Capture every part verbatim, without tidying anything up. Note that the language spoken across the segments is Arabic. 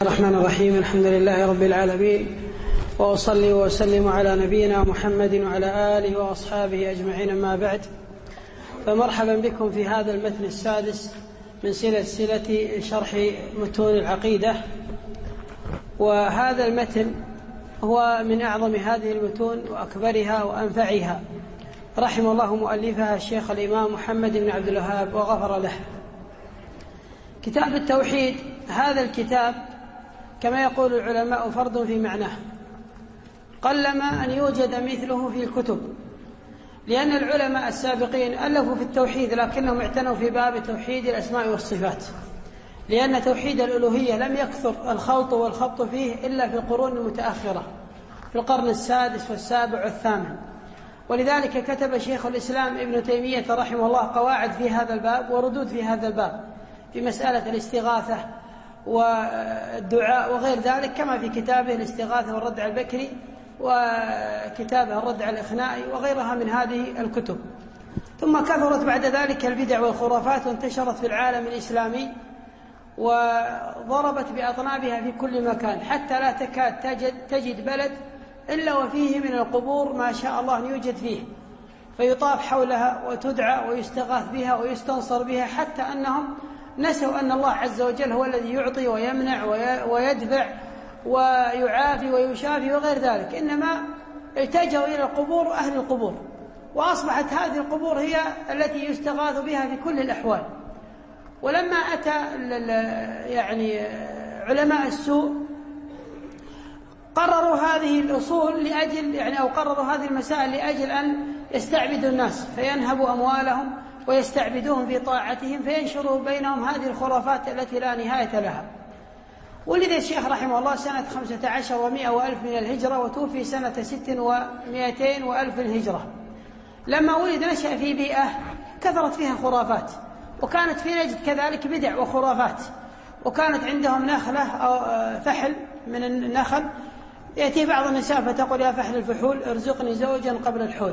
الرحمن الرحيم. الحمد لله رب العالمين، وأصلي وأسلم على نبينا محمد وعلى آله وأصحابه أجمعين، ما بعد. فمرحبا بكم في هذا المتن السادس من سلسلة شرح متون العقيدة. وهذا المتن هو من أعظم هذه المتون وأكبرها وأنفعها، رحم الله مؤلفها الشيخ الإمام محمد بن عبد الوهاب وغفر له. كتاب التوحيد، هذا الكتاب كما يقول العلماء فرد في معناه، قلما أن يوجد مثله في الكتب، لأن العلماء السابقين ألفوا في التوحيد لكنهم اعتنوا في باب توحيد الأسماء والصفات، لأن توحيد الألوهية لم يكثر الخلط والخبط فيه إلا في القرون المتأخرة، في القرن السادس والسابع والثامن. ولذلك كتب شيخ الإسلام ابن تيمية رحمه الله قواعد في هذا الباب وردود في هذا الباب، في مسألة الاستغاثة والدعاء وغير ذلك، كما في كتابه الاستغاثة والرد على البكري، وكتابه الرد على الإخنائي، وغيرها من هذه الكتب. ثم كثرت بعد ذلك البدع والخرافات، وانتشرت في العالم الإسلامي وضربت بأطنابها في كل مكان، حتى لا تكاد تجد, تجد بلد إلا وفيه من القبور ما شاء الله أن يوجد فيه، فيطاف حولها وتدعى ويستغاث بها ويستنصر بها، حتى أنهم نسوا أن الله عز وجل هو الذي يعطي ويمنع ويدفع ويعافي ويشافي وغير ذلك، إنما اتجهوا إلى القبور وأهل القبور، وأصبحت هذه القبور هي التي يستغاث بها في كل الأحوال. ولما أتى يعني علماء السوء قرروا هذه الأصول لأجل يعني أو قرروا هذه المسائل لأجل أن يستعبدوا الناس، فينهبوا أموالهم ويستعبدوهم في طاعتهم، فينشروا بينهم هذه الخرافات التي لا نهاية لها. ولد الشيخ رحمه الله سنة خمسة عشر ومائة وألف من الهجرة، وتوفي سنة ست ومائتين وألف الهجرة. لما ولد نشأ في بيئة كثرت فيها خرافات، وكانت في نجد كذلك بدع وخرافات، وكانت عندهم نخلة أو فحل من النخل، يأتي بعض النساء فتقول يا فحل الفحول ارزقني زوجا قبل الحول.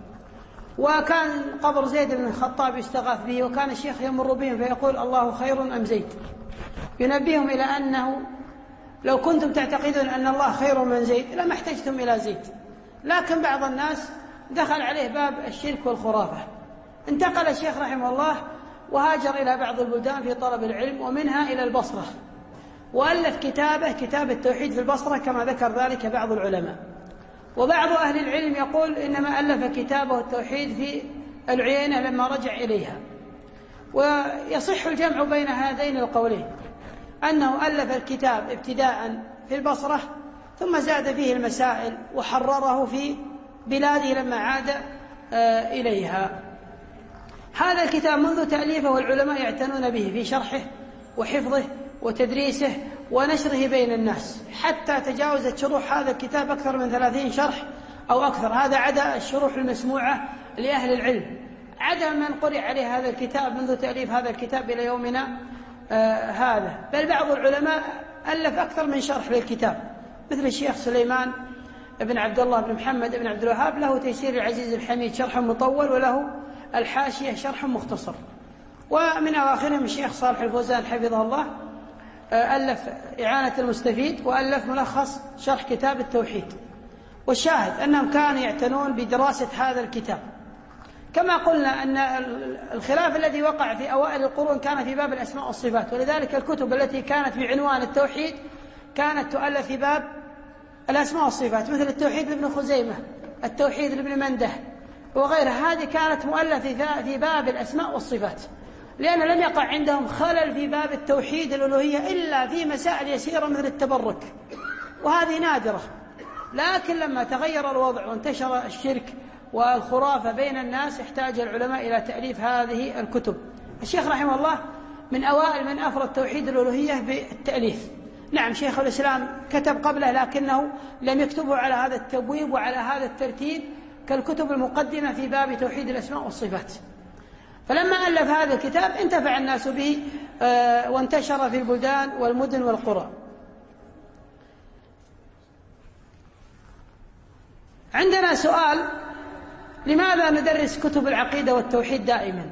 وكان قبر زيد بن الخطاب يستغاث به، وكان الشيخ يمر بهم فيقول الله خير أم زيد، ينبيهم إلى أنه لو كنتم تعتقدون أن الله خير من زيد لما احتجتم إلى زيد. لكن بعض الناس دخل عليه باب الشرك والخرافة. انتقل الشيخ رحمه الله وهاجر إلى بعض البلدان في طلب العلم، ومنها إلى البصرة، وألف كتابه كتاب التوحيد في البصرة كما ذكر ذلك بعض العلماء. وبعض أهل العلم يقول إنما ألف كتابه التوحيد في العيينة لما رجع إليها. ويصح الجمع بين هذين القولين، أنه ألف الكتاب ابتداء في البصرة ثم زاد فيه المسائل وحرره في بلاده لما عاد إليها. هذا الكتاب منذ تأليفه والعلماء يعتنون به في شرحه وحفظه وتدريسه ونشره بين الناس، حتى تجاوزت شروح هذا الكتاب أكثر من ثلاثين شرح أو أكثر. هذا عدا الشروح المسموعة لأهل العلم، عدا من قرئ عليه هذا الكتاب منذ تأليف هذا الكتاب إلى يومنا آه هذا. بل بعض العلماء ألف أكثر من شرح للكتاب، مثل الشيخ سليمان بن عبد الله بن محمد بن عبد الوهاب، له تيسير العزيز الحميد شرح مطول، وله الحاشية شرح مختصر. ومن أواخرهم الشيخ صالح الفوزان حفظه الله ألف إعانة المستفيد، وألف ملخص شرح كتاب التوحيد. والشاهد أنهم كانوا يعتنون بدراسة هذا الكتاب. كما قلنا أن الخلاف الذي وقع في أوائل القرون كان في باب الأسماء والصفات، ولذلك الكتب التي كانت بعنوان التوحيد كانت تؤلف في باب الأسماء والصفات، مثل التوحيد لابن خزيمة، التوحيد لابن منده وغيرها. هذه كانت مؤلفة في باب الأسماء والصفات، لأن لم يقع عندهم خلل في باب التوحيد الألوهية إلا في مسائل يسيرة مثل التبرك، وهذه نادرة. لكن لما تغير الوضع وانتشر الشرك والخرافة بين الناس احتاج العلماء إلى تأليف هذه الكتب. الشيخ رحمه الله من أوائل من أفرد توحيد الألوهية بالتأليف. نعم شيخ الإسلام كتب قبله، لكنه لم يكتبه على هذا التبويب وعلى هذا الترتيب كالكتب المقدمة في باب توحيد الأسماء والصفات. فلما ألف هذا الكتاب انتفع الناس به وانتشر في البلدان والمدن والقرى. عندنا سؤال: لماذا ندرس كتب العقيدة والتوحيد دائما؟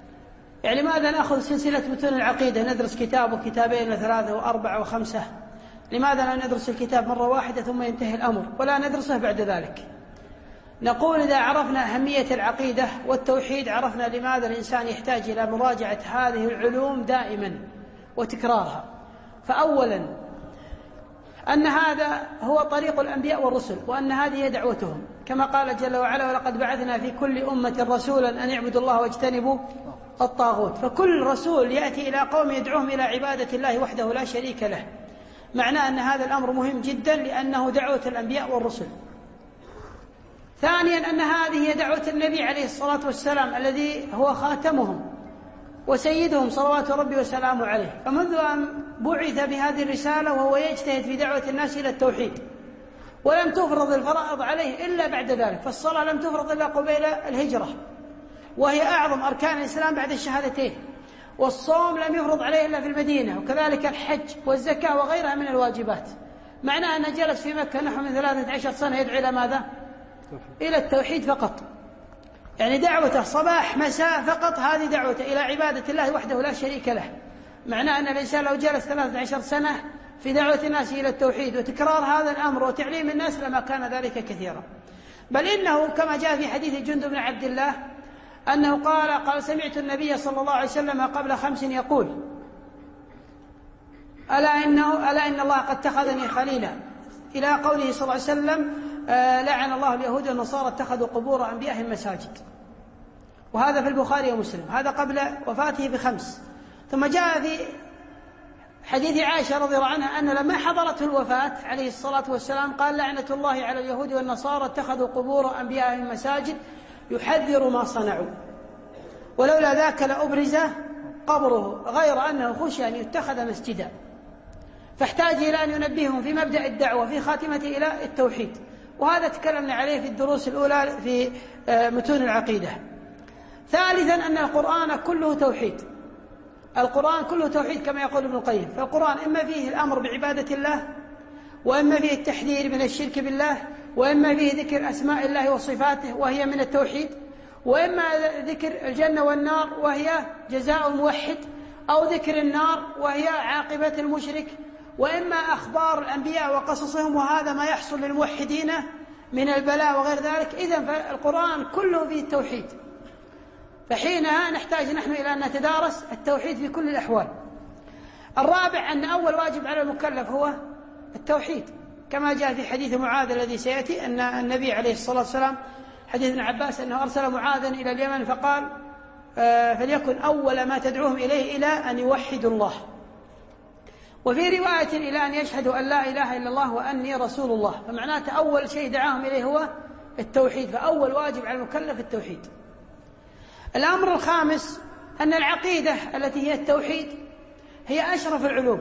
يعني لماذا نأخذ سلسلة متون العقيدة ندرس كتاب وكتابين وثلاثة وأربعة وخمسة؟ لماذا لا ندرس الكتاب مرة واحدة ثم ينتهي الأمر ولا ندرسه بعد ذلك؟ نقول إذا عرفنا أهمية العقيدة والتوحيد عرفنا لماذا الإنسان يحتاج إلى مراجعة هذه العلوم دائما وتكرارها. فأولا أن هذا هو طريق الأنبياء والرسل، وأن هذه هي دعوتهم، كما قال جل وعلا: ولقد بعثنا في كل أمة رسولا أن يعبدوا الله واجتنبوا الطاغوت. فكل رسول يأتي إلى قوم يدعوهم إلى عبادة الله وحده لا شريك له. معناه أن هذا الأمر مهم جدا لأنه دعوة الأنبياء والرسل. ثانيا أن هذه هي دعوة النبي عليه الصلاة والسلام الذي هو خاتمهم وسيدهم صلوات ربي وسلامه عليه، فمنذ أن بعث بهذه الرسالة وهو يجتهد في دعوة الناس إلى التوحيد، ولم تفرض الفرائض عليه إلا بعد ذلك. فالصلاة لم تفرض إلا قبيل الهجرة وهي أعظم أركان الإسلام بعد الشهادتين، والصوم لم يفرض عليه إلا في المدينة، وكذلك الحج والزكاة وغيرها من الواجبات. معناه أنه جلس في مكة نحو من ثلاثة عشر سنة يدعو إلى ماذا؟ إلى التوحيد فقط. يعني دعوته صباح مساء فقط، هذه دعوته إلى عبادة الله وحده لا شريك له. معناه أن الإنسان لو جلس ثلاثة عشر سنة في دعوة الناس إلى التوحيد وتكرار هذا الأمر وتعليم الناس لما كان ذلك كثيرا. بل إنه كما جاء في حديث جندب بن عبد الله أنه قال قال سمعت النبي صلى الله عليه وسلم قبل خمس يقول: ألا إنه ألا إن الله قد اتخذني خليلا، إلى قوله صلى الله عليه وسلم: آه لعن الله اليهود والنصارى اتخذوا قبور أنبيائهم مساجد. وهذا في البخاري ومسلم، هذا قبل وفاته بخمس. ثم جاء في حديث عائشة رضي الله عنها أن لما حضرته الوفاة عليه الصلاة والسلام قال: لعنة الله على اليهود والنصارى اتخذوا قبور أنبيائهم مساجد، يحذر ما صنعوا، ولولا ذاك لأبرز قبره، غير أنه خشي أن يتخذ مسجدا. فاحتاج إلى أن ينبههم في مبدأ الدعوة في خاتمته إلى التوحيد، وهذا تكلمنا عليه في الدروس الأولى في متون العقيدة. ثالثا أن القرآن كله توحيد، القرآن كله توحيد كما يقول ابن القيم. فالقرآن إما فيه الأمر بعبادة الله، وإما فيه التحذير من الشرك بالله، وإما فيه ذكر أسماء الله وصفاته وهي من التوحيد، وإما ذكر الجنة والنار وهي جزاء الموحد، أو ذكر النار وهي عاقبة المشرك، وإما أخبار الأنبياء وقصصهم وهذا ما يحصل للموحدين من البلاء وغير ذلك. إذن فالقرآن كله فيه التوحيد. فحينها نحتاج نحن إلى أن نتدارس التوحيد في كل الأحوال. الرابع أن أول واجب على المكلف هو التوحيد، كما جاء في حديث معاذ الذي سيأتي أن النبي عليه الصلاة والسلام حديث ابن عباس أنه أرسل معاذا إلى اليمن فقال: فليكن أول ما تدعوهم إليه إلى أن يوحدوا الله. وفي رواية إلى أن يشهدوا أن لا إله إلا الله وأني رسول الله. فمعناته أول شيء دعاهم إليه هو التوحيد، فأول واجب على المكلف التوحيد. الأمر الخامس أن العقيدة التي هي التوحيد هي أشرف العلوم،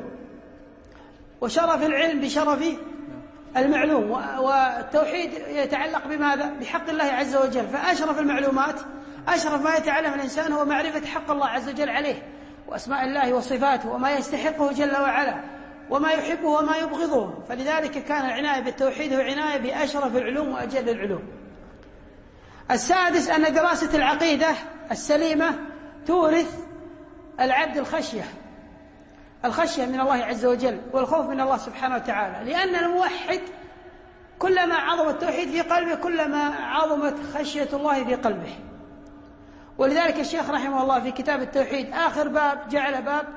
وشرف العلم بشرف المعلوم، والتوحيد يتعلق بماذا؟ بحق الله عز وجل. فأشرف المعلومات، أشرف ما يتعلم الإنسان هو معرفة حق الله عز وجل عليه، وأسماء الله وصفاته، وما يستحقه جل وعلا، وما يحبه وما يبغضه. فلذلك كان العناية بالتوحيد هو عناية بأشرف العلوم وأجل العلوم. السادس أن دراسة العقيدة السليمة تورث العبد الخشية، الخشية من الله عز وجل والخوف من الله سبحانه وتعالى، لأن الموحد كلما عظم التوحيد في قلبه كلما عظمت خشية الله في قلبه. ولذلك الشيخ رحمه الله في كتاب التوحيد آخر باب جعل باب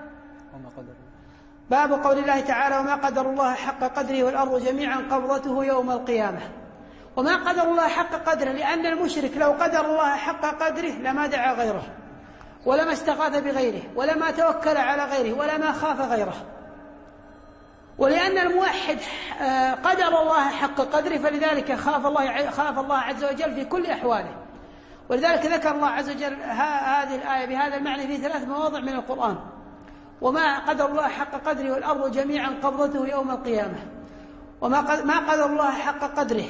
باب قول الله تعالى: وما قدر الله حق قدره والأرض جميعا قبضته يوم القيامة. وما قدر الله حق قدره، لأن المشرك لو قدر الله حق قدره لما دعا غيره، ولما استغاث بغيره، ولما توكل على غيره، ولما خاف غيره. ولأن الموحد قدر الله حق قدره فلذلك خاف الله خاف الله عز وجل في كل أحواله. ولذلك ذكر الله عز وجل هذه الآية بهذا المعنى في ثلاث مواضع من القرآن: وما قدر الله حق قدره والأرض جميعا قبضته يوم القيامة، وما ما قدر الله حق قدره.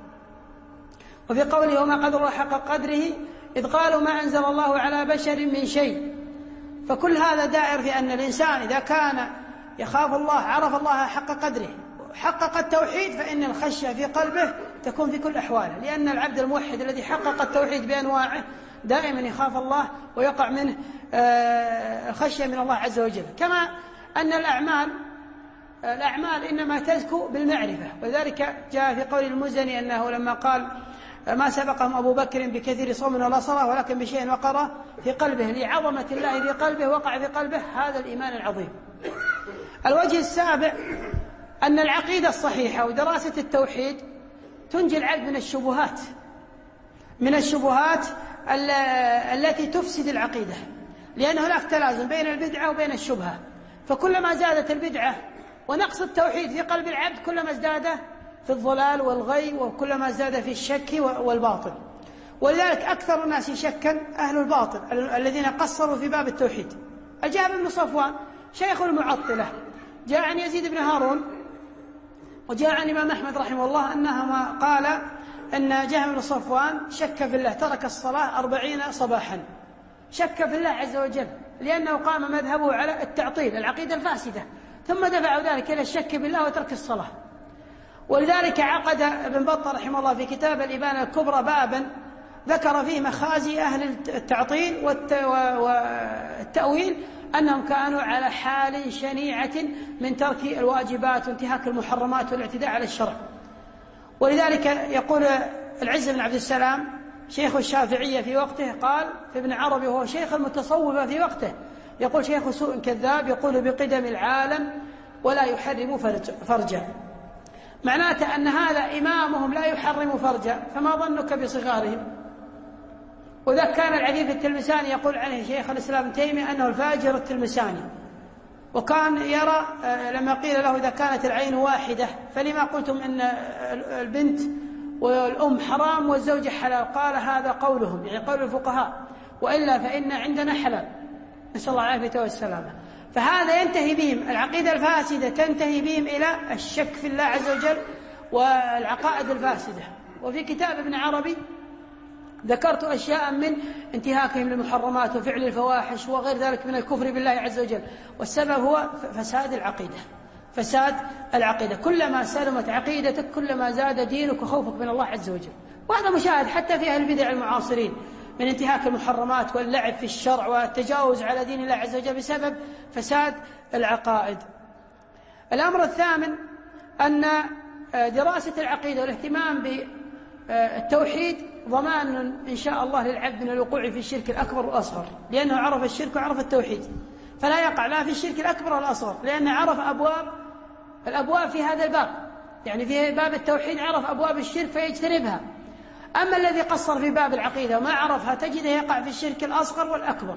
وفي قوله وما قدر الله حق قدره إذ قالوا ما أنزل الله على بشر من شيء. فكل هذا دائر في أن الإنسان إذا كان يخاف الله عرف الله حق قدره حقق التوحيد فإن الخشية في قلبه تكون في كل أحواله، لأن العبد الموحد الذي حقق التوحيد بأنواعه دائما يخاف الله ويقع منه الخشية من الله عز وجل. كما أن الأعمال الأعمال إنما تزكو بالمعرفة. ولذلك جاء في قول المزني أنه لما قال ما سبقهم أبو بكر بكثير صوم ولا صلاة ولكن بشيء وقر في قلبه لعظمة الله في قلبه وقع في قلبه هذا الإيمان العظيم. الوجه السابع أن العقيدة الصحيحة ودراسة التوحيد تنجي العبد من الشبهات من الشبهات التي تفسد العقيدة، لأن هناك تلازم بين البدعة وبين الشبهة، فكلما زادت البدعة ونقص التوحيد في قلب العبد كلما ازداد في الضلال والغي، وكلما زاد في الشك والباطل. ولذلك أكثر الناس شكا أهل الباطل الذين قصروا في باب التوحيد. الجهم بن صفوان شيخ المعطلة جاء عن يزيد بن هارون وجاء عن الإمام أحمد رحمه الله أنهما قال أن جهم بن صفوان شك في الله، ترك الصلاة أربعين صباحا، شك في الله عز وجل لأنه قام مذهبه على التعطيل العقيدة الفاسدة، ثم دفع ذلك إلى الشك بالله وترك الصلاة. ولذلك عقد ابن بطة رحمه الله في كتاب الإبانة الكبرى بابا ذكر فيه مخازي أهل التعطيل والتأويل أنهم كانوا على حال شنيعة من ترك الواجبات وانتهاك المحرمات والاعتداء على الشرع. ولذلك يقول العز بن عبد السلام شيخ الشافعية في وقته قال في ابن عربي وهو شيخ المتصوفة في وقته، يقول شيخ سوء كذاب يقول بقدم العالم ولا يحرم فرجا، معناته أن هذا إمامهم لا يحرم فرجا، فما ظنك بصغارهم؟ وذا كان العفيف التلمساني يقول عنه شيخ الإسلام ابن تيمية أنه الفاجر التلمساني، وكان يرى لما قيل له إذا كانت العين واحدة فلما قلتم أن البنت والأم حرام والزوجة حلال؟ قال هذا قولهم، يعني قول الفقهاء، وإلا فإن عندنا حلال، نسأل الله العافية والسلامة. فهذا ينتهي بهم العقيدة الفاسدة، تنتهي بهم إلى الشك في الله عز وجل والعقائد الفاسدة. وفي كتاب ابن عربي ذكرت أشياء من انتهاكهم للمحرمات وفعل الفواحش وغير ذلك من الكفر بالله عز وجل، والسبب هو فساد العقيدة. فساد العقيدة، كلما سلمت عقيدتك كلما زاد دينك وخوفك من الله عز وجل. وهذا مشاهد حتى في أهل البدع المعاصرين من انتهاك المحرمات واللعب في الشرع والتجاوز على دين الله عز وجل بسبب فساد العقائد. الأمر الثامن أن دراسة العقيدة والاهتمام بالتوحيد ضمان إن شاء الله للعبد من الوقوع في الشرك الأكبر والأصغر، لأنه عرف الشرك وعرف التوحيد، فلا يقع لا في الشرك الأكبر ولا الأصغر، لأنه عرف أبواب الأبواب في هذا الباب، يعني في باب التوحيد عرف أبواب الشرك فيجتنبها. أما الذي قصر في باب العقيدة وما عرفها تجده يقع في الشرك الأصغر والأكبر.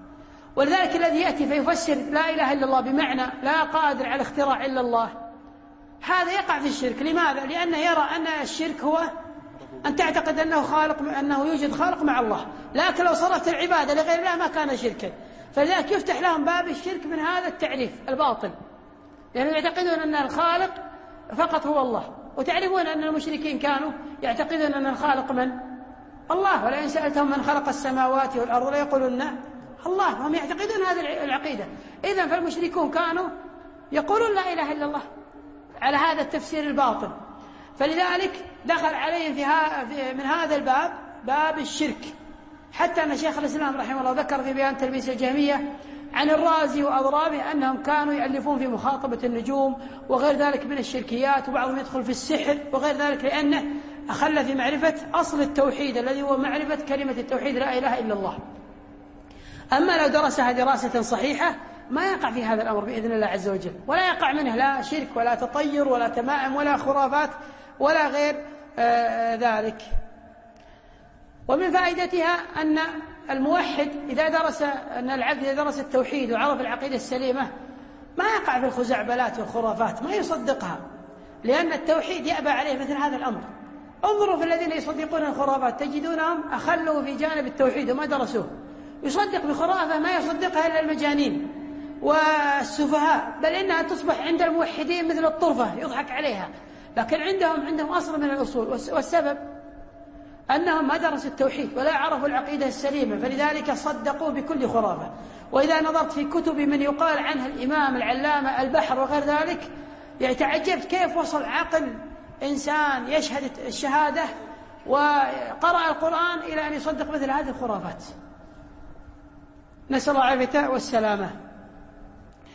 ولذلك الذي يأتي فيفسر لا إله إلا الله بمعنى لا قادر على اختراع إلا الله، هذا يقع في الشرك. لماذا؟ لأنه يرى أن الشرك هو أن تعتقد أنه خالق، أنه يوجد خالق مع الله، لكن لو صرفت العبادة لغير الله ما كان شركا. فلذلك يفتح لهم باب الشرك من هذا التعريف الباطل، لأنهم يعني يعتقدون أن الخالق فقط هو الله. وتعرفون أن المشركين كانوا يعتقدون أن الخالق من؟ الله، ولئن سألتهم من خلق السماوات والأرض لا يقولون الله، هم يعتقدون هذه العقيدة. إذن فالمشركون كانوا يقولون لا إله إلا الله على هذا التفسير الباطل، فلذلك دخل عليهم في من هذا الباب باب الشرك. حتى أن شيخ الإسلام رحمه الله ذكر في بيان تلبيس الجهمية عن الرازي وأضرابه أنهم كانوا يألفون في مخاطبة النجوم وغير ذلك من الشركيات، وبعضهم يدخل في السحر وغير ذلك، لأنه أخل في معرفة أصل التوحيد الذي هو معرفة كلمة التوحيد لا إله إلا الله. أما لو درسها دراسة صحيحة ما يقع في هذا الأمر بإذن الله عز وجل، ولا يقع منه لا شرك ولا تطير ولا تمائم ولا خرافات ولا غير آه ذلك. ومن فائدتها أن الموحد إذا درس أن العبد إذا درس التوحيد وعرف العقيدة السليمة ما يقع في الخزعبلات والخرافات، ما يصدقها، لأن التوحيد يأبى عليه مثل هذا الأمر. انظروا في الذين يصدقون الخرافات تجدونهم أخلوا في جانب التوحيد وما درسوه، يصدق بخرافة ما يصدقها إلا المجانين والسفهاء، بل إنها تصبح عند الموحدين مثل الطرفة يضحك عليها، لكن عندهم عندهم أصل من الأصول. والسبب أنهم ما درسوا التوحيد ولا عرفوا العقيدة السليمة، فلذلك صدقوا بكل خرافة. وإذا نظرت في كتب من يقال عنها الإمام العلامة البحر وغير ذلك يعني تعجبت كيف وصل عقل إنسان يشهد الشهادة وقرأ القرآن إلى أن يصدق مثل هذه الخرافات. نسأل الله العافية والسلامة.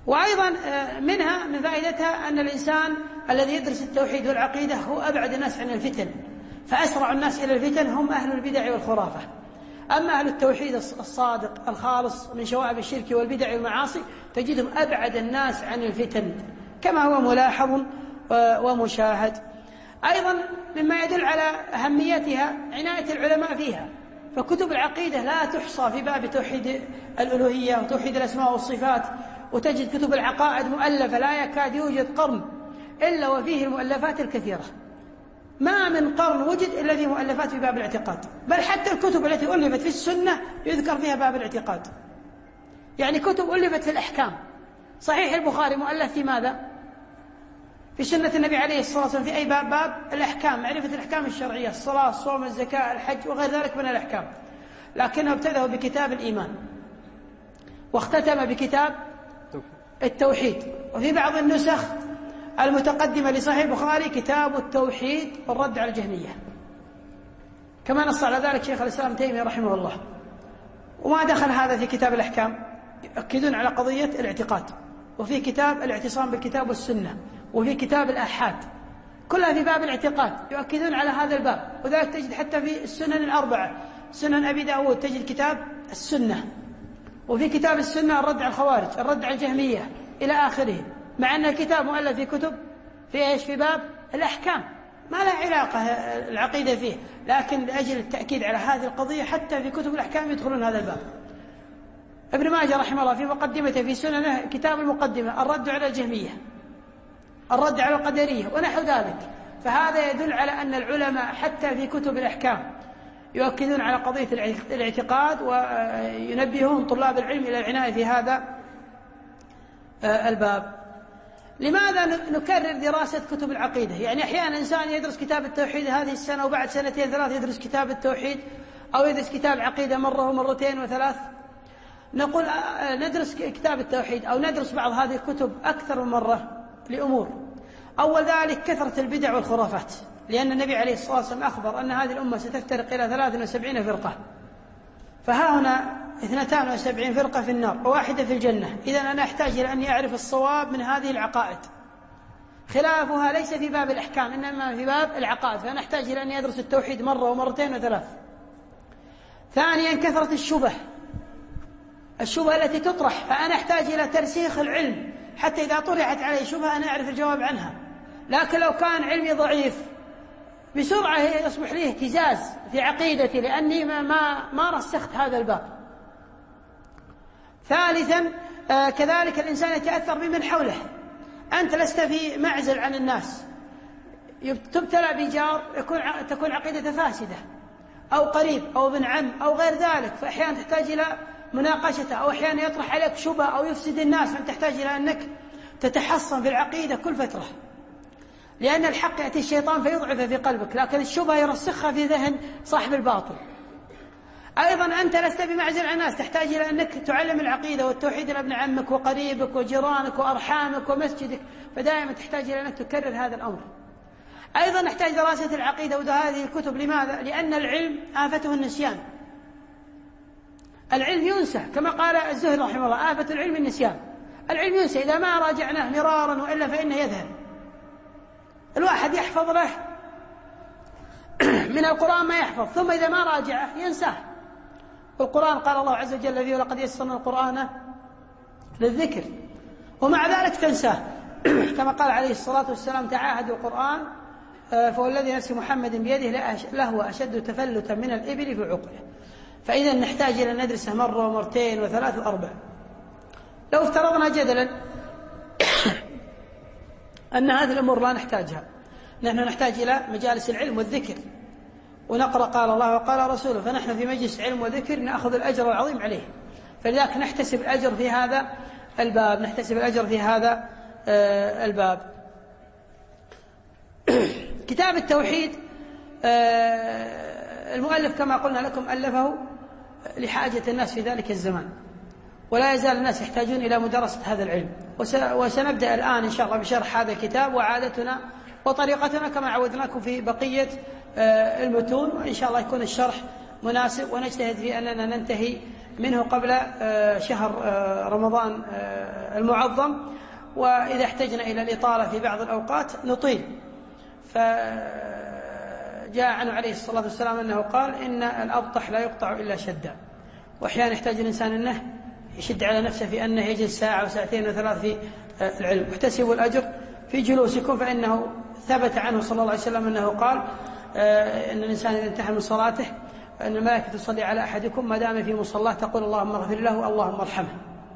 وأيضا منها من فائدتها أن الإنسان الذي يدرس التوحيد والعقيدة هو أبعد الناس عن الفتن، فأسرع الناس إلى الفتن هم أهل البدع والخرافة. أما أهل التوحيد الصادق الخالص من شوائب الشرك والبدع والمعاصي تجدهم أبعد الناس عن الفتن كما هو ملاحظ ومشاهد. أيضا مما يدل على أهميتها عناية العلماء فيها، فكتب العقيدة لا تحصى في باب توحيد الألوهية وتوحيد الأسماء والصفات، وتجد كتب العقائد مؤلفة لا يكاد يوجد قرن إلا وفيه المؤلفات الكثيرة، ما من قرن وجد إلا فيه مؤلفات في باب الاعتقاد، بل حتى الكتب التي ألفت في السنة يذكر فيها باب الاعتقاد، يعني كتب ألفت في الأحكام. صحيح البخاري مؤلف في ماذا؟ في سنة النبي عليه الصلاة والسلام. في أي باب؟ باب الأحكام، معرفة الأحكام الشرعية، الصلاة، الصوم، الزكاة، الحج وغير ذلك من الأحكام، لكنه ابتدأ بكتاب الإيمان واختتم بكتاب التوحيد. وفي بعض النسخ المتقدمة لصحيح البخاري كتاب التوحيد والرد على الجهمية، كما نص على ذلك شيخ الإسلام تيمية رحمه الله. وما دخل هذا في كتاب الأحكام، يؤكدون على قضية الاعتقاد. وفي كتاب الاعتصام بالكتاب والسنة، وفي كتاب الآحاد، كلها في باب الاعتقاد يؤكدون على هذا الباب. وذلك تجد حتى في السنن الأربعة، سنن أبي داود تجد كتاب السنة، وفي كتاب السنة الرد على الخوارج، الرد على الجهمية إلى آخره، مع أن الكتاب مؤلف في كتب في إيش؟ في باب الأحكام، ما لا علاقة العقيدة فيه، لكن لأجل التأكيد على هذه القضية حتى في كتب الأحكام يدخلون هذا الباب. ابن ماجه رحمه الله في مقدمته في سننه كتاب المقدمة الرد على الجهمية، الرد على القدرية ونحو ذلك. فهذا يدل على أن العلماء حتى في كتب الأحكام يؤكدون على قضية الاعتقاد، وينبهون طلاب العلم إلى العناية في هذا الباب. لماذا نكرر دراسة كتب العقيدة؟ يعني أحيانا إنسان يدرس كتاب التوحيد هذه السنة وبعد سنتين ثلاث يدرس كتاب التوحيد، أو يدرس كتاب العقيدة مرة ومرتين وثلاث. نقول ندرس كتاب التوحيد أو ندرس بعض هذه الكتب أكثر من مرة لأمور. أول ذلك كثرة البدع والخرافات، لأن النبي عليه الصلاة والسلام أخبر أن هذه الأمة ستفترق إلى ثلاث وسبعين فرقة، فها هنا اثنتان وسبعين فرقة في النار وواحدة في الجنة. إذن أنا أحتاج إلى أني أعرف الصواب من هذه العقائد، خلافها ليس في باب الأحكام إنما في باب العقائد، فأنا أحتاج إلى أني أدرس التوحيد مرة ومرتين وثلاث. ثانيا كثرة الشبه، الشبهة التي تطرح، فأنا أحتاج إلى ترسيخ العلم حتى إذا طرحت علي شبهة أنا أعرف الجواب عنها. لكن لو كان علمي ضعيف بسرعة يصبح لي اهتزاز في عقيدتي لأني ما, ما, ما رسخت هذا الباب. ثالثا آه كذلك الإنسان يتأثر بمن حوله، أنت لست في معزل عن الناس، تبتلى بجار يكون تكون عقيدة فاسدة، أو قريب أو ابن عم أو غير ذلك، فأحيانا تحتاج إلى مناقشته، أو أحيانا يطرح عليك شبهة أو يفسد الناس، فأنت تحتاج إلى أنك تتحصن في العقيدة كل فترة، لأن الحق يأتي الشيطان فيضعفه في قلبك، لكن الشبهة يرسخها في ذهن صاحب الباطل. أيضا أنت لست بمعزل عن الناس، تحتاج إلى أنك تعلم العقيدة والتوحيد لابن عمك وقريبك وجيرانك وأرحامك ومسجدك، فدائما تحتاج إلى أنك تكرر هذا الأمر. أيضا نحتاج دراسة العقيدة وهذه الكتب. لماذا؟ لأن العلم آفته النسيان، العلم ينسى، كما قال الزهري رحمه الله آفة العلم النسيان. العلم ينسى إذا ما راجعناه مرارا وإلا فإنه يذهب. الواحد يحفظ له من القرآن ما يحفظ، ثم إذا ما راجعه ينساه. القرآن قال الله عز وجل فيه ولقد يسرنا القرآن للذكر، ومع ذلك تنساه كما قال عليه الصلاة والسلام تعاهدوا القرآن فوالذي نفس محمد بيده لهو أشد تفلتا من الإبل في عقله. فإذا نحتاج إلى أن ندرسه مرة ومرتين وثلاث وأربع. لو افترضنا جدلا أن هذه الأمور لا نحتاجها، نحن نحتاج إلى مجالس العلم والذكر ونقرأ قال الله وقال رسوله، فنحن في مجلس علم وذكر نأخذ الأجر العظيم عليه، فلذلك نحتسب الأجر في هذا الباب، نحتسب الأجر في هذا الباب. كتاب التوحيد المؤلف كما قلنا لكم ألفه لحاجة الناس في ذلك الزمان، ولا يزال الناس يحتاجون إلى مدرسة هذا العلم. وسنبدأ الآن إن شاء الله بشرح هذا الكتاب، وعادتنا وطريقتنا كما عودناكم في بقية المتون، وإن شاء الله يكون الشرح مناسب، ونجتهد في أننا ننتهي منه قبل شهر رمضان المعظم، وإذا احتجنا إلى الإطالة في بعض الأوقات نطيل. فجاء عنه عليه الصلاة والسلام أنه قال إن الأبطح لا يقطع إلا شدا، وأحيانا يحتاج الإنسان أنه يشد على نفسه في أنه يجلس ساعة وساعتين وثلاث في العلم. احتسبوا الأجر في جلوسكم، فإنه ثبت عنه صلى الله عليه وسلم أنه قال إن الإنسان إذا انتهى من صلاته أن الملائكة تصلي على أحدكم ما دام في مصلاه تقول اللهم اغفر له اللهم ارحمه.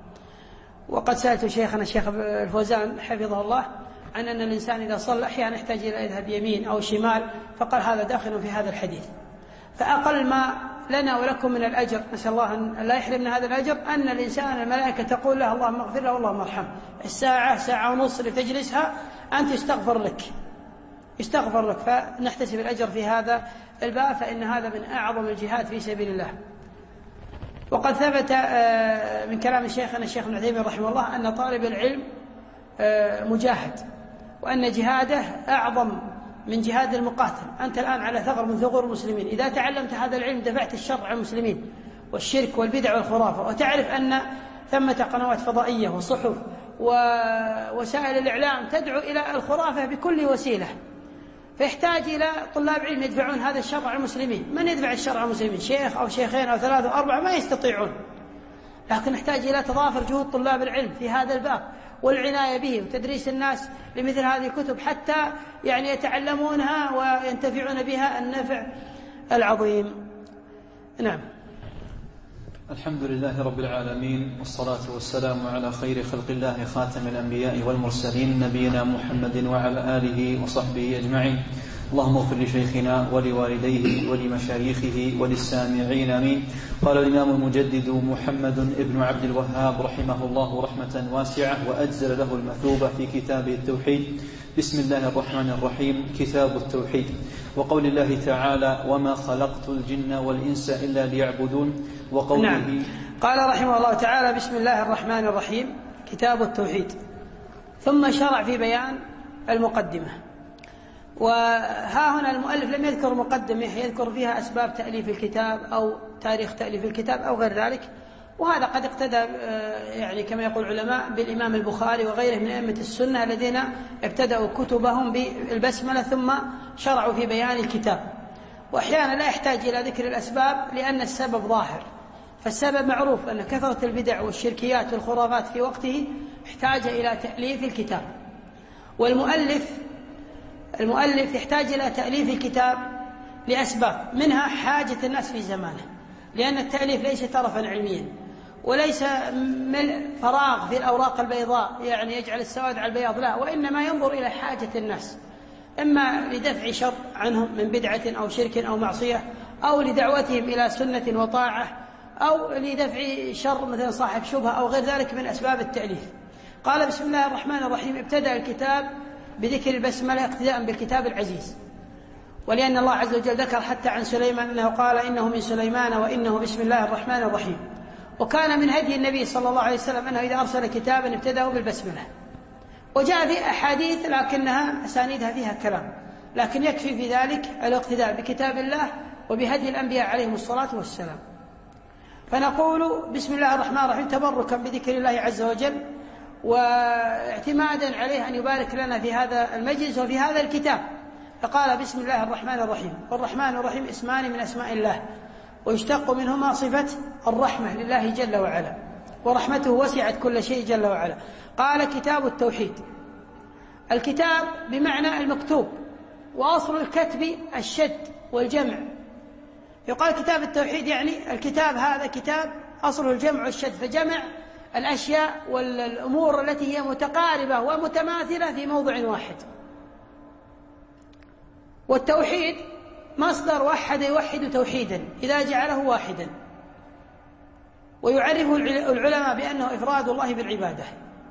وقد سألت شيخنا الشيخ الفوزان حفظه الله عن أن الإنسان إذا صلى أحيانا يحتاج إلى يذهب يمين أو شمال، فقال هذا داخل في هذا الحديث. فأقل ما لنا ولكم من الأجر، نسأل الله أن لا يحرمنا هذا الأجر، أن الإنسان الملائكة تقول له اللهم اغفر له اللهم ارحمه. الساعة ساعة ونص اللي تجلسها أنت يستغفر لك يستغفر لك فنحتسب الأجر في هذا الباب، فإن هذا من أعظم الجهاد في سبيل الله. وقد ثبت من كلام شيخنا الشيخ ابن عثيمين رحمه الله أن طالب العلم مجاهد، وأن جهاده أعظم من جهاد المقاتل. أنت الآن على ثغر من ثغور المسلمين، إذا تعلمت هذا العلم دفعت الشر عن المسلمين والشرك والبدع والخرافة، وتعرف أن ثمة قنوات فضائية وصحف ووسائل الإعلام تدعو إلى الخرافة بكل وسيلة، فيحتاج إلى طلاب علم يدفعون هذا الشر عن المسلمين. من يدفع الشر عن المسلمين؟ شيخ أو شيخين أو ثلاثة أو أربعة ما يستطيعون، لكن نحتاج إلى تضافر جهود طلاب العلم في هذا الباب والعناية به وتدريس الناس لمثل هذه الكتب حتى يعني يتعلمونها وينتفعون بها النفع العظيم. نعم. الحمد لله رب العالمين، والصلاة والسلام على خير خلق الله خاتم الأنبياء والمرسلين نبينا محمد وعلى آله وصحبه أجمعين. اللهم اغفر لشيخنا ولوالديه ولمشايخه وللسامعين آمين. قال الإمام المجدد محمد ابن عبد الوهاب رحمه الله رحمة واسعة وأجزل له المثوبة في كتابه التوحيد. بسم الله الرحمن الرحيم. كتاب التوحيد. وقول الله تعالى وما خلقت الجن والإنس إلا ليعبدون. وقوله نعم. قال رحمه الله تعالى بسم الله الرحمن الرحيم كتاب التوحيد، ثم شرع في بيان المقدمة. وها هنا المؤلف لم يذكر مقدمة يذكر فيها أسباب تأليف الكتاب أو تاريخ تأليف الكتاب أو غير ذلك، وهذا قد اقتدى يعني كما يقول العلماء بالإمام البخاري وغيره من أئمة السنة الذين ابتدأوا كتبهم بالبسملة ثم شرعوا في بيان الكتاب. وأحيانا لا يحتاج إلى ذكر الأسباب لأن السبب ظاهر، فالسبب معروف أن كثرة البدع والشركيات والخرافات في وقته احتاج إلى تأليف الكتاب. والمؤلف المؤلف يحتاج إلى تأليف الكتاب لأسباب، منها حاجة الناس في زمانه، لأن التأليف ليس طرفا علميا وليس ملء فراغ في الأوراق البيضاء يعني يجعل السواد على البياض، لا، وإنما ينظر إلى حاجة الناس، إما لدفع شر عنهم من بدعة أو شرك أو معصية، أو لدعوتهم إلى سنة وطاعة، أو لدفع شر مثل صاحب شبهة أو غير ذلك من أسباب التأليف. قال بسم الله الرحمن الرحيم. ابتدأ الكتاب بذكر البسملة اقتداء بالكتاب العزيز، ولأن الله عز وجل ذكر حتى عن سليمان أنه قال إنه من سليمان وإنه بسم الله الرحمن الرحيم. وكان من هدي النبي صلى الله عليه وسلم أنه إذا أرسل كتابا ابتدأه بالبسملة. وجاء في أحاديث لكنها أسانيدها فيها كلام، لكن يكفي في ذلك الاقتداء بكتاب الله وبهدي الأنبياء عليهم الصلاة والسلام. فنقول بسم الله الرحمن الرحيم تبركا بذكر الله عز وجل، واعتمادا عليه أن يبارك لنا في هذا المجلس وفي هذا الكتاب. فقال بسم الله الرحمن الرحيم. والرحمن الرحيم اسمان من أسماء الله، ويشتق منهما صفة الرحمة لله جل وعلا، ورحمته وسعت كل شيء جل وعلا. قال كتاب التوحيد. الكتاب بمعنى المكتوب، وأصل الكتب الشد والجمع. يقال كتاب التوحيد يعني الكتاب هذا كتاب أصله الجمع والشد، فجمع الأشياء والأمور التي هي متقاربة ومتماثلة في موضع واحد. والتوحيد مصدر وحد يوحد توحيدا إذا جعله واحدا، ويعرفه العلماء بأنه إفراد الله بالعبادة،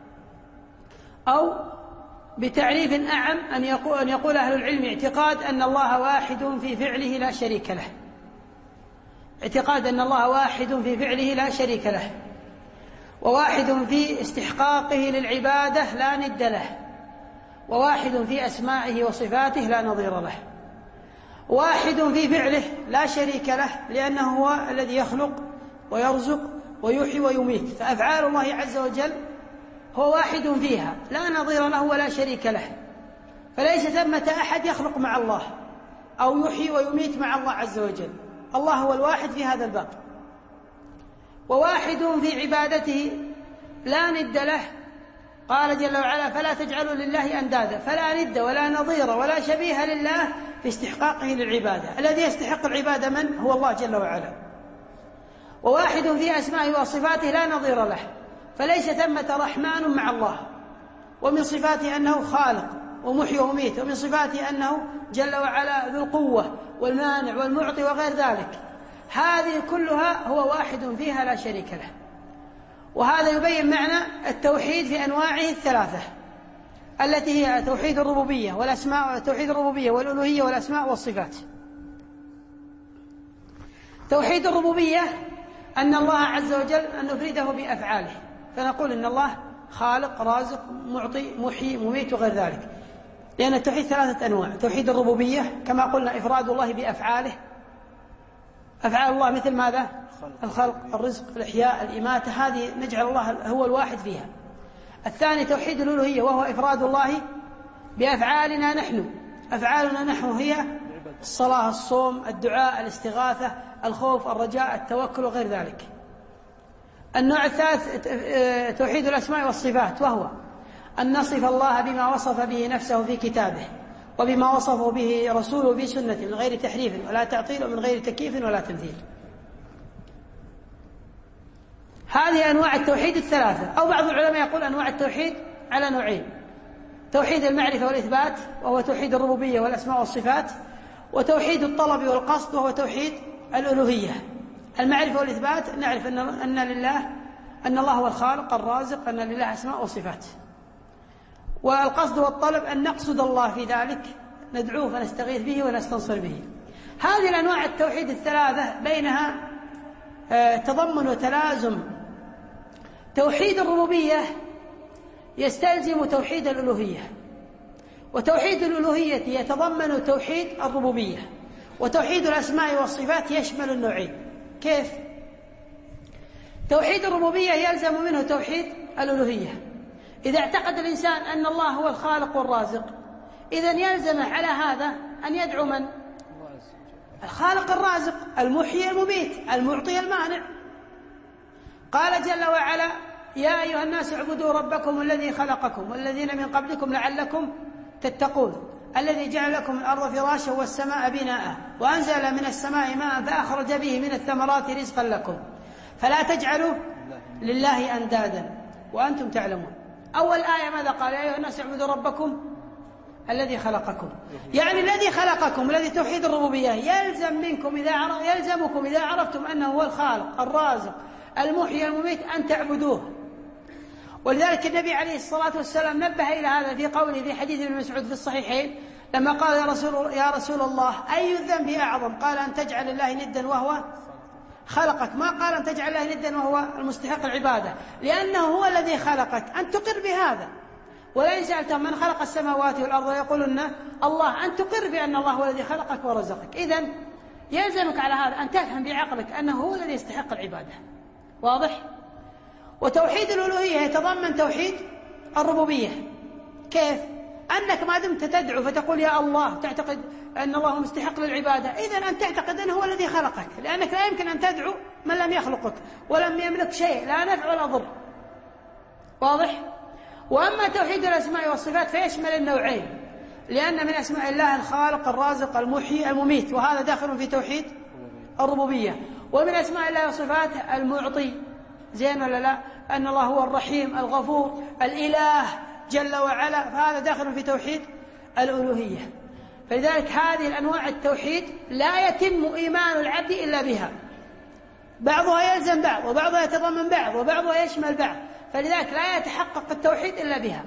أو بتعريف أعم أن يقول, أن يقول أهل العلم اعتقاد أن الله واحد في فعله لا شريك له، اعتقاد أن الله واحد في فعله لا شريك له، وواحد في استحقاقه للعبادة لا ند له، وواحد في أسمائه وصفاته لا نظير له. واحد في فعله لا شريك له، لأنه هو الذي يخلق ويرزق ويحيي ويميت، فأفعال الله عز وجل هو واحد فيها لا نظير له ولا شريك له، فليس ثمة أحد يخلق مع الله أو يحيي ويميت مع الله عز وجل، الله هو الواحد في هذا الباب. وواحد في عبادته لا ند له، قال جل وعلا فلا تجعلوا لله أندادا، فلا ند ولا نظير ولا شبيه لله في استحقاقه للعبادة. الذي يستحق العبادة من؟ هو الله جل وعلا. وواحد في أسمائه وصفاته لا نظير له، فليس ثمة رحمن مع الله، ومن صفاته أنه خالق ومحيي وميت، ومن صفاته أنه جل وعلا ذو القوة والمانع والمعطي وغير ذلك. هذه كلها هو واحد فيها لا شريك له. وهذا يبين معنى التوحيد في أنواعه الثلاثة التي هي توحيد الربوبية والأسماء، توحيد الربوبية والألوهية والأسماء والصفات. توحيد الربوبية أن الله عز وجل أن نفرده بأفعاله، فنقول إن الله خالق رازق معطي محيي مميت وغير ذلك، لأن التوحيد ثلاثة أنواع: توحيد الربوبية كما قلنا إفراد الله بأفعاله، أفعال الله مثل ماذا؟ الخلق، الرزق، الإحياء، الإماتة، هذه نجعل الله هو الواحد فيها. الثاني توحيد الألوهية وهو إفراد الله بأفعالنا نحن، أفعالنا نحن هي الصلاة، الصوم، الدعاء، الاستغاثة، الخوف، الرجاء، التوكل وغير ذلك. النوع الثالث توحيد الأسماء والصفات، وهو أن نصف الله بما وصف به نفسه في كتابه وبما وصفه به رسوله في سنته من غير تحريف ولا تعطيل ومن غير تكييف ولا تمثيل. هذه أنواع التوحيد الثلاثة، أو بعض العلماء يقول أنواع التوحيد على نوعين: توحيد المعرفة والإثبات وهو توحيد الربوبية والأسماء والصفات، وتوحيد الطلب والقصد وهو توحيد الألوهية. المعرفة والإثبات نعرف أن أن لله أن الله هو الخالق الرازق، أن لله أسماء وصفات. والقصد والطلب أن نقصد الله في ذلك، ندعوه فنستغيث به ونستنصر به. هذه الأنواع التوحيد الثلاثة بينها تضمن وتلازم. توحيد الربوبية يستلزم توحيد الألوهية، وتوحيد الألوهية يتضمن توحيد الربوبية، وتوحيد الأسماء والصفات يشمل النوعين. كيف؟ توحيد الربوبية يلزم منه توحيد الألوهية. إذا اعتقد الإنسان أن الله هو الخالق والرازق، إذن يلزم على هذا أن يدعو من؟ الخالق الرازق المحيي المميت المعطي المانع. قال جل وعلا يا أيها الناس اعبدوا ربكم الذي خلقكم والذين من قبلكم لعلكم تتقون الذي جعل لكم الأرض فراشا والسماء بناء وأنزل من السماء ماء فأخرج به من الثمرات رزقا لكم فلا تجعلوا لله أندادا وأنتم تعلمون. أول آية ماذا قال؟ يا أيها الناس اعبدوا ربكم الذي خلقكم، يعني الذي خلقكم، الذي توحيد الربوبية يلزم منكم إذا عرف يلزمكم إذا عرفتم أنه هو الخالق الرازق المحيي المميت أن تعبدوه. ولذلك النبي عليه الصلاة والسلام نبه إلى هذا في قوله في حديث ابن مسعود في الصحيحين لما قال يا رسول, يا رسول الله أي الذنب أعظم؟ قال أن تجعل الله ندا وهو خلقك. ما قال أن تجعل الله ندا وهو المستحق العبادة، لأنه هو الذي خلقك، أن تقر بهذا. ولئن سألتهم من خلق السماوات والأرض يقولون الله، أن تقر بأن الله هو الذي خلقك ورزقك. إذن يلزمك على هذا أن تفهم بعقلك أنه هو الذي يستحق العبادة. واضح؟ وتوحيد الألوهية يتضمن توحيد الربوبية. كيف؟ أنك ما دمت تدعو فتقول يا الله، تعتقد أن الله مستحق للعبادة، إذن أن تعتقد أنه هو الذي خلقك، لأنك لا يمكن أن تدعو من لم يخلقك ولم يملك شيء لا نفع ولا ضر. واضح؟ وأما توحيد الأسماء والصفات فيشمل النوعين، لأن من أسماء الله الخالق الرازق المحيي المميت، وهذا داخل في توحيد الربوبية. ومن أسماء الله وصفاته المعطي، زين ولا لا؟ أن الله هو الرحيم الغفور الإله جل وعلا، فهذا داخل في توحيد الألوهية. فلذلك هذه الأنواع التوحيد لا يتم إيمان العبد إلا بها، بعضها يلزم بعض وبعضها يتضمن بعض وبعضها يشمل بعض، فلذلك لا يتحقق التوحيد إلا بها.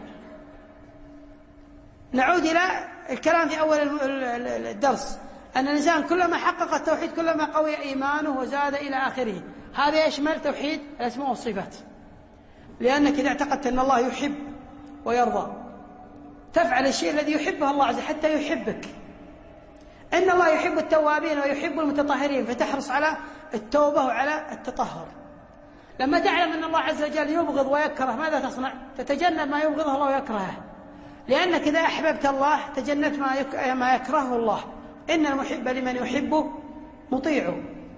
نعود إلى الكلام في أول الدرس أن الإنسان كلما حقق التوحيد كلما قوي إيمانه وزاد إلى آخره. هذا يشمل توحيد الأسماء والصفات، لأنك إذا اعتقدت أن الله يحب ويرضى تفعل الشيء الذي يحبه الله عز وجل حتى يحبك. إن الله يحب التوابين ويحب المتطهرين، فتحرص على التوبة وعلى التطهر. لما تعلم أن الله عز وجل يبغض ويكره ماذا تصنع؟ تتجنب ما يبغضه الله ويكرهه، لأنك إذا أحببت الله تجنبت ما يكرهه الله. إن المحب لمن يحب مطيعه.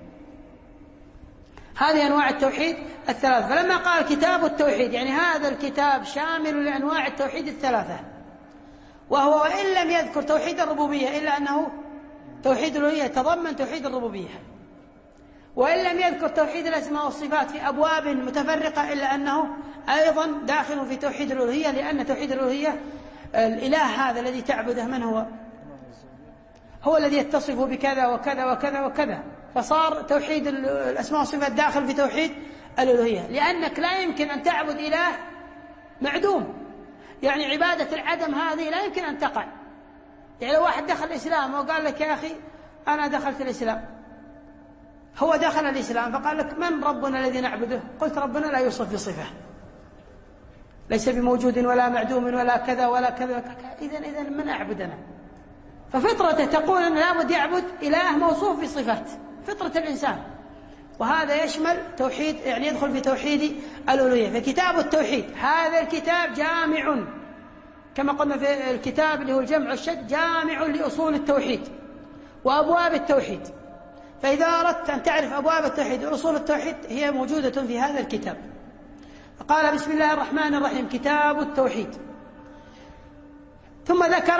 هذه أنواع التوحيد الثلاثة. فلما قال كتاب التوحيد يعني هذا الكتاب شامل لأنواع التوحيد الثلاثة، وهو وإن لم يذكر توحيد الربوبية إلا أنه توحيد الألوهية يتضمن توحيد الربوبية، وإن لم يذكر توحيد الأسماء والصفات في أبواب متفرقة إلا أنه أيضا داخل في توحيد الألوهية، لأن توحيد الألوهية الإله هذا الذي تعبده من هو؟ هو الذي يتصف بكذا وكذا وكذا وكذا، فصار توحيد الأسماء والصفات داخل في توحيد الألوهية، لأنك لا يمكن أن تعبد إله معدوم. يعني عبادة العدم هذه لا يمكن أن تقع. يعني لو واحد دخل الإسلام وقال لك يا أخي أنا دخلت الإسلام، هو دخل الإسلام فقال لك من ربنا الذي نعبده؟ قلت ربنا لا يوصف بصفة، ليس بموجود ولا معدوم ولا كذا ولا كذا، إذن إذن من أعبدنا؟ ففطرته تقول أن لابد يعبد إله موصوف بصفات، فطرة الإنسان، وهذا يشمل توحيد، يعني يدخل في توحيد الألوهية. فكتاب التوحيد هذا الكتاب جامع كما قلنا في الكتاب اللي هو الجمع والشد، جامع لأصول التوحيد وأبواب التوحيد. فإذا أردت أن تعرف أبواب التوحيد وأصول التوحيد هي موجودة في هذا الكتاب. فقال بسم الله الرحمن الرحيم كتاب التوحيد. ثم ذكر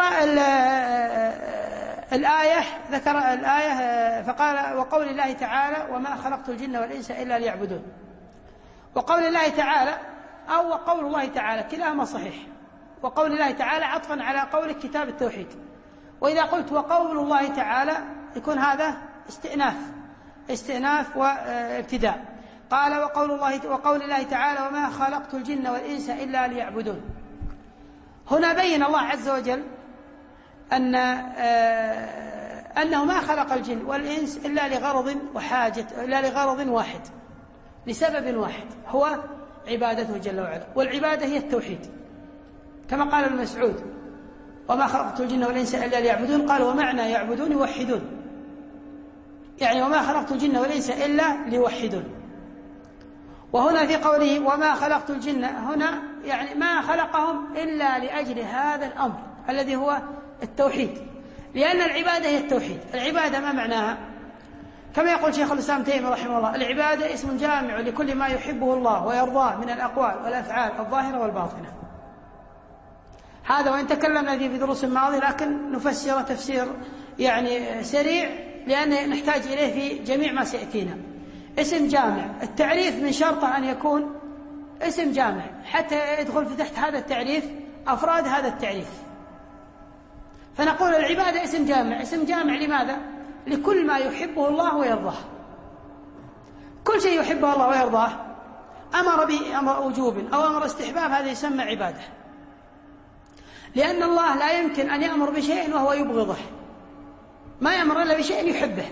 الآية ذكر الآية فقال وقول الله تعالى وما خلقت الجن والإنس إلا ليعبدون. وقول الله تعالى أو وقول الله تعالى كلاهما صحيح. وقول الله تعالى عطفا على قول كتاب التوحيد. وإذا قلت وقول الله تعالى يكون هذا استئناف استئناف وابتداء. قال وقول الله وقول الله تعالى وما خلقت الجن والإنس إلا ليعبدون. هنا بين الله عز وجل أن أنه ما خلق الجن والإنس إلا لغرض وحاجة إلا لغرض واحد، لسبب واحد هو عبادته جل وعلا، والعبادة هي التوحيد. كما قال ابن مسعود وما خلقت الجن والإنس إلا ليعبدون، قال ومعنى يعبدون يوحدون، يعني وما خلقت الجن والإنس إلا ليوحدون. وهنا في قوله وما خلقت الجن هنا يعني ما خلقهم إلا لأجل هذا الأمر الذي هو التوحيد، لأن العبادة هي التوحيد. العبادة ما معناها؟ كما يقول شيخ الإسلام تيمية رحمه الله العبادة اسم جامع لكل ما يحبه الله ويرضاه من الأقوال والأفعال الظاهرة والباطنة. هذا وإن تكلمنا فيه في دروس الماضية لكن نفسر تفسير يعني سريع لأن نحتاج إليه في جميع ما سيأتينا. اسم جامع، التعريف من شرطه أن يكون اسم جامع حتى يدخل في تحت هذا التعريف أفراد هذا التعريف. فنقول العبادة اسم جامع. اسم جامع لماذا؟ لكل ما يحبه الله ويرضاه. كل شيء يحبه الله ويرضاه أمر بأمر وجوب أو أمر استحباب هذا يسمى عبادة، لأن الله لا يمكن أن يأمر بشيء وهو يبغضه، ما يأمر إلا بشيء يحبه.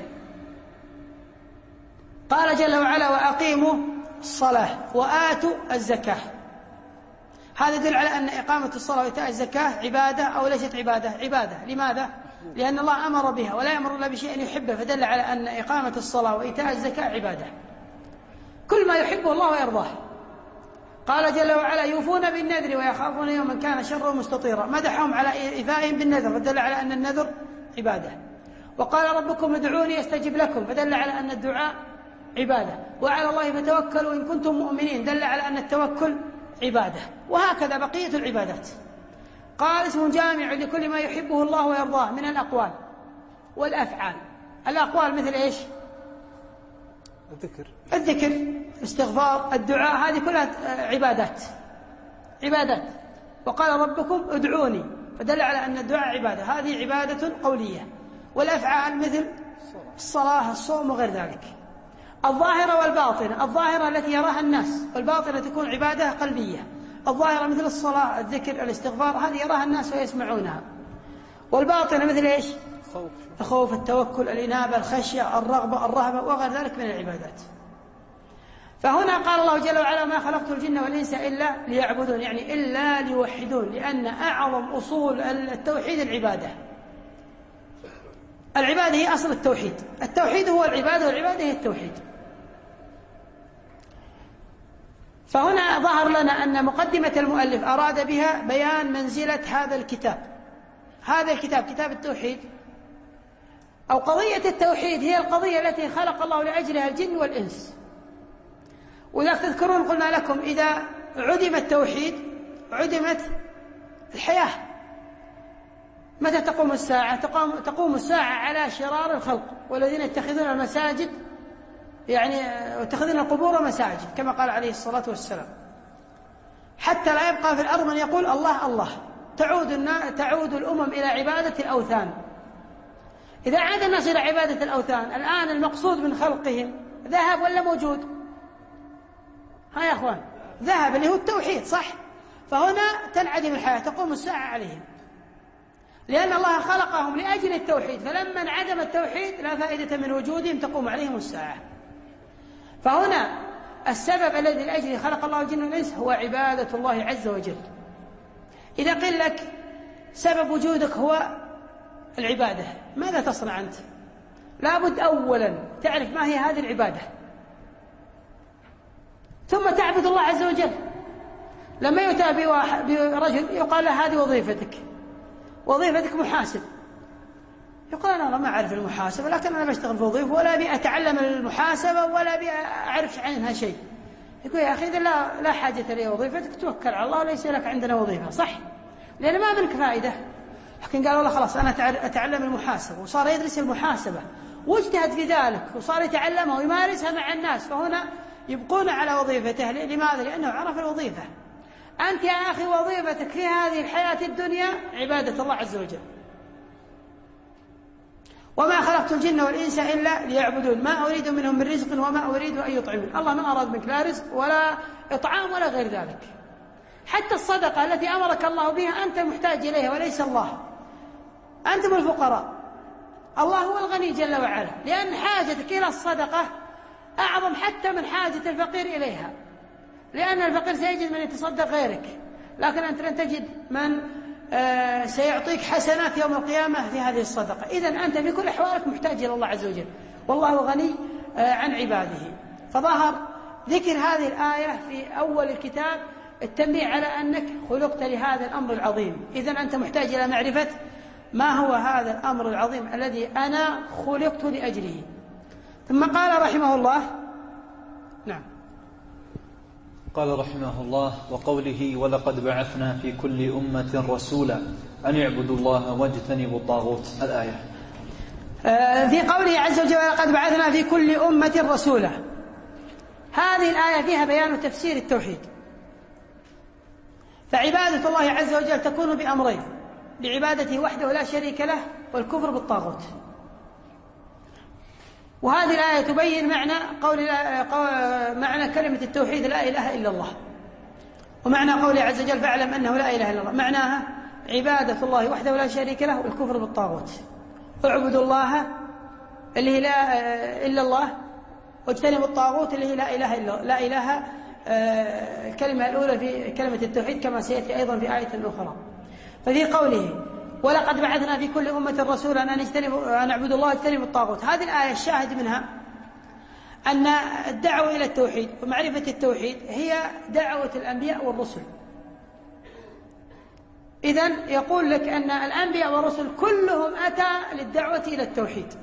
قال جل وعلا وأقيموا الصلاة وآتوا الزكاة. هذا يدل على أن إقامة الصلاة وإيتاء الزكاة عبادة أو ليست عبادة؟ عبادة. لماذا؟ لأن الله أمر بها ولا يأمر إلا بشيء يحبه، فدل على أن إقامة الصلاة وإيتاء الزكاة عبادة، كل ما يحبه الله ويرضاه. قال جل وعلا يوفون بالنذر ويخافون يوما كان شره مستطيرا، مدحهم على إيفائهم بالنذر فدل على أن النذر عبادة. وقال ربكم ادعوني استجب لكم فدل على أن الدعاء عبادة. وعلى الله فتوكلوا إن كنتم مؤمنين دل على أن التوكل عبادة. وهكذا بقية العبادات. قال اسم جامع لكل ما يحبه الله ويرضاه من الأقوال والأفعال. الأقوال مثل إيش؟ الذكر الذكر الاستغفار الدعاء، هذه كلها عبادات عبادات. وقال ربكم ادعوني فدل على أن الدعاء عبادة، هذه عبادة قولية. والأفعال مثل الصلاة الصوم وغير ذلك. الظاهرة والباطنة، الظاهرة التي يراها الناس والباطنة تكون عبادة قلبية. الظاهرة مثل الصلاة الذكر الاستغفار هذه يراها الناس ويسمعونها. والباطنة مثل إيش؟ الخوف التوكل الإنابة الخشية الرغبة الرهبة وغير ذلك من العبادات. فهنا قال الله جل وعلا ما خلقت الجن والإنس إلا ليعبدون، يعني إلا ليوحدون، لأن أعظم أصول التوحيد العبادة. العبادة هي أصل التوحيد، التوحيد هو العبادة والعبادة هي التوحيد. فهنا ظهر لنا أن مقدمة المؤلف أراد بها بيان منزلة هذا الكتاب. هذا الكتاب كتاب التوحيد أو قضية التوحيد هي القضية التي خلق الله لأجلها الجن والإنس. وإذا تذكرون قلنا لكم إذا عدم التوحيد عدمت الحياة. متى تقوم الساعة؟ تقوم, تقوم الساعة على شرار الخلق والذين يتخذون المساجد يعني يتخذون القبور مساجد كما قال عليه الصلاة والسلام، حتى لا يبقى في الأرض من يقول الله الله. تعود, تعود الأمم إلى عبادة الأوثان. إذا عاد الناس إلى عبادة الأوثان الآن المقصود من خلقهم ذهب ولا موجود؟ ها يا أخوان، ذهب اللي هو التوحيد، صح؟ فهنا تنعدم الحياة، تقوم الساعة عليهم، لأن الله خلقهم لأجل التوحيد، فلما انعدم التوحيد لا فائدة من وجودهم، تقوم عليهم الساعة. فهنا السبب الذي لأجله خلق الله الجن والإنس هو عبادة الله عز وجل. إذا قيل لك سبب وجودك هو العبادة، ماذا تصنع أنت؟ لابد أولا تعرف ما هي هذه العبادة، ثم تعبد الله عز وجل. لما يؤتى برجل يقال له هذه وظيفتك، وظيفتك محاسب، يقول أنا ما أعرف المحاسبة لكن أنا بشتغل في وظيفة ولا أبي أتعلم المحاسبة ولا أبي أعرف عنها شيء. يقول يا أخي إذا لا, لا حاجة لي وظيفتك توكل على الله وليس لك عندنا وظيفة، صح؟ لأن ما منك فائدة. لكن قال والله خلاص أنا أتعلم المحاسبة، وصار يدرس المحاسبة واجتهد في ذلك وصار يتعلمها ويمارسها مع الناس، فهنا يبقون على وظيفته. لماذا؟ لأنه عرف الوظيفة. أنت يا أخي وظيفتك في هذه الحياة الدنيا عبادة الله عز وجل. وما خلقت الجن والإنس إلا ليعبدون ما أريد منهم من رزق وما أريد أن يطعمون. الله ما أراد منك لا رزق ولا إطعام ولا غير ذلك. حتى الصدقة التي أمرك الله بها أنت محتاج إليها وليس الله، أنتم الفقراء، الله هو الغني جل وعلا، لأن حاجتك إلى الصدقة أعظم حتى من حاجة الفقير إليها، لأن الفقير سيجد من يتصدق غيرك، لكن أنت لن تجد من آه سيعطيك حسنات يوم القيامة في هذه الصدقة. إذن أنت في كل أحوالك محتاج إلى الله عز وجل، والله غني آه عن عباده. فظهر ذكر هذه الآية في أول الكتاب التنبيه على أنك خلقت لهذا الأمر العظيم. إذن أنت محتاج إلى معرفة ما هو هذا الأمر العظيم الذي أنا خلقت لأجله. ثم قال رحمه الله، نعم، قال رحمه الله: وقوله ولقد بعثنا في كل أمة رسولا أن يعبدوا الله واجتنبوا الطاغوت، الآية. في قوله عز وجل ولقد بعثنا في كل أمة رسولا، هذه الآية فيها بيان تفسير التوحيد. فعبادة الله عز وجل تكون بأمرين: بعبادته وحده لا شريك له، والكفر بالطاغوت. وهذه الآية تبين معنى قول معنى كلمة التوحيد لا إله إلا الله، ومعنى قوله عز وجل فاعلم أنه لا إله إلا الله، معناها عبادة الله وحده لا شريك له والكفر بالطاغوت. اعبدوا الله اللي هي لا إلا الله، واجتنبوا الطاغوت اللي هي لا إله إلا لا إله الكلمة الأولى في كلمة التوحيد كما سيأتي أيضا في آية أخرى. ففي قوله ولقد بعثنا في كل أمة رسولا أن اجتنبوا أن اعبدوا الله واجتنبوا الطاغوت، هذه الآية الشاهد منها أن الدعوة إلى التوحيد ومعرفة التوحيد هي دعوة الأنبياء والرسل. إذن يقول لك أن الأنبياء والرسل كلهم أتى للدعوة إلى التوحيد.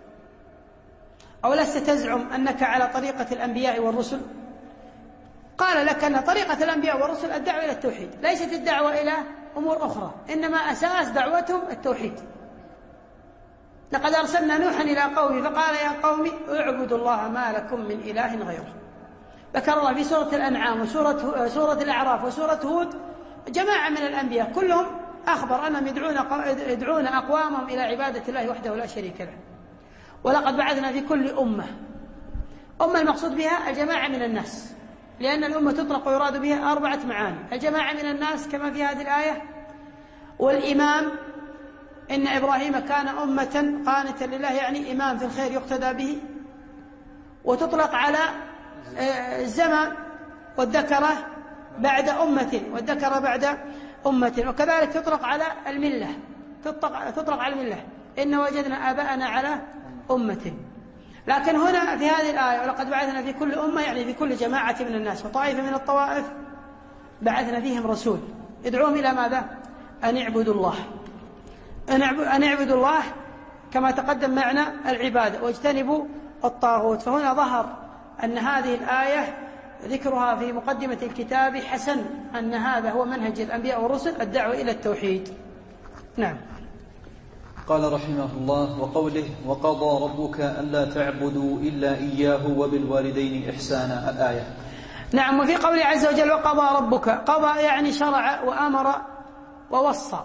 أو لست تزعم أنك على طريقة الأنبياء والرسل؟ قال لك أن طريقة الأنبياء والرسل الدعوة إلى التوحيد، ليست الدعوة إلى أمور أخرى، إنما أساس دعوتهم التوحيد. لقد أرسلنا نوحا إلى قومه فقال يا قوم اعبدوا الله ما لكم من إله غيره. ذكر الله في سورة الأنعام وسورة سورة الأعراف وسورة هود جماعة من الأنبياء كلهم أخبر أنهم يدعون يدعون أقوامهم إلى عبادة الله وحده لا شريك له. ولقد بعثنا في كل أمة، أمة المقصود بها الجماعة من الناس، لأن الأمة تطلق ويراد بها أربعة معاني: الجماعة من الناس كما في هذه الآية، والإمام، إن إبراهيم كان أمة قانتا لله يعني إمام في الخير يقتدى به، وتطلق على الزمان والذكرة بعد أمة والذكرة بعد أمة، وكذلك تطلق على الملة تطلق, تطلق على الملة إن وجدنا آباءنا على أمة. لكن هنا في هذه الآية ولقد بعثنا في كل أمة يعني في كل جماعة من الناس وطائفة من الطوائف بعثنا فيهم رسول يدعوهم إلى ماذا؟ أن يعبدوا الله، أن يعبدوا الله كما تقدم معنا العبادة واجتنبوا الطاغوت. فهنا ظهر أن هذه الآية ذكرها في مقدمة الكتاب حسن، أن هذا هو منهج الأنبياء والرسل الدعوة إلى التوحيد. نعم. قال رحمه الله: وقوله وقضى ربك ألا تعبدوا إلا إياه وبالوالدين إحسانا، الآية. نعم. وفي قوله عز وجل وقضى ربك، قضى يعني شرع وأمر ووصى،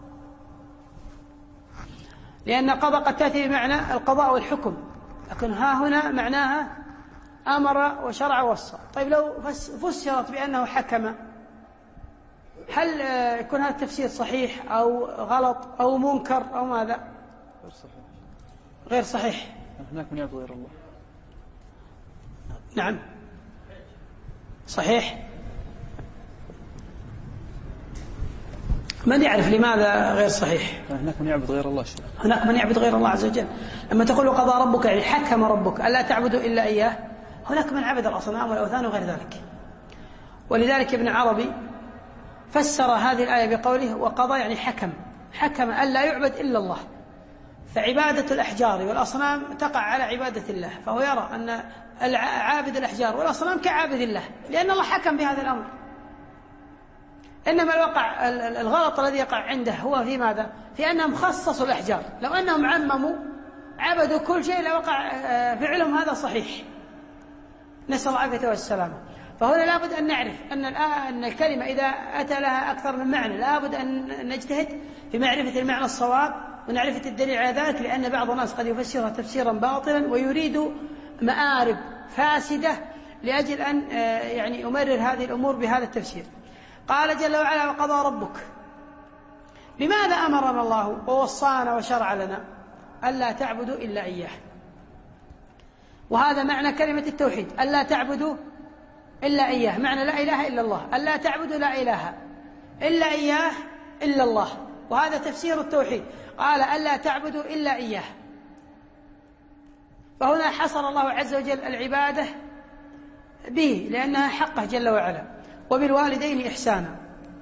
لأن قضى قد تأتي بمعنى القضاء والحكم، لكن ها هنا معناها أمر وشرع ووصى. طيب لو فسرت بأنه حكم، هل يكون هذا التفسير صحيح أو غلط أو منكر أو ماذا؟ غير صحيح. غير صحيح. هناك من يعبد غير الله. نعم صحيح. من يعرف لماذا غير صحيح؟ هناك من يعبد غير الله. هناك من يعبد غير الله عز وجل. لما تقول وقضى ربك يعني حكم ربك ألا تعبدوا إلا إياه، هناك من عبد الأصنام والأوثان وغير ذلك. ولذلك ابن عربي فسر هذه الآية بقوله وقضى يعني حكم، حكم ألا يعبد إلا الله. فعبادة الأحجار والأصنام تقع على عبادة الله، فهو يرى أن عابد الأحجار والأصنام كعابد الله، لأن الله حكم بهذا الأمر. إنما الوقع الغلط الذي يقع عنده هو في ماذا؟ في أنهم خصصوا الأحجار. لو أنهم عمموا عبدوا كل شيء لوقع فعلهم هذا صحيح، نسأل الله العافية والسلامة. فهنا لابد أن نعرف أن أن الكلمة إذا أتى لها أكثر من معنى لابد أن نجتهد في معرفة المعنى الصواب ونعرفة الدليل على ذلك، لأن بعض الناس قد يفسرها تفسيرا باطلا ويريد مآرب فاسدة لأجل أن يعني يمرر هذه الأمور بهذا التفسير. قال جل وعلا وقضى ربك. لماذا أمرنا الله ووصانا وشرع لنا ألا تعبدوا إلا إياه؟ وهذا معنى كلمة التوحيد، ألا تعبدوا إلا إياه، معنى لا إله إلا الله، ألا تعبدوا لا إله إلا إياه إلا الله، وهذا تفسير التوحيد. قال ألا تعبدوا إلا إياه، فهنا حصر الله عز وجل العبادة به لأنها حقه جل وعلا. وبالوالدين إحسانا.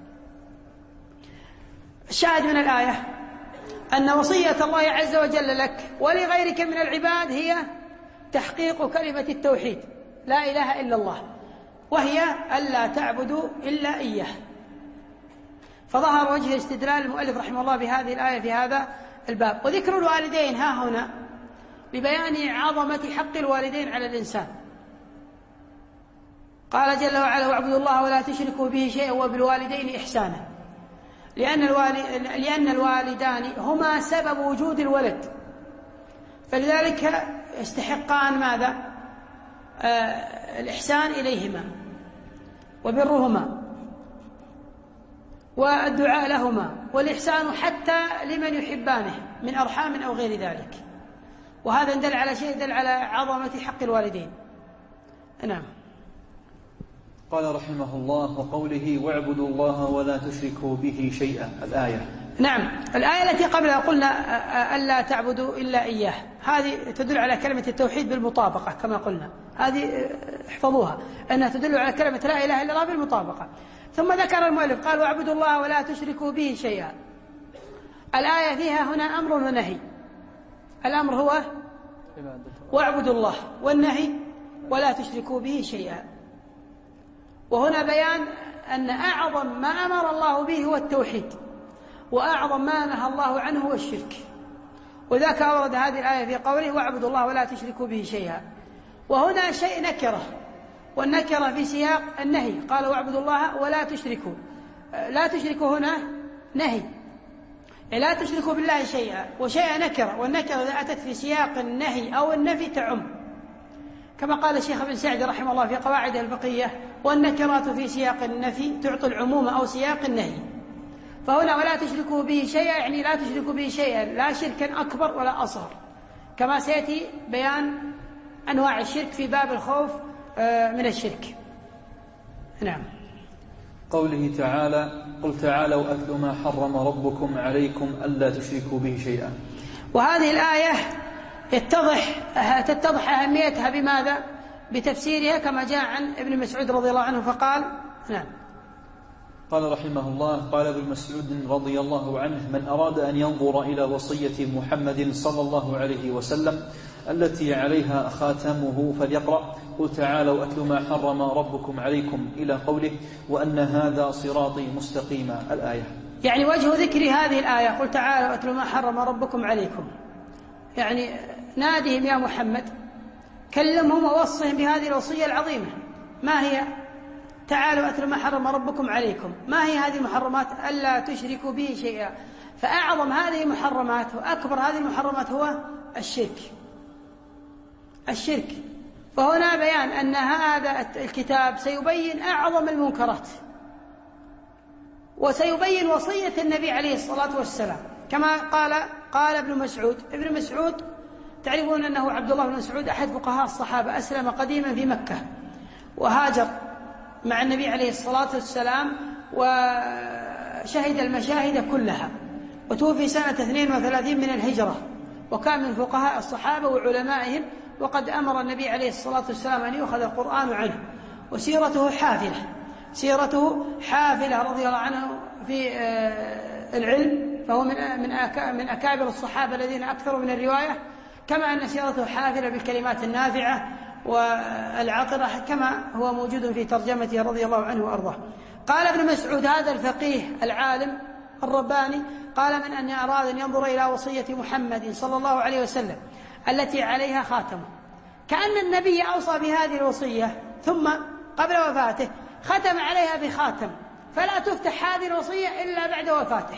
الشاهد من الآية أن وصية الله عز وجل لك ولغيرك من العباد هي تحقيق كلمة التوحيد لا إله إلا الله، وهي ألا تعبدوا إلا إياه. فظهر وجه استدلال المؤلف رحمه الله بهذه الآية في هذا الباب. وذكر الوالدين ها هنا لبيان عظمة حق الوالدين على الإنسان. قال جل وعلا واعبدوا الله ولا تشركوا به شيئا وبالوالدين إحسانا، لأن, الوالد لأن الوالدان هما سبب وجود الولد، فلذلك يستحقان ماذا؟ آه الإحسان إليهما وبرهما والدعاء لهما والإحسان حتى لمن يحبانه من أرحام أو غير ذلك. وهذا دل على شيء، دل على عظمة حق الوالدين. نعم. قال رحمه الله وقوله واعبدوا الله ولا تشركوا به شيئا، الآية. نعم. الآية التي قبلها قلنا ألا تعبدوا إلا إياه، هذه تدل على كلمة التوحيد بالمطابقة كما قلنا، هذه احفظوها أنها تدل على كلمة لا إله إلا الله بالمطابقة. ثم ذكر المؤلف قال واعبدوا الله ولا تشركوا به شيئا. الآية فيها هنا أمر ونهي. الأمر هو واعبدوا الله، والنهي ولا تشركوا به شيئا. وهنا بيان أن أعظم ما أمر الله به هو التوحيد، وأعظم ما نهى الله عنه هو الشرك. وذاك أورد هذه الآية في قوله واعبدوا الله ولا تشركوا به شيئا. وهنا شيء نكرة، والنكرة في سياق النهي. قال واعبدوا الله ولا تشركوا، لا تشركوا هنا نهي، لا تشركوا بالله شيئا، وشيء نكرة، والنكرة إذا أتت في سياق النهي أو النفي تعم، كما قال الشيخ ابن سعد رحمه الله في قواعده الفقهية والنكرات في سياق النفي تعطي العموم أو سياق النهي. فهنا ولا تشركوا به شيئا يعني لا تشركوا به شيئا، لا شركا أكبر ولا أصغر، كما سيأتي بيان أنواع الشرك في باب الخوف من الشرك. نعم. قوله تعالى قل تعالوا أتل ما حرم ربكم عليكم ألا تشركوا به شيئا. وهذه الآية يتضح تتضح أهميتها بماذا؟ بتفسيرها كما جاء عن ابن مسعود رضي الله عنه فقال. نعم. قال رحمه الله: قال ابن مسعود رضي الله عنه: من أراد أن ينظر إلى وصية محمد صلى الله عليه وسلم التي عليها خاتمه فليقرأ: قل تعالوا أتل ما حرم ربكم عليكم إلى قوله: وأن هذا صراطي مستقيما، الآية. يعني وجه ذكر هذه الآية: قل تعالوا أتل ما حرم ربكم عليكم، يعني نادهم يا محمد، كلمهم ووصهم بهذه الوصية العظيمة. ما هي؟ تعالوا أتل ما حرم ربكم عليكم. ما هي هذه المحرمات؟ ألا تشركوا به شيئا. فأعظم هذه المحرمات وأكبر هذه المحرمات هو الشرك. الشرك. فهنا بيان أن هذا الكتاب سيبين أعظم المنكرات، وسيبين وصية النبي عليه الصلاة والسلام كما قال قال ابن مسعود. ابن مسعود تعرفون أنه عبد الله بن مسعود أحد فقهاء الصحابة، أسلم قديما في مكة وهاجر مع النبي عليه الصلاة والسلام وشهد المشاهد كلها، وتوفي سنة اثنين وثلاثين من الهجرة، وكان من فقهاء الصحابة وعلمائهم، وقد أمر النبي عليه الصلاة والسلام أن يؤخذ القرآن عنه. وسيرته حافلة سيرته حافلة رضي الله عنه في العلم، فهو من من أكابر الصحابة الذين أكثروا من الرواية، كما أن سيرته حافلة بالكلمات النافعة والعطرة كما هو موجود في ترجمته رضي الله عنه وأرضاه. قال ابن مسعود هذا الفقيه العالم الرباني قال: من أن أراد أن ينظر إلى وصية محمد صلى الله عليه وسلم التي عليها خاتمه، كأن النبي أوصى بهذه الوصية ثم قبل وفاته ختم عليها بخاتم، فلا تفتح هذه الوصية إلا بعد وفاته.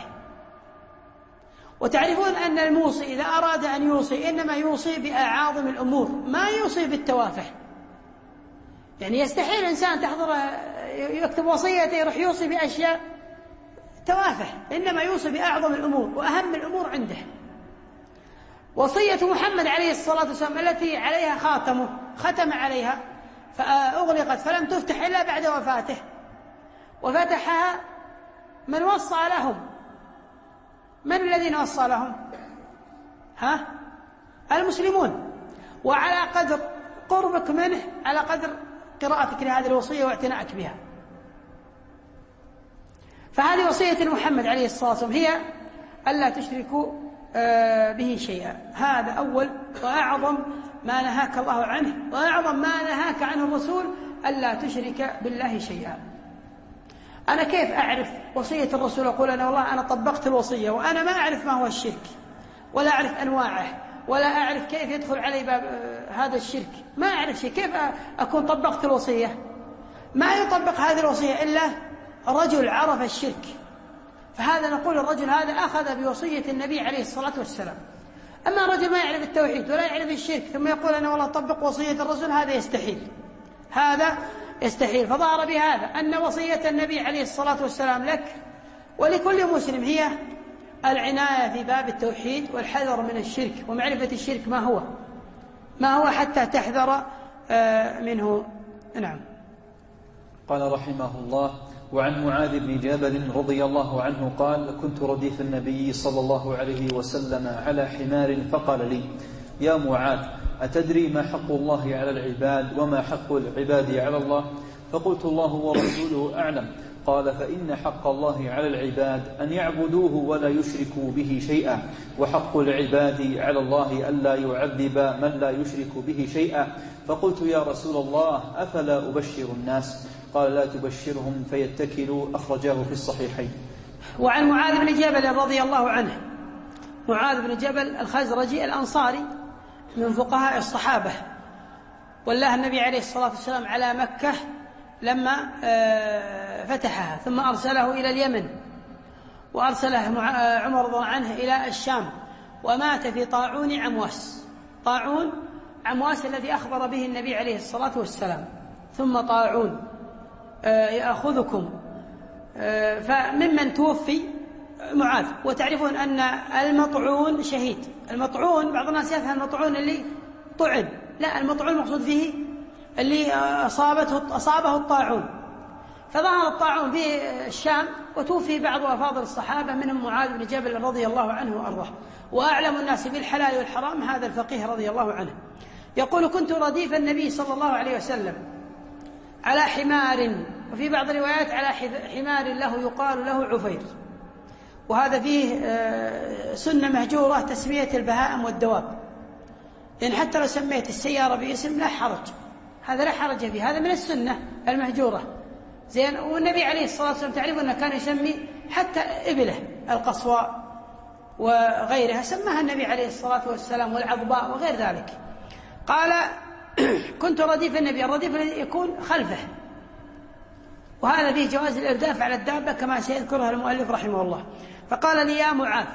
وتعرفون أن الموصي إذا أراد أن يوصي إنما يوصي بأعاظم الأمور، ما يوصي بالتوافه. يعني يستحيل الإنسان تحضر يكتب وصيته يروح يوصي بأشياء توافه، إنما يوصي بأعظم الأمور وأهم الأمور عنده. وصية محمد عليه الصلاة والسلام التي عليها خاتمه ختم عليها فأغلقت فلم تفتح إلا بعد وفاته، وفتحها من وصى لهم. من الذين وصى لهم؟ ها؟ المسلمون. وعلى قدر قربك منه على قدر قراءتك لهذه الوصية واعتنائك بها. فهذه وصية محمد عليه الصلاة والسلام هي ألا تشركوا به شيئا. هذا أول وأعظم ما نهاك الله عنه، وأعظم ما نهاك عنه الرسول: ألا تشرك بالله شيئا. أنا كيف أعرف وصية الرسول؟ أقول أنا والله أنا طبقت الوصية وأنا ما أعرف ما هو الشرك، ولا أعرف أنواعه، ولا أعرف كيف يدخل علي باب هذا الشرك، ما أعرف شيء. كيف أكون طبقت الوصية؟ ما يطبق هذه الوصية إلا رجل عرف الشرك. فهذا نقول الرجل هذا أخذ بوصية النبي عليه الصلاة والسلام. أما رجل ما يعرف التوحيد ولا يعرف الشرك ثم يقول أنا والله طبق وصية الرسول، هذا يستحيل، هذا يستحيل. فظهر بهذا أن وصية النبي عليه الصلاة والسلام لك ولكل مسلم هي العناية في باب التوحيد والحذر من الشرك ومعرفة الشرك ما هو ما هو حتى تحذر منه. نعم. قال رحمه الله: وعن معاذ بن جبل رضي الله عنه قال: كنت رديف النبي صلى الله عليه وسلم على حمار فقال لي: يا معاذ، أتدري ما حق الله على العباد وما حق العباد على الله؟ فقلت: الله ورسوله أعلم. قال: فإن حق الله على العباد أن يعبدوه ولا يشركوا به شيئا، وحق العباد على الله ألا يعذب من لا يشرك به شيئا. فقلت: يا رسول الله، أفلا أبشر الناس؟ قال: لا تبشرهم فيتكلوا. أخرجاه في الصحيحين. وعن معاذ بن جبل رضي الله عنه، معاذ بن جبل الخزرجي الأنصاري من فقهاء الصحابة، والله النبي عليه الصلاة والسلام على مكة لما فتحها، ثم أرسله إلى اليمن، وأرسله عمر رضي الله عنه إلى الشام، ومات في طاعون عمواس. طاعون عمواس الذي أخبر به النبي عليه الصلاة والسلام. ثم طاعون يأخذكم، فممن توفي معاذ. وتعرفون أن المطعون شهيد. المطعون بعض الناس يفهم المطعون اللي طعن، لا، المطعون المقصود فيه اللي أصابته أصابه الطاعون. فظهر الطاعون في الشام وتوفي بعض أفاضل الصحابة منهم معاذ بن جبل رضي الله عنه وأرضاه. وأعلم الناس بالحلال والحرام هذا الفقيه رضي الله عنه. يقول: كنت رديف النبي صلى الله عليه وسلم على حمار، وفي بعض الروايات على حمار له يقال له عفير، وهذا فيه سنة مهجورة تسمية البهائم والدواب، يعني حتى لو سميت السيارة باسم لا حرج، هذا لا حرج فيه، هذا من السنة المهجورة زين. والنبي عليه الصلاة والسلام تعرفون أنه كان يسمي حتى إبله القصواء وغيرها سماها النبي عليه الصلاة والسلام، والعضباء وغير ذلك. قال: كنت رديف النبي، الرديف الذي يكون خلفه، وهذا فيه جواز الإرداف على الدابة كما سيذكرها المؤلف رحمه الله. فقال لي: يا معاذ،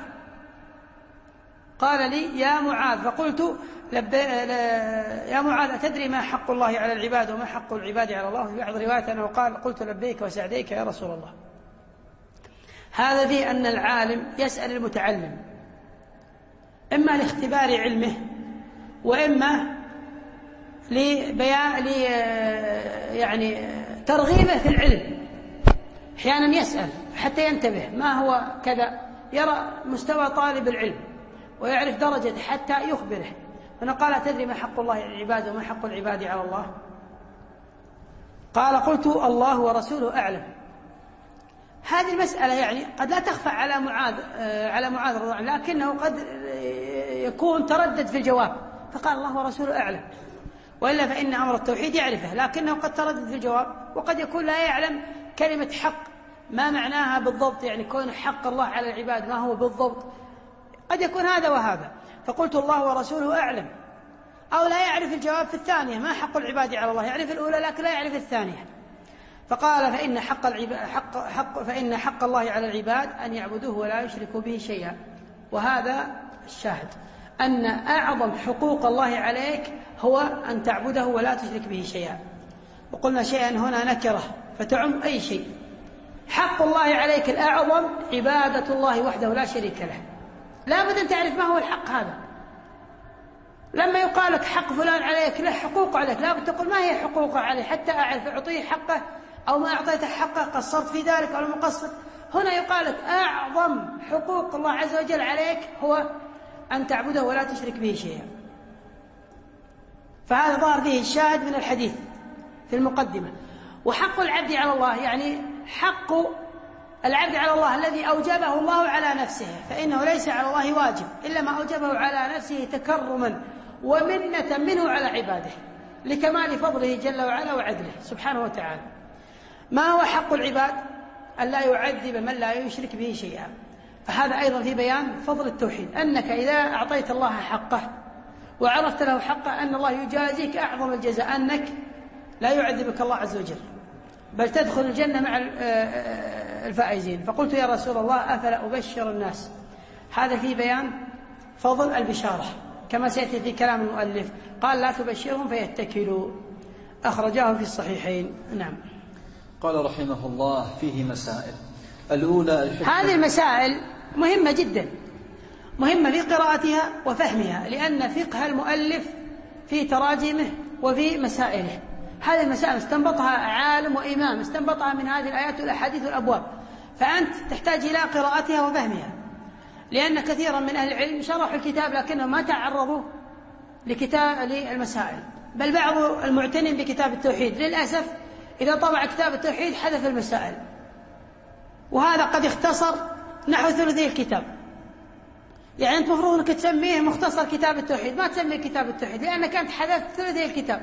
قال لي: يا معاذ، فقلت: لب... يا معاذ، أتدري ما حق الله على العباد وما حق العباد على الله؟ في بعض الروايات أنه قال: قلت: لبيك وسعديك يا رسول الله. هذا فيه أن العالم يسأل المتعلم إما لاختبار علمه، وإما لبيان لي يعني ترغيبه في العلم. أحيانا يسأل حتى ينتبه ما هو كذا، يرى مستوى طالب العلم ويعرف درجته حتى يخبره. هنا قال: تدري ما حق الله على العباد وما حق العباد على الله؟ قال: قلت: الله ورسوله أعلم. هذه المسألة يعني قد لا تخفى على معاذ على معاذ رضي الله عنه، لكنه قد يكون تردد في الجواب، فقال: الله ورسوله أعلم. وإلا فإن أمر التوحيد يعرفه، لكنه قد تردد في الجواب، وقد يكون لا يعلم كلمة حق ما معناها بالضبط، يعني كون حق الله على العباد ما هو بالضبط، قد يكون هذا وهذا. فقلت: الله ورسوله أعلم. أو لا يعرف الجواب في الثانية، ما حق العباد على الله، يعرف الأولى لكن لا يعرف الثانية. فقال: فإن حق, العباد حق, حق, فإن حق الله على العباد أن يعبدوه ولا يشركوا به شيئا. وهذا الشاهد، أن أعظم حقوق الله عليك هو أن تعبده ولا تشرك به شيئا. وقلنا شيئا هنا نكرة فتعم أي شيء. حق الله عليك الأعظم عبادة الله وحده لا شريك له. لا بد أن تعرف ما هو الحق هذا. لما يقال لك حق فلان عليك، له حقوق عليك، لا بد تقول ما هي حقوقه عليه حتى أعرف أعطيه حقه أو ما أعطيته حقه، قصرت في ذلك أو مقصر. هنا يقال لك أعظم حقوق الله عز وجل عليك هو أن تعبده ولا تشرك به شيئا. فهذا ظهر فيه الشاهد من الحديث في المقدمة. وحق العبد على الله يعني حق العبد على الله الذي أوجبه الله على نفسه، فإنه ليس على الله واجب إلا ما أوجبه على نفسه تكرما ومنة منه على عباده لكمال فضله جل وعلا وعدله سبحانه وتعالى. ما هو حق العباد؟ أن لا يعذب من لا يشرك به شيئا. فهذا أيضا في بيان فضل التوحيد، أنك إذا أعطيت الله حقه وعرفت له حقه أن الله يجازيك أعظم الجزاء، أنك لا يعذبك الله عز وجل بل تدخل الجنة مع الفائزين. فقلت: يا رسول الله أفلا أبشر الناس؟ هذا في بيان فضل البشارة كما سيأتي في كلام المؤلف. قال: لا تبشرهم فيتكلوا. أخرجاه في الصحيحين. نعم. قال رحمه الله: فيه مسائل. الأولى هذه المسائل مهمة جدا، مهمة في قراءتها وفهمها، لأن فقه المؤلف في تراجمه وفي مسائله. هذه المسائل استنبطها عالم وإمام، استنبطها من هذه الآيات والأحاديث والأبواب، فأنت تحتاج إلى قراءتها وفهمها. لأن كثيرا من أهل العلم شرحوا الكتاب لكنهم ما تعرضوا لكتاب للمسائل، بل بعض المعتنين بكتاب التوحيد للأسف إذا طبع كتاب التوحيد حذف المسائل، وهذا قد اختصر نحو ثلثي الكتاب. يعني أنت مفروض أنك تسميه مختصر كتاب التوحيد، ما تسميه كتاب التوحيد لأنك أنت حذفت ثلثي الكتاب،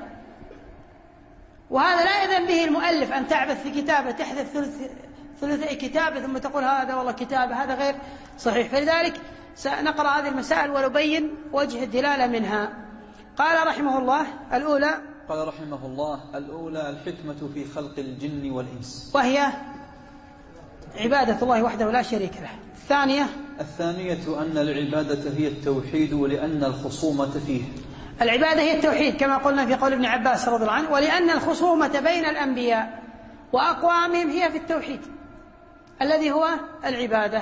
وهذا لا يأذن به المؤلف أن تعبث في كتابه تحذف ثلث ثلثي كتابه ثم تقول هذا والله كتابه، هذا غير صحيح. فلذلك سنقرأ هذه المسائل ونبين وجه الدلالة منها. قال رحمه الله: الأولى قال رحمه الله الأولى الحكمة في خلق الجن والإنس، وهي عبادة الله وحده لا شريك له. الثانية الثانية أن العبادة هي التوحيد، ولأن الخصومة فيه. العبادة هي التوحيد كما قلنا في قول ابن عباس رضي الله عنه، ولأن الخصومة بين الأنبياء وأقوامهم هي في التوحيد الذي هو العبادة.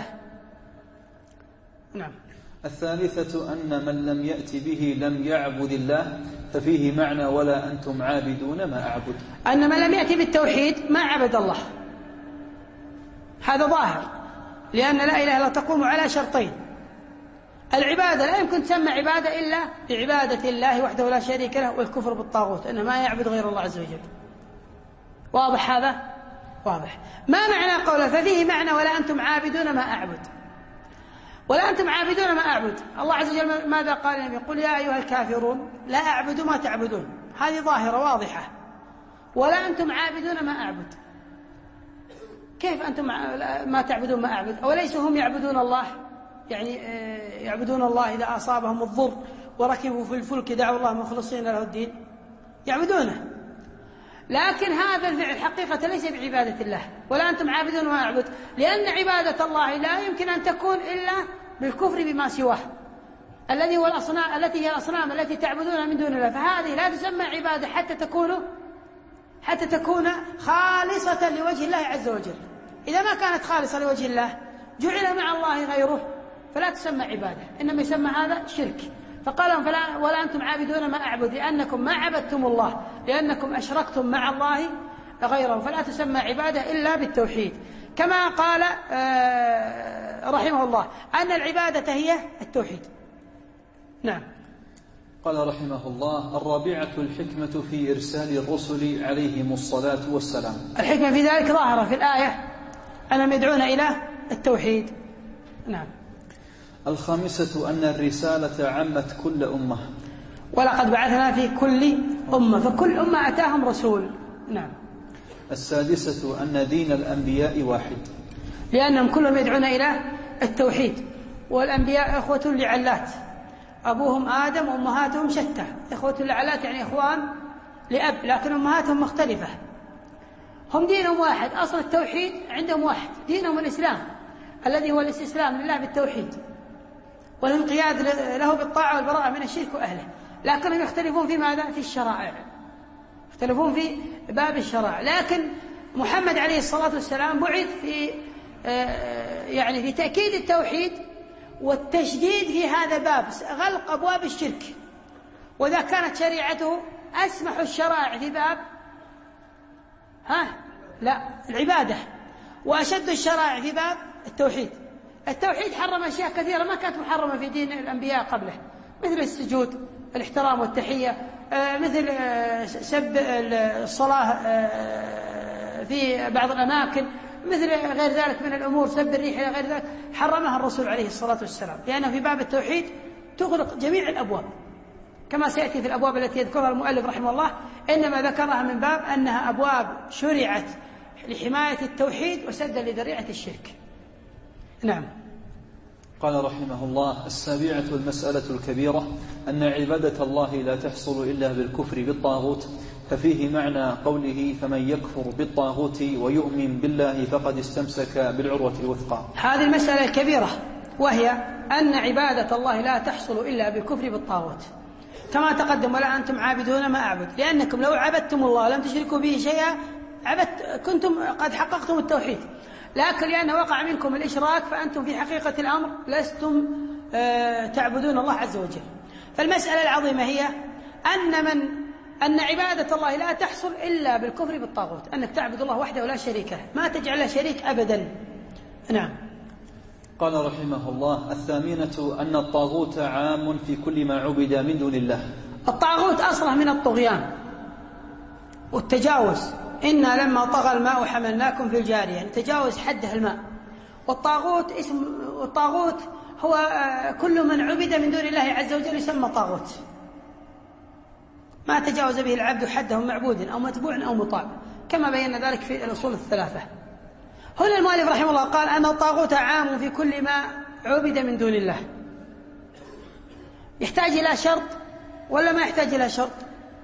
نعم. الثالثة أن من لم يأت به لم يعبد الله، ففيه معنى ولا أنتم عابدون ما أعبد. أن من لم يأتي بالتوحيد ما عبد الله، هذا ظاهر، لأن لا إله إلا الله تقوم على شرطين: العبادة لا يمكن تسمى عبادة إلا بعبادة الله وحده لا شريك له، والكفر بالطاغوت أنه ما يعبد غير الله عز وجل. واضح هذا؟ واضح. ما معنى قوله ففيه معنى ولا أنتم عابدون ما أعبد؟ ولا أنتم عابدون ما أعبد، الله عز وجل ماذا قال النبي؟ قل يا أيها الكافرون لا أعبد ما تعبدون، هذه ظاهرة واضحة. ولا أنتم عابدون ما أعبد، كيف أنتم ما تعبدون ما أعبد؟ أوليسوا هم يعبدون الله؟ يعني يعبدون الله إذا أصابهم الضر وركبوا في الفلك دعوا الله مخلصين له الدين، يعبدونه. لكن هذا الفعل حقيقة ليس بعبادة الله. ولا أنتم عابدون ما أعبد، لأن عبادة الله لا يمكن أن تكون إلا بالكفر بما سواه، الذي هو الأصنام، التي هي الأصنام التي تعبدونها من دون الله، فهذه لا تسمى عبادة حتى تكون حتى تكون خالصة لوجه الله عز وجل. إذا ما كانت خالصة لوجه الله جعل مع الله غيره فلا تسمى عبادة، إنما يسمى هذا شرك. فقال فلا ولا أنتم عابدون ما أعبد، لأنكم ما عبدتم الله، لأنكم أشركتم مع الله غيره، فلا تسمى عبادة إلا بالتوحيد. كما قال رحمه الله أن العبادة هي التوحيد. نعم. قال رحمه الله: الرابعة الحكمة في إرسال الرسل عليهم الصلاة والسلام. الحكمة في ذلك ظاهرة في الآية أنهم يدعون إلى التوحيد. نعم. الخامسة أن الرسالة عمت كل أمة، ولقد بعثنا في كل أمة، فكل أمة أتاهم رسول. نعم. السادسة أن دين الأنبياء واحد، لأنهم كلهم يدعون إلى التوحيد، والأنبياء إخوة لعلات، أبوهم آدم وأمهاتهم شتى. إخوة لعلات يعني إخوان لأب، لكن أمهاتهم مختلفة. هم دينهم واحد، أصل التوحيد عندهم واحد، دينهم الإسلام الذي هو الاستسلام لله بالتوحيد والانقياد له بالطاعة والبراءة من الشرك وأهله، لكنهم يختلفون في ماذا؟ في الشرائع، يختلفون في باب الشرائع. لكن محمد عليه الصلاة والسلام بعث في يعني في تأكيد التوحيد والتشديد في هذا الباب، غلق أبواب الشرك. وإذا كانت شريعته أسمح الشرائع في باب ها لا العبادة، وأشد الشرائع في باب التوحيد. التوحيد حرم أشياء كثيرة ما كانت محرمة في دين الأنبياء قبله، مثل السجود، الاحترام والتحية، مثل سب الصلاة في بعض الأماكن، مثل غير ذلك من الأمور، سب الريح إلى غير ذلك، حرمها الرسول عليه الصلاة والسلام، لأنه في باب التوحيد تغلق جميع الأبواب، كما سيأتي في الأبواب التي يذكرها المؤلف رحمه الله، إنما ذكرها من باب أنها أبواب شرعت لحماية التوحيد وسدا لذريعة الشرك. نعم. قال رحمه الله: السابعة المسألة الكبيرة أن عبادة الله لا تحصل إلا بالكفر بالطاغوت، ففيه معنى قوله: فمن يكفر بالطاغوت ويؤمن بالله فقد استمسك بالعروة الوثقى. هذه المسألة الكبيرة، وهي أن عبادة الله لا تحصل إلا بالكفر بالطاغوت، كما تقدم: ولا أنتم عابدون ما أعبد، لأنكم لو عبدتم الله لم تشركوا به شيئا عبدت كنتم قد حققتم التوحيد، لكن لأن وقع منكم الإشراك فأنتم في حقيقة الأمر لستم تعبدون الله عز وجل. فالمسألة العظيمة هي أن من أن عبادة الله لا تحصل إلا بالكفر بالطاغوت، أنك تعبد الله وحده ولا شريك له، ما تجعل له شريك أبدا. نعم. قال رحمه الله: الثامنة أن الطاغوت عام في كل ما عبد من دون الله. الطاغوت أصله من الطغيان والتجاوز، إنا لما طغى الماء حملناكم في الجارية، يعني تجاوز حده الماء. والطاغوت اسم والطاغوت هو كل من عبد من دون الله عز وجل يسمى طاغوت، ما تجاوز به العبد حده معبود أو متبوع أو مطاع، كما بينا ذلك في الأصول الثلاثة. هنا المؤلف رحمه الله قال أن الطاغوت عام في كل ما عبد من دون الله. يحتاج إلى شرط ولا ما يحتاج إلى شرط؟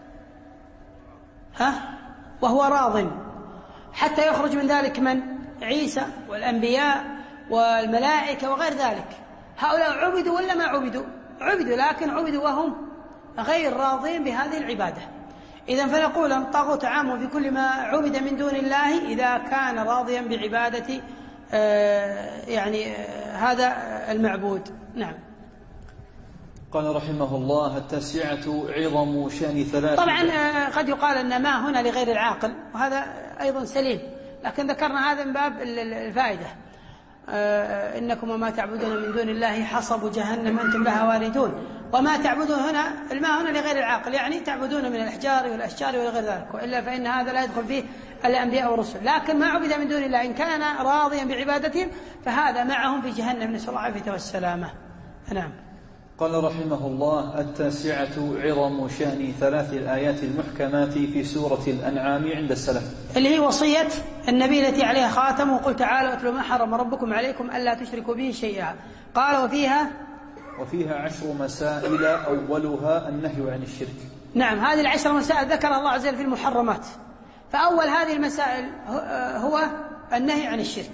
ها؟ وهو راض حتى يخرج من ذلك من؟ عيسى والأنبياء والملائكة وغير ذلك. هؤلاء عبدوا ولا ما عبدوا؟ عبدوا، لكن عبدوا وهم غير راضين بهذه العبادة. إذن فنقول أن الطاغوت عام في كل ما عبد من دون الله إذا كان راضيا بعبادة آه يعني آه هذا المعبود. نعم. قال رحمه الله: التاسعة عظم شأن ثلاث. طبعا آه قد يقال أن ما هنا لغير العاقل، وهذا أيضا سليم، لكن ذكرنا هذا من باب الفائدة. آه إنكم وما تعبدون من دون الله حصب جهنم أنتم لها واردون. وما تعبدون هنا الماء هنا لغير العاقل، يعني تعبدون من الأحجار والأشجار وغير ذلك، وإلا فإن هذا لا يدخل فيه الأنبياء والرسل. لكن ما عبد من دون الله إن كان راضيا بعبادتهم فهذا معهم في جهنم، نسأل الله العافية والسلامة. نعم. قال رحمه الله: التاسعة عظم شأن ثلاث الآيات المحكمات في سورة الأنعام عند السلف، اللي هي وصية النبي التي عليها خاتم: وقل تعالوا اتلوا ما حرم ربكم عليكم ألا تشركوا به شيئا. قال: وفيها وفيها عشر مسائل أولها النهي عن الشرك. نعم، هذه العشر مسائل ذكر الله عز وجل في المحرمات، فأول هذه المسائل هو النهي عن الشرك،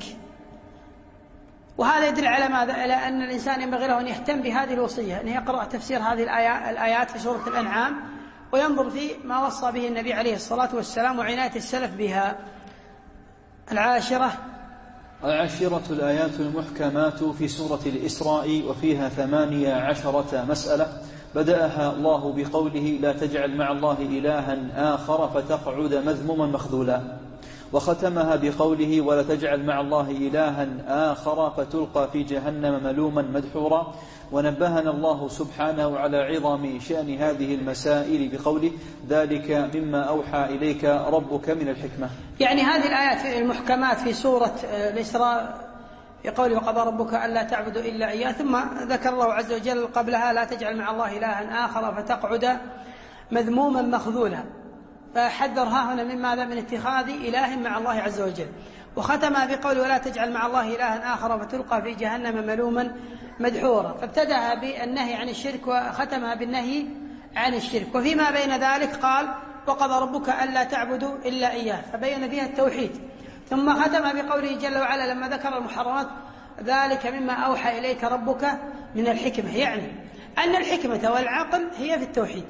وهذا يدل على ماذا؟ على أن الإنسان ينبغي له أن يهتم بهذه الوصية، أن يقرأ تفسير هذه الآيات في سورة الأنعام وينظر في ما وصى به النبي عليه الصلاة والسلام وعناية السلف بها. العاشرة العاشرة الآيات المحكمات في سورة الإسراء، وفيها ثمانية عشرة مسألة، بدأها الله بقوله: لا تجعل مع الله إلها آخر فتقعد مذموما مخذولا، وختمها بقوله: ولا تجعل مع الله إلها آخر فتلقى في جهنم ملوما مدحورا. ونبهنا الله سبحانه على عظم شأن هذه المسائل بقوله: ذلك مما أوحى إليك ربك من الحكمة. يعني هذه الآيات المحكمات في سورة الإسراء في قوله: وقضى ربك ألا تعبدوا إلا إياه، ثم ذكر الله عز وجل قبلها: لا تجعل مع الله إلها آخر فتقعد مذموما مخذولا، فحذرها هنا من ماذا؟ من اتخاذ إله مع الله عز وجل. وختمها بقوله: ولا تجعل مع الله إلها آخر فتلقى في جهنم ملوما مدحورا، فابتدأها بالنهي عن الشرك وختمها بالنهي عن الشرك. وفيما بين ذلك قال: وقضى ربك ألا تعبدوا إلا إياه، فبين فيها التوحيد. ثم ختمها بقوله جل وعلا لما ذكر المحرمات: ذلك مما أوحى إليك ربك من الحكمة، يعني أن الحكمة والعقل هي في التوحيد،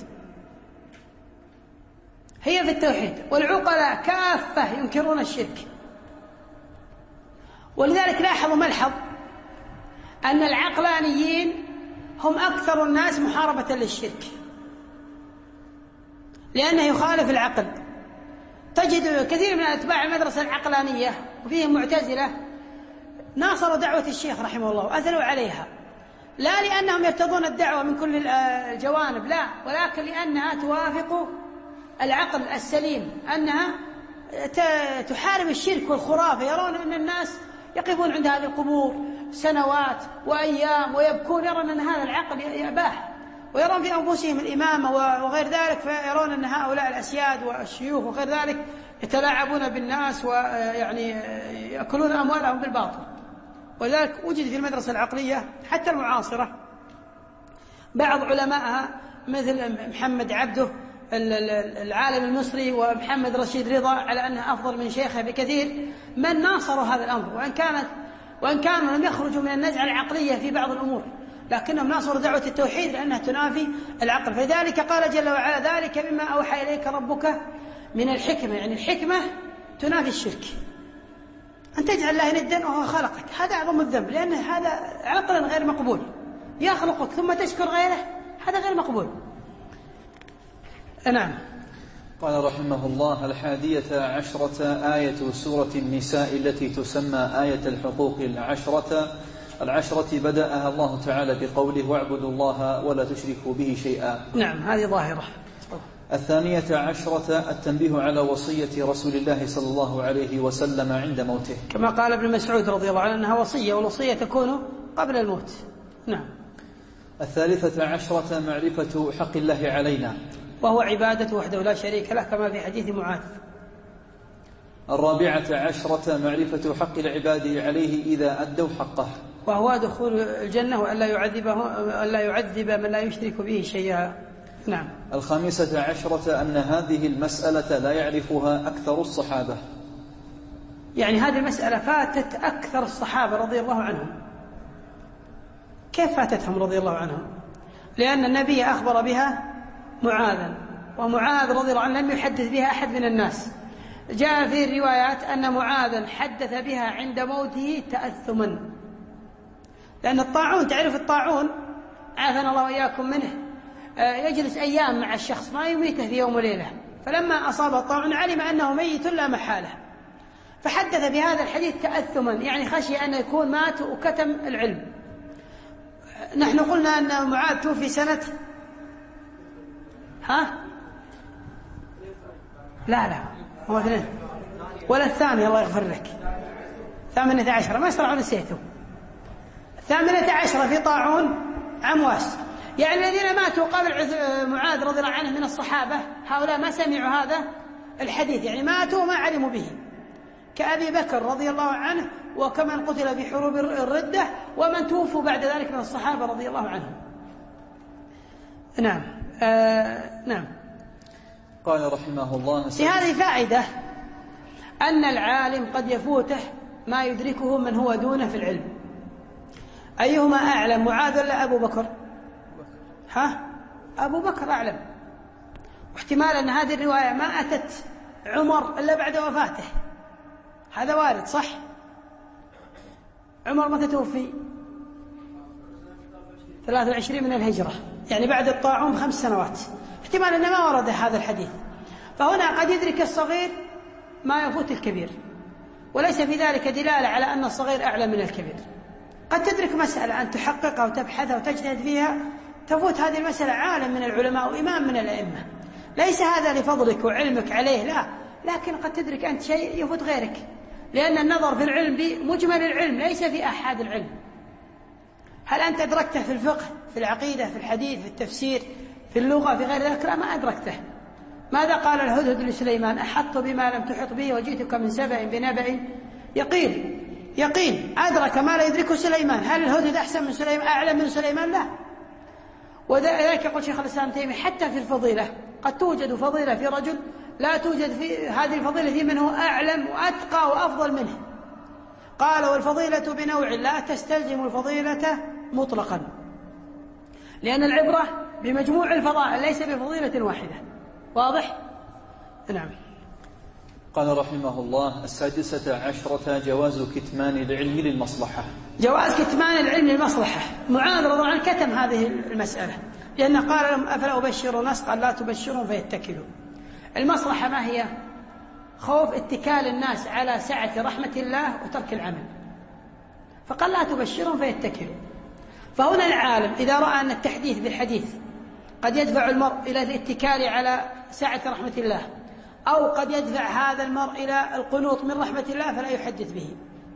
هي في التوحيد، والعقلاء كافة ينكرون الشرك. ولذلك لاحظوا ملحظ أن العقلانيين هم أكثر الناس محاربة للشرك، لأنه يخالف العقل. تجد كثير من أتباع المدرسة العقلانية وفيهم معتزلة ناصروا دعوة الشيخ رحمه الله وأثنوا عليها، لا لأنهم يرتضون الدعوة من كل الجوانب، لا، ولكن لأنها توافق العقل السليم، أنها تحارب الشرك والخرافة. يرون أن الناس يقفون عند هذه القبور سنوات وأيام ويبكون، يرون أن هذا العقل يباح، ويرون في أنفسهم الإمامة وغير ذلك، فيرون أن هؤلاء الأسياد والشيوخ وغير ذلك يتلاعبون بالناس ويعني يأكلون أموالهم بالباطل. ولذلك وجد في المدرسة العقلية حتى المعاصرة بعض علمائها مثل محمد عبده العالم المصري ومحمد رشيد رضا على أنه أفضل من شيخه بكثير، من ناصروا هذا الأمر، وإن كانت وإن كانوا لم يخرجوا من النزعة العقلية في بعض الأمور، لكنهم ناصروا دعوة التوحيد لأنها تنافي العقل. فلذلك قال جل وعلا: ذلك مما أوحى إليك ربك من الحكمة، يعني الحكمة تنافي الشرك. أن تجعل الله ندا وهو خلقك، هذا أعظم الذنب، لأن هذا عقلا غير مقبول. يخلقك ثم تشكر غيره، هذا غير مقبول. نعم. قال رحمه الله: الحادية عشرة آية سورة النساء التي تسمى آية الحقوق العشرة العشرة بدأها الله تعالى بقوله: واعبدوا الله ولا تشركوا به شيئا. نعم، هذه ظاهرة. الثانية عشرة التنبيه على وصية رسول الله صلى الله عليه وسلم عند موته، كما قال ابن مسعود رضي الله عنه أنها وصية، والوصية تكون قبل الموت. نعم. الثالثة عشرة معرفة حق الله علينا، وهو عبادته وحده لا شريك له، كما في حديث معاذ. الرابعة عشرة معرفة حق العباد عليه إذا أدوا حقه، وهو دخول الجنة وألا يعذبه ألا يعذب من لا يشرك به شيئا. نعم. الخامسة عشرة أن هذه المسألة لا يعرفها أكثر الصحابة، يعني هذه المسألة فاتت أكثر الصحابة رضي الله عنهم. كيف فاتتهم رضي الله عنهم؟ لأن النبي أخبر بها معاذا، ومعاذ رضي الله عنه لم يحدث بها أحد من الناس. جاء في الروايات أن معاذا حدث بها عند موته تأثما، لأن الطاعون، تعرف الطاعون عافانا الله وإياكم منه، يجلس أيام مع الشخص ما يميته في يوم وليلة، فلما أصاب الطاعون علم أنه ميت لا محالة، فحدث بهذا الحديث تأثما، يعني خشي أن يكون مات وكتم العلم. نحن قلنا أن معاذ توفي سنة ها لا لا هو اثنين ولا الثاني الله يغفر لك ثامنة عشرة ما يصرع نسيته ثامنة عشرة في طاعون عمواس. يعني الذين ماتوا قبل معاذ رضي الله عنه من الصحابة هؤلاء ما سمعوا هذا الحديث، يعني ماتوا وما علموا به، كأبي بكر رضي الله عنه وكمن قتل في حروب الردة ومن توفوا بعد ذلك من الصحابة رضي الله عنهم. نعم آه نعم. قال رحمه الله في هذه فائدة أن العالم قد يفوته ما يدركه من هو دونه في العلم. أيهما أعلم، معاذ ولا أبو بكر؟ ها أبو بكر أعلم، واحتمال أن هذه الرواية ما أتت عمر إلا بعد وفاته، هذا وارد صح؟ عمر متى توفي؟ ثلاثة وعشرين من الهجرة، يعني بعد الطاعون بخمس سنوات، احتمال أن ما ورد هذا الحديث. فهنا قد يدرك الصغير ما يفوت الكبير، وليس في ذلك دلالة على أن الصغير أعلم من الكبير. قد تدرك مسألة أن تحققها وتبحثها وتجتهد فيها، تفوت هذه المسألة عالم من العلماء وإمام من الأئمة، ليس هذا لفضلك وعلمك عليه لا، لكن قد تدرك أنت شيء يفوت غيرك، لأن النظر في العلم بمجمل العلم ليس في أحد العلم. هل أنت أدركته في الفقه، في العقيدة، في الحديث، في التفسير، في اللغة، في غير ذلك؟ لا، ما أدركته. ماذا قال الهدهد لسليمان؟ أحط بما لم تحط به وجئتك من سبأ بنبأ يقين. يقين أدرك ما لا يدركه سليمان. هل الهدهد أحسن من سليمان، أعلم من سليمان؟ لا. وذلك يقول شيخ الإسلام تيمية حتى في الفضيلة قد توجد فضيلة في رجل لا توجد في هذه الفضيلة في من هو أعلم وأتقى وأفضل منه. قال والفضيلة بنوع لا تستلزم الفضيلة مطلقا، لأن العبرة بمجموع الفضائل ليس بفضيلة واحدة. واضح؟ نعم. قال رحمه الله السادسة عشرة جواز كتمان العلم للمصلحة. جواز كتمان العلم للمصلحة. معاذ رضي الله عنه كتم هذه المسألة، لأنه قال لهم أفلا أبشر الناس؟ قال لا تبشروا فيتكلوا. المصلحة ما هي؟ خوف اتكال الناس على سعة رحمة الله وترك العمل، فقال لا تبشرهم فيتكلوا. فهنا العالم إذا رأى أن التحديث بالحديث قد يدفع المرء إلى الاتكال على سعة رحمة الله، أو قد يدفع هذا المرء إلى القنوط من رحمة الله، فلا يحدث به.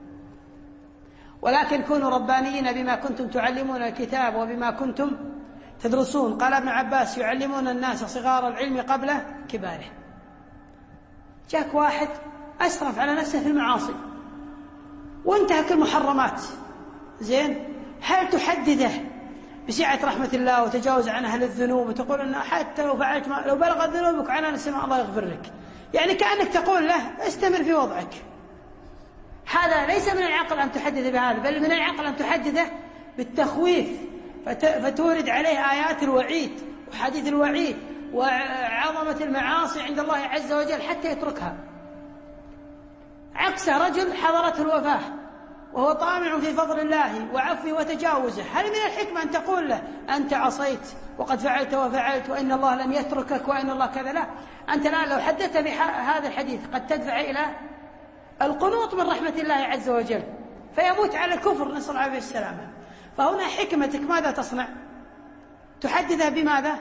ولكن كونوا ربانيين بما كنتم تعلمون الكتاب وبما كنتم تدرسون. قال ابن عباس يعلمون الناس صغار العلم قبل كباره. جاك واحد أسرف على نفسه في المعاصي وانتهك المحرمات، زين، هل تحدده بسعة رحمة الله وتجاوز عن أهل الذنوب وتقول أنه حتى لو فعلت ما لو بلغت ذنوبك عنان السماء الله يغفر لك؟ يعني كأنك تقول له استمر في وضعك. هذا ليس من العقل أن تحدث بهذا، بل من العقل أن تحدثه بالتخويف، فتورد عليه آيات الوعيد وحديث الوعيد وعظمة المعاصي عند الله عز وجل حتى يتركها. عكسه رجل حضرته الوفاة وهو طامع في فضل الله وعفوه وتجاوزه، هل من الحكمة أن تقول له أنت عصيت وقد فعلت وفعلت وإن الله لن يتركك وإن الله كذا؟ لا، أنت الآن لو حدثت بهذا الحديث قد تدفع إلى القنوط من رحمة الله عز وجل فيموت على الكفر، نسأل الله عليه السلامة. فهنا حكمتك ماذا تصنع؟ تحدثها بماذا؟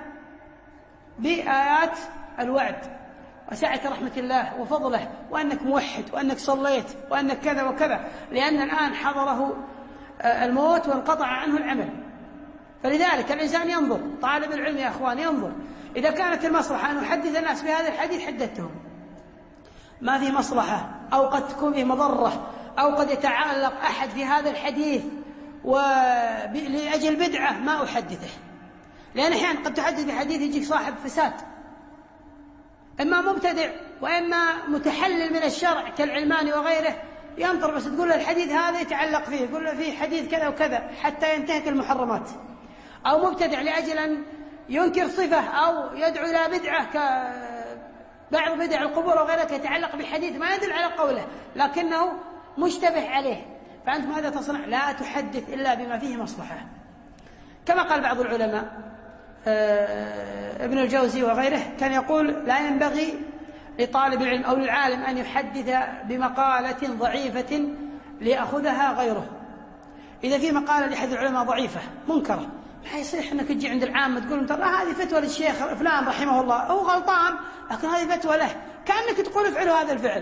بآيات الوعد وسعة رحمة الله وفضله، وأنك موحد وأنك صليت وأنك كذا وكذا، لأن الآن حضره الموت وانقطع عنه العمل. فلذلك الإنسان ينظر، طالب العلم يا أخوان ينظر، إذا كانت المصلحة أن يحدث الناس بهذا الحديث حدثتهم، ما في مصلحة أو قد تكون فيه مضرة أو قد يتعلق أحد في هذا الحديث ولأجل بدعة ما أحدثه، لأن أحيانا قد تحدث بحديث يجيك صاحب فساد، إما مبتدع وإما متحلل من الشرع كالعلماني وغيره، ينطر بس تقول له الحديث هذا يتعلق فيه، يقول له فيه حديث كذا وكذا حتى ينتهك المحرمات. أو مبتدع لأجل أن ينكر صفة أو يدعو إلى بدعة كبعض بدع القبور وغيرها يتعلق بحديث ما يدل على قوله لكنه مشتبه عليه، فأنت ماذا تصنع؟ لا تحدث إلا بما فيه مصلحة. كما قال بعض العلماء ابن الجوزي وغيره كان يقول لا ينبغي لطالب العلم أو للعالم أن يحدث بمقالة ضعيفة ليأخذها غيره. إذا في مقالة لأحد العلماء ضعيفة منكرة، ما يصيح أنك تجي عند العامة تقول ترى هذه فتوى للشيخ فلان رحمه الله، هو غلطان لكن هذه فتوى له، كأنك تقول افعلوا هذا الفعل،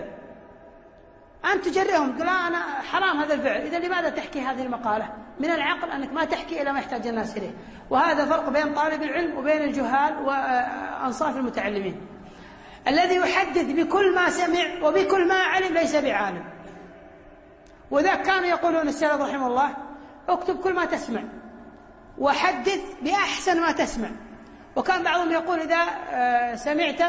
أنت تجريهم تقول أنا حرام هذا الفعل. إذا لماذا تحكي هذه المقالة؟ من العقل أنك ما تحكي إلى ما يحتاج الناس إليه. وهذا فرق بين طالب العلم وبين الجهال وأنصاف المتعلمين. الذي يحدث بكل ما سمع وبكل ما علم ليس بعالم. وذا كانوا يقولون السلف رحمه الله اكتب كل ما تسمع وحدث بأحسن ما تسمع. وكان بعضهم يقول إذا سمعت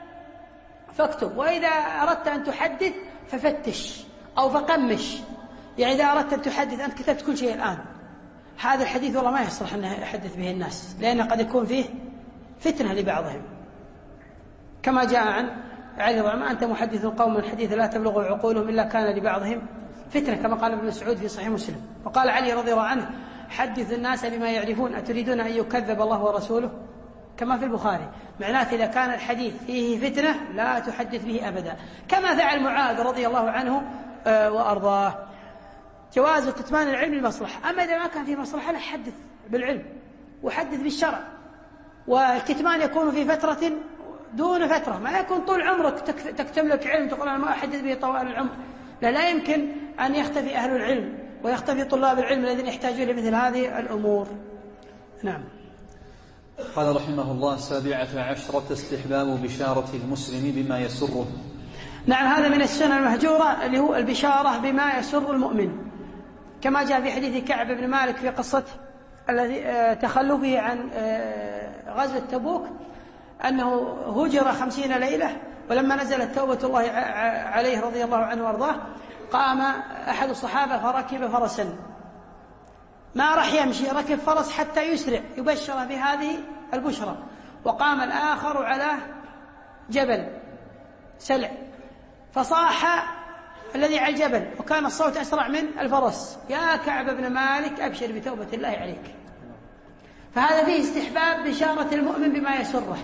فاكتب، وإذا أردت أن تحدث ففتش أو فقمش، يعني إذا أردت أن تحدث أنت كتبت كل شيء الآن. هذا الحديث والله ما يصلح أن يحدث به الناس، لأن قد يكون فيه فتنة لبعضهم، كما جاء عن علي رضي الله عنه أنت محدث قوم من حديث لا تبلغ عقولهم إلا كان لبعضهم فتنة، كما قال ابن مسعود في صحيح مسلم. وقال علي رضي الله عنه حدث الناس بما يعرفون أتريدون أن يكذب الله ورسوله، كما في البخاري. معناته إذا كان الحديث فيه فتنة لا تحدث به أبدا، كما فعل معاذ رضي الله عنه وأرضاه. جواز كتمان العلم للمصلحة، أما إذا ما كان فيه مصلحة لا حدث بالعلم وحدث بالشرع. والكتمان يكون في فترة دون فترة، ما يكون طول عمرك تكتم لك علم تقول أنا ما أحدث به طوال العمر. لا, لا يمكن أن يختفي أهل العلم ويختفي طلاب العلم الذين يحتاجون لمثل هذه الأمور. نعم. قال رحمه الله سابعة عشرة استحباب بشارة المسلم بما يسره. نعم، هذا من السنن المهجورة اللي هو البشارة بما يسر المؤمن، كما جاء في حديث كعب بن مالك في قصة الذي تخلفه عن غزوة تبوك أنه هجر خمسين ليلة، ولما نزلت توبة الله عليه رضي الله عنه وارضاه قام أحد الصحابة فركب فرسا، ما راح يمشي، ركب فرس حتى يسرع يبشر بهذه البشرى. وقام الآخر على جبل سلع فصاح الذي على الجبل وكان الصوت أسرع من الفرس يا كعب بن مالك أبشر بتوبة الله عليك. فهذا فيه استحباب بشارة المؤمن بما يسره.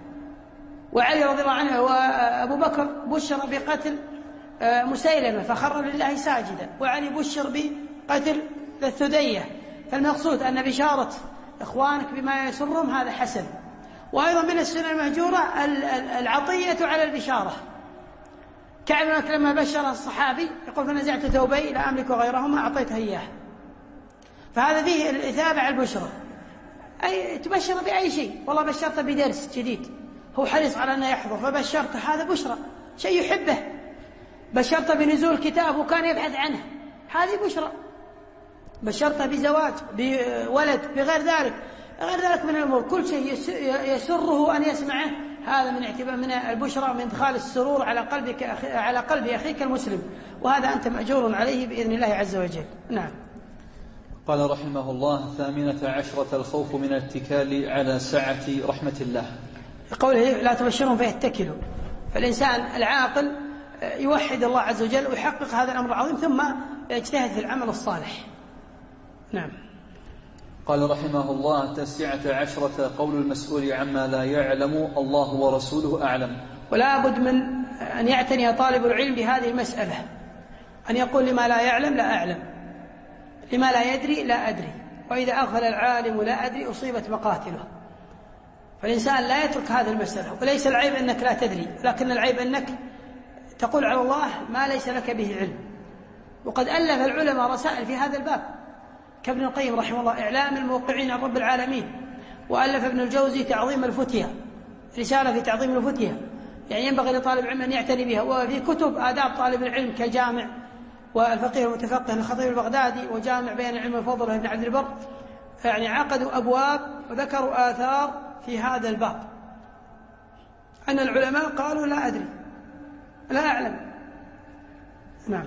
وعلي رضي الله عنه وأبو بكر بشر بقتل مسيلمة فخر لله ساجدا، وعلي بشر بقتل الثدية. فالمقصود أن بشارة إخوانك بما يسرهم هذا حسن. وأيضا من السنة المهجورة العطية على البشارة. كعب بن مالك لما بشر الصحابي يقول فنزعت ثوبي لا أملك غيرهما أعطيته إياه. فهذا فيه الإثابة على البشرة، أي تبشر بأي شيء، والله بشرت بدرس جديد هو حريص على أنه يحضر فبشرته، هذا بشرة شيء يحبه. بشرت بنزول كتاب وكان يبحث عنه، هذه بشرة. بشرت بزواج بولد بغير ذلك غير ذلك من الأمور، كل شيء يسره أن يسمعه، هذا من اعتبار من البشرى ومن إدخال السرور على قلبك على قلب أخيك المسلم، وهذا أنت مأجور عليه بإذن الله عز وجل. نعم. قال رحمه الله ثامنة عشرة الخوف من الاتكال على سعة رحمة الله. قوله لا تبشرهم فيتكلوا، فالإنسان العاقل يوحد الله عز وجل ويحقق هذا الأمر العظيم ثم يجتهد في العمل الصالح. نعم. قال رحمه الله تسعة عشرة قول المسؤول عما لا يعلم الله ورسوله أعلم. ولا بد من أن يعتني طالب العلم بهذه المسألة، أن يقول لما لا يعلم لا أعلم، لما لا يدري لا أدري، وإذا أغفل العالم لا أدري أصيبت مقاتله. فالإنسان لا يترك هذه المسألة، وليس العيب أنك لا تدري، لكن العيب أنك تقول على الله ما ليس لك به علم. وقد ألف العلماء رسائل في هذا الباب كابن القيم رحمه الله إعلام الموقعين عن رب العالمين، وألف ابن الجوزي تعظيم الفتية، رسالة في تعظيم الفتية، يعني ينبغي لطالب العلم أن يعتني بها. وفي كتب آداب طالب العلم كالجامع والفقيه المتفقه للخطيب البغدادي وجامع بين العلم والفضل لابن عبد البر، يعني عقدوا أبواب وذكروا آثار في هذا الباب أن العلماء قالوا لا أدري لا أعلم. نعم.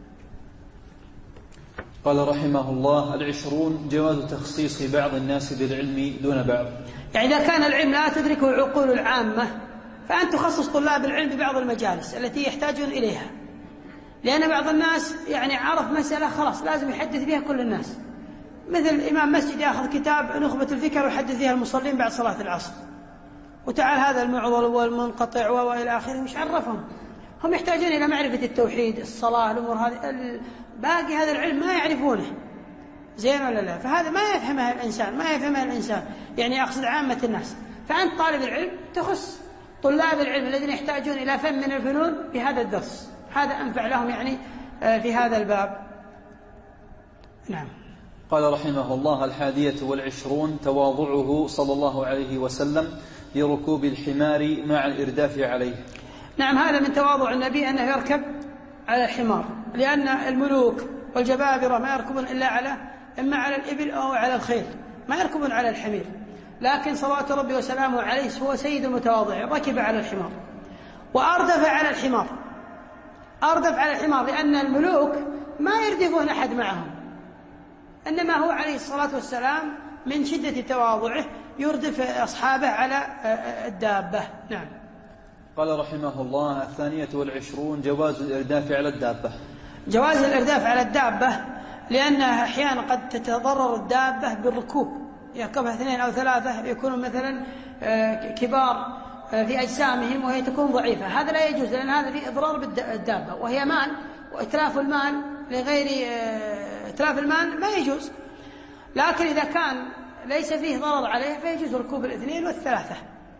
قال رحمه الله العشرون جواز تخصيص بعض الناس بالعلم دون بعض. يعني إذا كان العلم لا تدركه العقول العامة فأن تخصص طلاب العلم ببعض المجالس التي يحتاجون إليها، لأن بعض الناس يعني عرف مسألة خلاص لازم يحدث بها كل الناس، مثل إمام مسجد يأخذ كتاب نخبة الفكر ويحدث فيها المصلين بعد صلاة العصر، وتعال هذا المعضل والمنقطع وإلى آخره، مش عرفهم؟ هم يحتاجون إلى معرفة التوحيد، الصلاة، الأمور هذه، باقي هذا العلم ما يعرفونه، زين ولا لا؟ فهذا ما يفهمها الإنسان، ما يفهمها الإنسان، يعني أقصد عامة الناس. فأنت طالب العلم تخص طلاب العلم الذين يحتاجون إلى فهم من الفنون بهذا الدرس، هذا أنفع لهم يعني في هذا الباب. نعم. قال رحمه الله: الحادية والعشرون تواضعه صلى الله عليه وسلم لركوب الحمار مع الإرداف عليه. نعم، هذا من تواضع النبي أنه يركب على الحمار، لأن الملوك والجبابرة ما يركبون إلا على إما على الإبل أو على الخيل، ما يركبون على الحمير. لكن صلوات ربي وسلامه عليه هو سيد المتواضعين، ركب على الحمار وأردف على الحمار، أردف على الحمار، لأن الملوك ما يردفون أحد معهم، إنما هو عليه الصلاة والسلام من شدة تواضعه يردف أصحابه على الدابة. نعم. قال رحمه الله: الثانية والعشرون جواز الإرداف على الدابة. جواز الإرداف على الدابة لأنها أحيانا قد تتضرر الدابة بالركوب، يركبها اثنين أو ثلاثة يكونوا مثلا كبار في أجسامهم وهي تكون ضعيفة، هذا لا يجوز، لأن هذا فيه إضرار بالدابة، وهي مال، وإتلاف المال لغير إتلاف المال ما يجوز. لكن إذا كان ليس فيه ضرر عليه فيجوز ركوب الاثنين والثلاثة،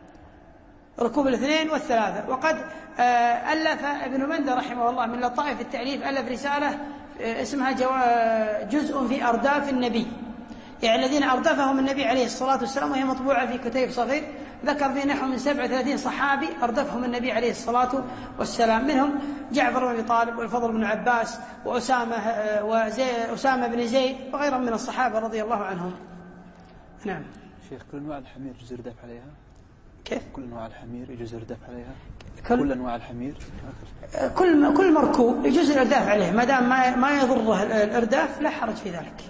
ركوب الاثنين والثلاثة. وقد ألف ابن مندى رحمه الله من لطائف التأليف، ألف رسالة اسمها جزء في أرداف النبي، يعني الذين أردفهم النبي عليه الصلاة والسلام، وهي مطبوعة في كتيب صغير، ذكر فيه نحو من سبعة وثلاثين صحابي أردفهم النبي عليه الصلاة والسلام، منهم جعفر بن أبي طالب والفضل بن عباس وأسامة وأسامة بن زيد وغيرهم من الصحابة رضي الله عنهم. نعم. شيخ، كل أنواع الحمير يجوز الرداف عليها؟ كيف؟ كل أنواع الحمير يجوز الرداف عليها؟ كل, كل أنواع الحمير؟ كل كل مركوب يجوز الإرداف عليه ما دام ما ما يضره الإرداف، لا حرج في ذلك.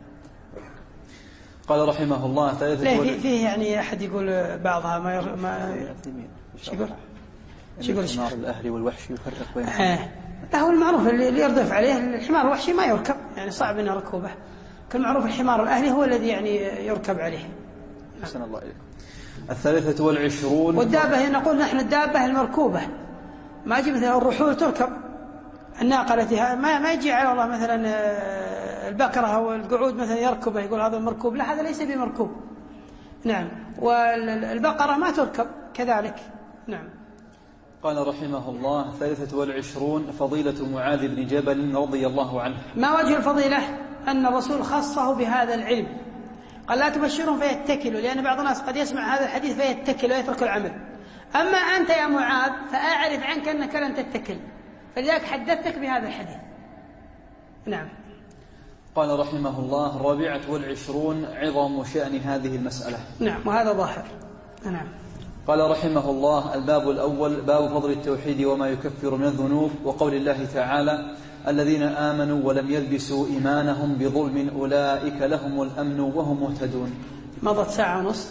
قال رحمه الله: ثالثة فيه, فيه يعني أحد يقول بعضها ما ير... ما شو يقول؟ شو يقول الشيخ؟ الأهلي والوحشي يفرق بينهم. آه. لا، هو المعروف اللي يردف عليه الحمار الوحشي ما يركب، يعني صعب أن ركوبه. كل معروف الحمار الأهلي هو الذي يعني يركب عليه. أحسن الله إليكم. الثالثة والعشرون. والدابة نقول نحن الدابة المركوبة، ما يجي مثلا الرحول تركب، الناقة التي ما ما يجي على الله مثلا البكرة أو القعود مثلا يركبه يقول هذا مركوب، لا، هذا ليس بمركوب. نعم. والبقرة ما تركب كذلك. نعم. قال رحمه الله: الثالثة والعشرون فضيلة معاذ بن جبل رضي الله عنه. ما وجه الفضيلة؟ أن الرسول خصه بهذا العلم، قال لا تبشرهم فيتكلوا، لأن بعض الناس قد يسمع هذا الحديث فيتكل ويترك العمل. أما أنت يا معاذ فأعرف عنك أنك لن تتكل، فلذلك حدثتك بهذا الحديث. نعم. قال رحمه الله: الرابعة والعشرون عظم شأن هذه المسألة. نعم، وهذا ظاهر. نعم. قال رحمه الله: الباب الأول باب فضل التوحيد وما يكفر من الذنوب، وقول الله تعالى: الذين آمنوا ولم يلبسوا إيمانهم بظلم أولئك لهم الأمن وهم مهتدون. مضت ساعة ونص،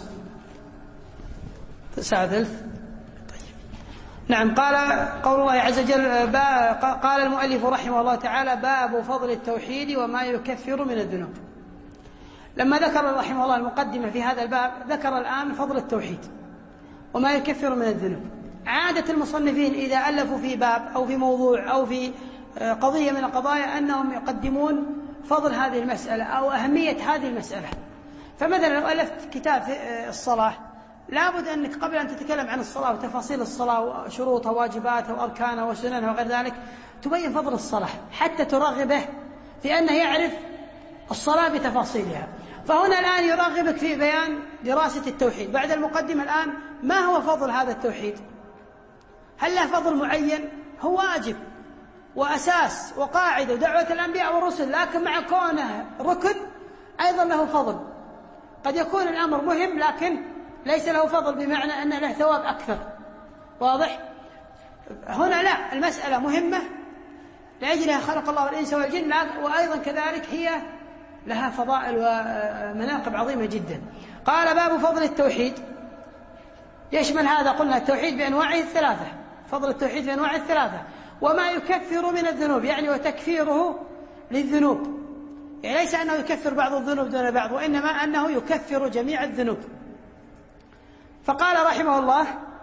ساعة ثلث. طيب. نعم. قال قول الله عز وجل، قال المؤلف رحمه الله تعالى: باب فضل التوحيد وما يكفر من الذنوب. لما ذكر رحمه الله المقدمة في هذا الباب، ذكر الآن فضل التوحيد وما يكفر من الذنوب. عادة المصنفين إذا ألفوا في باب أو في موضوع أو في قضية من القضايا أنهم يقدمون فضل هذه المسألة أو أهمية هذه المسألة. فمثلا لو ألفت كتاب في الصلاة، لابد أنك قبل أن تتكلم عن الصلاة وتفاصيل الصلاة وشروطها وواجباتها وأركانها وسننها وغير ذلك تبين فضل الصلاة حتى ترغبه في أنه يعرف الصلاة بتفاصيلها. فهنا الآن يرغبك في بيان دراسة التوحيد بعد المقدمة. الآن ما هو فضل هذا التوحيد؟ هل له فضل معين؟ هو واجب وأساس وقاعدة ودعوة الأنبياء والرسل، لكن مع كونه ركن أيضا له فضل. قد يكون الأمر مهم لكن ليس له فضل بمعنى أن له ثواب أكثر. واضح؟ هنا لا، المسألة مهمة لأجلها خلق الله الإنس والجن، وأيضا كذلك هي لها فضائل ومناقب عظيمة جدا. قال: باب فضل التوحيد يشمل هذا، قلنا التوحيد بأنواعه الثلاثة، فضل التوحيد بأنواعه الثلاثة، وما يكفر من الذنوب، يعني وتكفيره للذنوب، يعني ليس أنه يكفر بعض الذنوب دون بعض، وإنما أنه يكفر جميع الذنوب. فقال رحمه الله: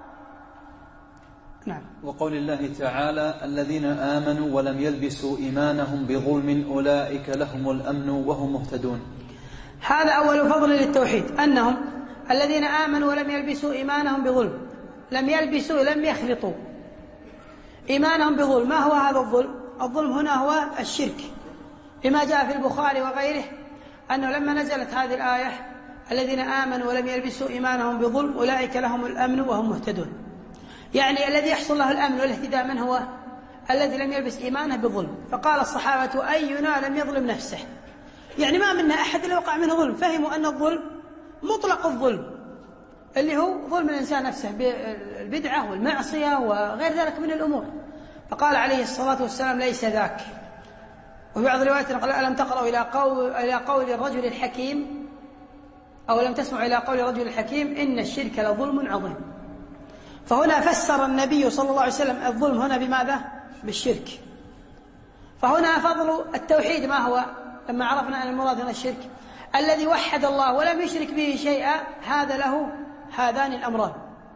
نعم. وقول الله تعالى: الذين آمنوا ولم يلبسوا إيمانهم بظلم أولئك لهم الأمن وهم مهتدون. هذا أول فضل للتوحيد، أنهم الذين آمنوا ولم يلبسوا إيمانهم بظلم، لم يلبسوا لم يخلطوا إيمانهم بظلم. ما هو هذا الظلم؟ الظلم هنا هو الشرك، لما جاء في البخاري وغيره أنه لما نزلت هذه الآية: الذين آمنوا ولم يلبسوا إيمانهم بظلم أولئك لهم الأمن وهم مهتدون، يعني الذي يحصل له الأمن والاهتداء من هو؟ الذي لم يلبس إيمانه بظلم. فقال الصحابة: أينا لم يظلم نفسه؟ يعني ما منا أحد إلا وقع منه ظلم. فهموا أن الظلم مطلق الظلم اللي هو ظلم الإنسان نفسه بالبدعة والمعصية وغير ذلك من الأمور. فقال عليه الصلاة والسلام: ليس ذاك. وفي بعض الروايات قال: ألم تقرأوا إلى قول, إلى قول الرجل الحكيم، أو لم تسمعوا إلى قول الرجل الحكيم: إن الشرك لظلم عظيم. فهنا فسر النبي صلى الله عليه وسلم الظلم هنا بماذا؟ بالشرك. فهنا فضل التوحيد ما هو؟ لما عرفنا أن المراد هنا الشرك، الذي وحد الله ولم يشرك به شيئا، هذا له هذان الأمران: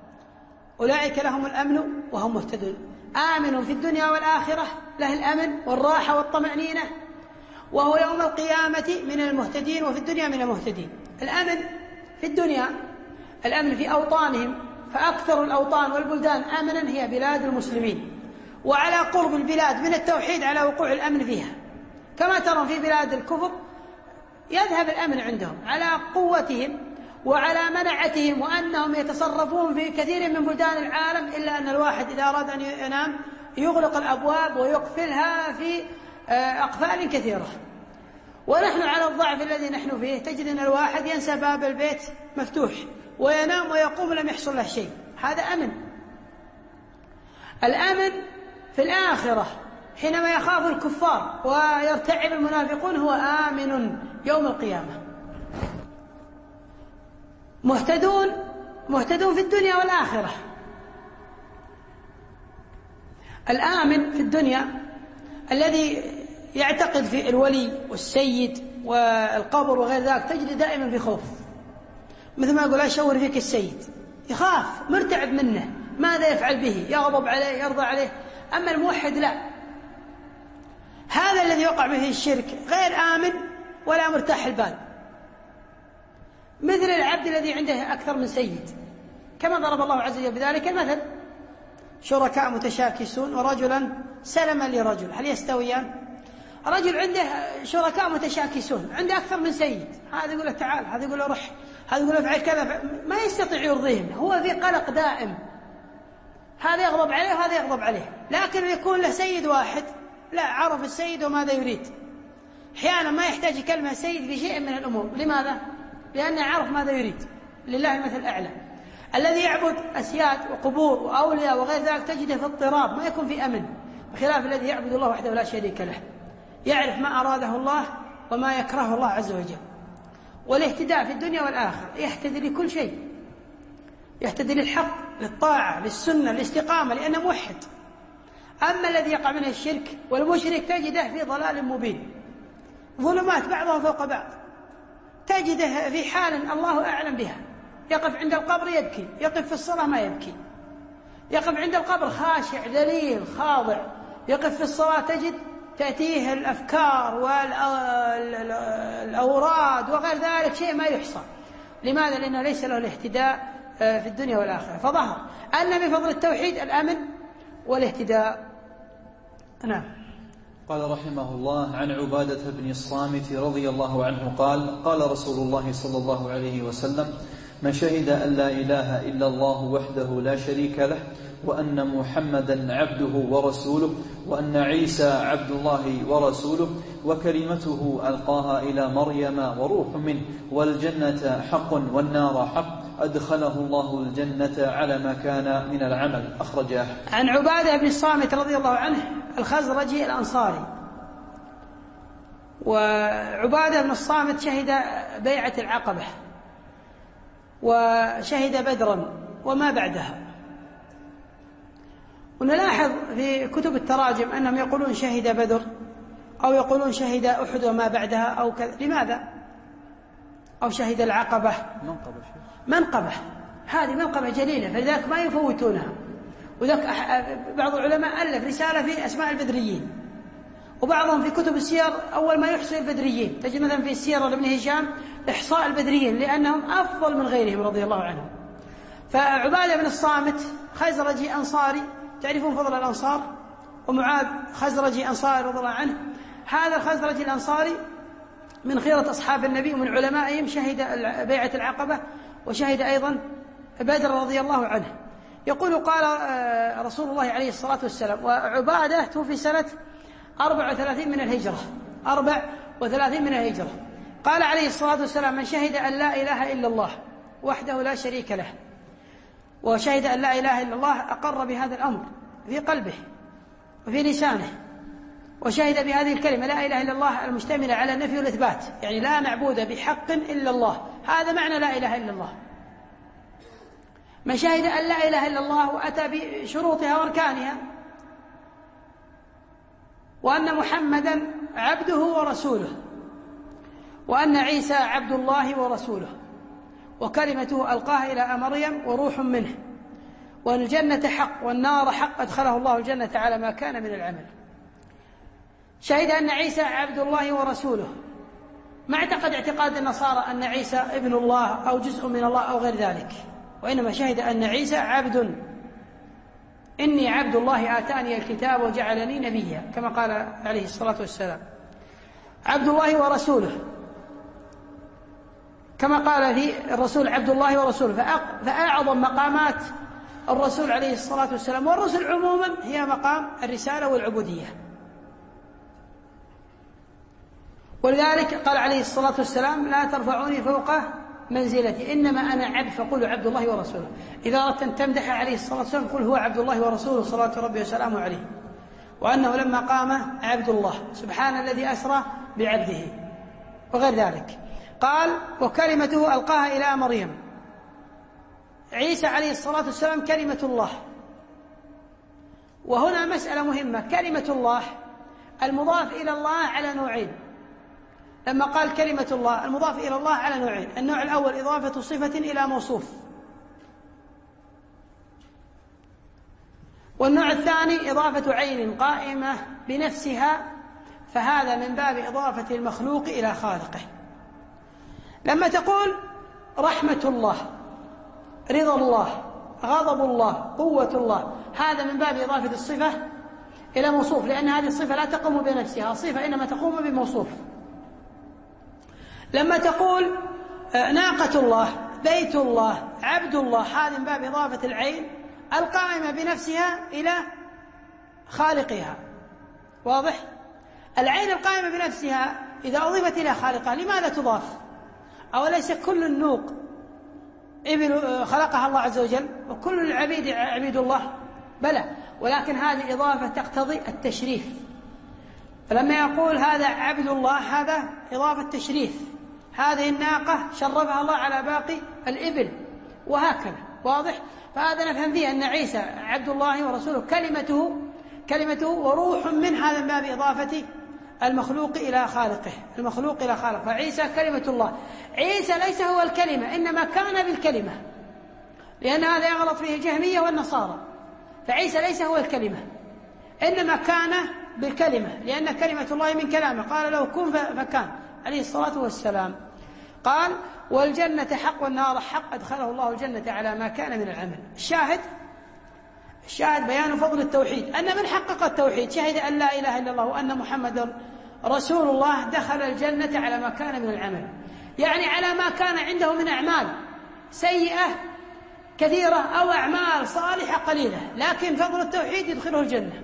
أولئك لهم الأمن وهم مهتدون. آمن في الدنيا والآخرة، له الأمن والراحة والطمأنينة، وهو يوم القيامة من المهتدين، وفي الدنيا من المهتدين. الأمن في الدنيا، الأمن في أوطانهم، فأكثر الأوطان والبلدان أمنا هي بلاد المسلمين، وعلى قرب البلاد من التوحيد على وقوع الأمن فيها. كما ترون في بلاد الكفر يذهب الأمن عندهم على قوتهم وعلى منعتهم، وأنهم يتصرفون في كثير من بلدان العالم، إلا أن الواحد إذا أراد أن ينام يغلق الأبواب ويقفلها في أقفال كثيرة. ونحن على الضعف الذي نحن فيه تجد أن الواحد ينسى باب البيت مفتوح وينام ويقوم لم يحصل له شيء. هذا أمن. الأمن في الآخرة حينما يخاف الكفار ويرتعب المنافقون هو آمن يوم القيامة. مهتدون مهتدون في الدنيا والآخرة. الآمن في الدنيا الذي يعتقد في الولي والسيد والقبر وغير ذلك تجد دائما في خوف، مثل ما يقول: أشور فيك السيد، يخاف مرتعب منه، ماذا يفعل به؟ يغضب عليه، يرضى عليه. أما الموحد لا، هذا الذي يقع به الشرك غير آمن ولا مرتاح البال، مثل العبد الذي عنده أكثر من سيد، كما ضرب الله عز وجل بذلك المثل: شركاء متشاكسون ورجلا سلما لرجل، هل يستويان؟ رجل عنده شركاء متشاكسون، عنده أكثر من سيد، هذا يقول له تعال، هذا يقول له رح، هذا يقول له افعل كذا، ما يستطيع يرضيهم، هو في قلق دائم، هذا يغضب عليه وهذا يغضب عليه. لكن يكون له سيد واحد، لا، عرف السيد وماذا يريد. أحيانا ما يحتاج يكلمه سيد في شيء من الأمور. لماذا؟ لأنه عرف ماذا يريد. لله المثل الأعلى. الذي يعبد أسياد وقبور وأولياء وغير ذلك تجده في اضطراب، ما يكون في أمن، بخلاف الذي يعبد الله وحده لا شريك له، يعرف ما أراده الله وما يكرهه الله عز وجل. والاهتداء في الدنيا والآخرة، يهتدي لكل شيء، يهتدي للحق، للطاعة، للسنة، للاستقامة، لأنه موحد. أما الذي يقع منه الشرك والمشرك تجده في ضلال مبين، ظلمات بعضها فوق بعض، تجده في حال الله أعلم بها، يقف عند القبر يبكي، يقف في الصلاة ما يبكي، يقف عند القبر خاشع ذليل خاضع، يقف في الصلاة تجد تأتيه الأفكار والأوراد وغير ذلك شيء ما يحصى. لماذا؟ لأنه ليس له الاهتداء في الدنيا والآخرة. فظهر أن بفضل التوحيد الأمن والاهتداء. نعم. قال رحمه الله: عن عبادة بن الصامت رضي الله عنه قال: قال رسول الله صلى الله عليه وسلم: من شهد أن لا إله إلا الله وحده لا شريك له، وأن محمدا عبده ورسوله، وأن عيسى عبد الله ورسوله، وكلمته ألقاها إلى مريم وروح منه، والجنة حق والنار حق، أدخله الله الجنة على ما كان من العمل. أخرجاه. عن عبادة بن الصامت رضي الله عنه الخزرجي الأنصاري. وعبادة بن الصامت شهد بيعة العقبة وشهد بدرا وما بعدها. ونلاحظ في كتب التراجم أنهم يقولون شهد بدر أو يقولون شهد أحد وما بعدها أو كذا. لماذا؟ أو شهد العقبة، منقبة. هذه منقبة جليلة، فلذلك ما يفوتونها. وذلك بعض العلماء ألف رسالة في أسماء البدريين، وبعضهم في كتب السير أول ما يحصي البدريين، تجد مثلا في السير لابن هشام إحصاء البدريين لأنهم أفضل من غيرهم رضي الله عنهم. فعبادة بن الصامت خزرجي أنصاري، تعرفون فضل الأنصار، ومعاذ خزرجي أنصاري رضي الله عنه. هذا الخزرجي الأنصاري من خيرة أصحاب النبي ومن علمائهم، شهد بيعة العقبة وشهد أيضا بدر رضي الله عنه. يقول قال رسول الله عليه الصلاة والسلام، وعبادة توفي سنة أربع وثلاثين من الهجرة، أربع وثلاثين من الهجرة. قال عليه الصلاة والسلام: من شهد أن لا إله إلا الله وحده لا شريك له، وشهد أن لا إله إلا الله، أقر بهذا الأمر في قلبه وفي لسانه، وشهد بهذه الكلمة لا إله إلا الله المشتملة على النفي والإثبات، يعني لا معبود بحق إلا الله، هذا معنى لا إله إلا الله. من شهد أن لا إله إلا الله وأتى بشروطها وأركانها، وأن محمدا عبده ورسوله، وأن عيسى عبد الله ورسوله، وكلمته ألقاها إلى مريم وروح منه، وأن الجنة حق والنار حق أدخله الله الجنة على ما كان من العمل. شهد أن عيسى عبد الله ورسوله، ما اعتقد اعتقاد النصارى أن عيسى ابن الله أو جزء من الله أو غير ذلك، وإنما شهد أن عيسى عبد، إني عبد الله آتاني الكتاب وجعلني نبيا، كما قال عليه الصلاة والسلام، عبد الله ورسوله، كما قال في الرسول عبد الله ورسوله. فأعظم مقامات الرسول عليه الصلاة والسلام والرسل عموما هي مقام الرسالة والعبودية. ولذلك قال عليه الصلاة والسلام: لا ترفعوني فوق منزلتي، إنما أنا عبد فقولوا عبد الله ورسوله. إذا أردت أن تمدح عليه الصلاة والسلام قل هو عبد الله ورسوله صلاة ربي وسلامه عليه، وأنه لما قام عبد الله، سبحان الذي أسرى بعبده، وغير ذلك. قال: وكلمته ألقاها إلى مريم. عيسى عليه الصلاة والسلام كلمة الله. وهنا مسألة مهمة، كلمة الله المضاف إلى الله على نوعين. لما قال كلمة الله المضاف إلى الله على نوعين: النوع الأول إضافة صفة إلى موصوف، والنوع الثاني إضافة عين قائمة بنفسها، فهذا من باب إضافة المخلوق إلى خالقه. لما تقول رحمة الله، رضا الله، غضب الله، قوة الله، هذا من باب إضافة الصفة إلى موصوف، لأن هذه الصفة لا تقوم بنفسها، الصفة إنما تقوم بموصوف. لما تقول ناقة الله، بيت الله، عبد الله، هذا من باب إضافة العين القائمة بنفسها إلى خالقها. واضح؟ العين القائمة بنفسها إذا أضيفت إلى خالقها لماذا تضاف؟ أوليس كل النوق إبل خلقها الله عز وجل وكل العبيد عبيد الله؟ بلى، ولكن هذه إضافة تقتضي التشريف. فلما يقول هذا عبد الله هذا إضافة تشريف، هذه الناقة شرفها الله على باقي الإبل، وهكذا. واضح؟ فهذا نفهم فيه أن عيسى عبد الله ورسوله، كلمته كلمته وروح من، هذا من باب إضافة المخلوق إلى خالقه، المخلوق إلى خالقه. فعيسى كلمة الله. عيسى ليس هو الكلمة، إنما كان بالكلمة، لأن هذا يغلط فيه الجهمية والنصارى. فعيسى ليس هو الكلمة، إنما كان بالكلمة، لأن كلمة الله من كلامه، قال له كن فكان عليه الصلاة والسلام. قال: والجنة حق والنار حق أدخله الله الجنة على ما كان من العمل. الشاهد الشاهد بيان فضل التوحيد، أن من حقق التوحيد شهد أن لا إله إلا الله وأن محمد رسول الله دخل الجنة على ما كان من العمل، يعني على ما كان عنده من أعمال سيئة كثيرة أو أعمال صالحة قليلة، لكن فضل التوحيد يدخله الجنة.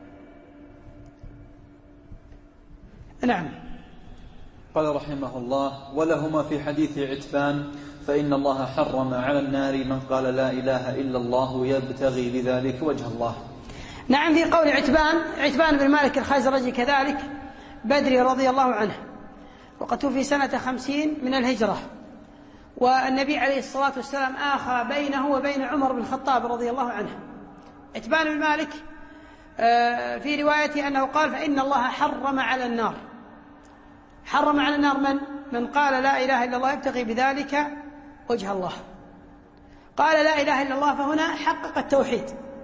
نعم. قال رحمه الله: ولهما في حديث عتبان: فإن الله حرم على النار من قال لا إله إلا الله يبتغي بذلك وجه الله. نعم، في قول عتبان، عتبان بن مالك الخزرجي كذلك بدري رضي الله عنه، وقد توفي سنة خمسين من الهجرة، والنبي عليه الصلاة والسلام آخى بينه وبين عمر بن الخطاب رضي الله عنه. عتبان بن مالك في روايته أنه قال: فإن الله حرم على النار. حرم على النار من؟ من قال لا إله إلا الله يبتغي بذلك وجه الله. قال لا إله إلا الله فهنا حقق التوحيد،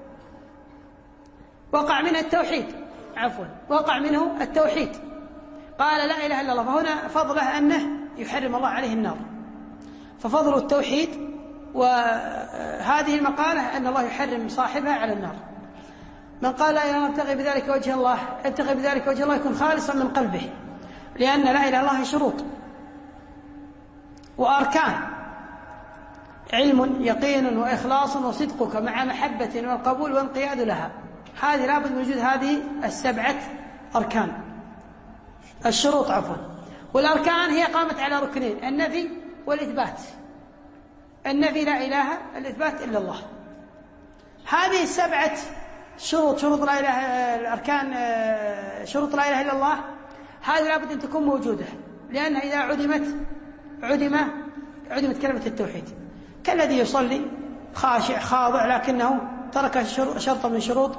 وقع منه التوحيد عفوا وقع منه التوحيد. قال لا إله إلا الله فهنا فضله أنه يحرم الله عليه النار، ففضل التوحيد. وهذه المقالة أن الله يحرم صاحبها على النار. من قال لا إله ابتغي بذلك وجه الله ابتغي بذلك وجه الله يكون خالصا من قلبه، لأن لا إله إلا الله شروط وأركان: علم يقين وإخلاص وصدقك مع محبة والقبول والانقياد لها. هذه لابد من وجود هذه السبعة أركان الشروط عفوا. والأركان هي قامت على ركنين: النفي والإثبات. النفي لا إله، الإثبات إلا الله. هذه السبعة شروط شروط لا إله الأركان شروط لا إله إلا الله هذه لابد أن تكون موجودة، لأن إذا عدمت عدم عدمت كلمة التوحيد. كالذي يصلي خاشع خاضع لكنه ترك شرطا من شروط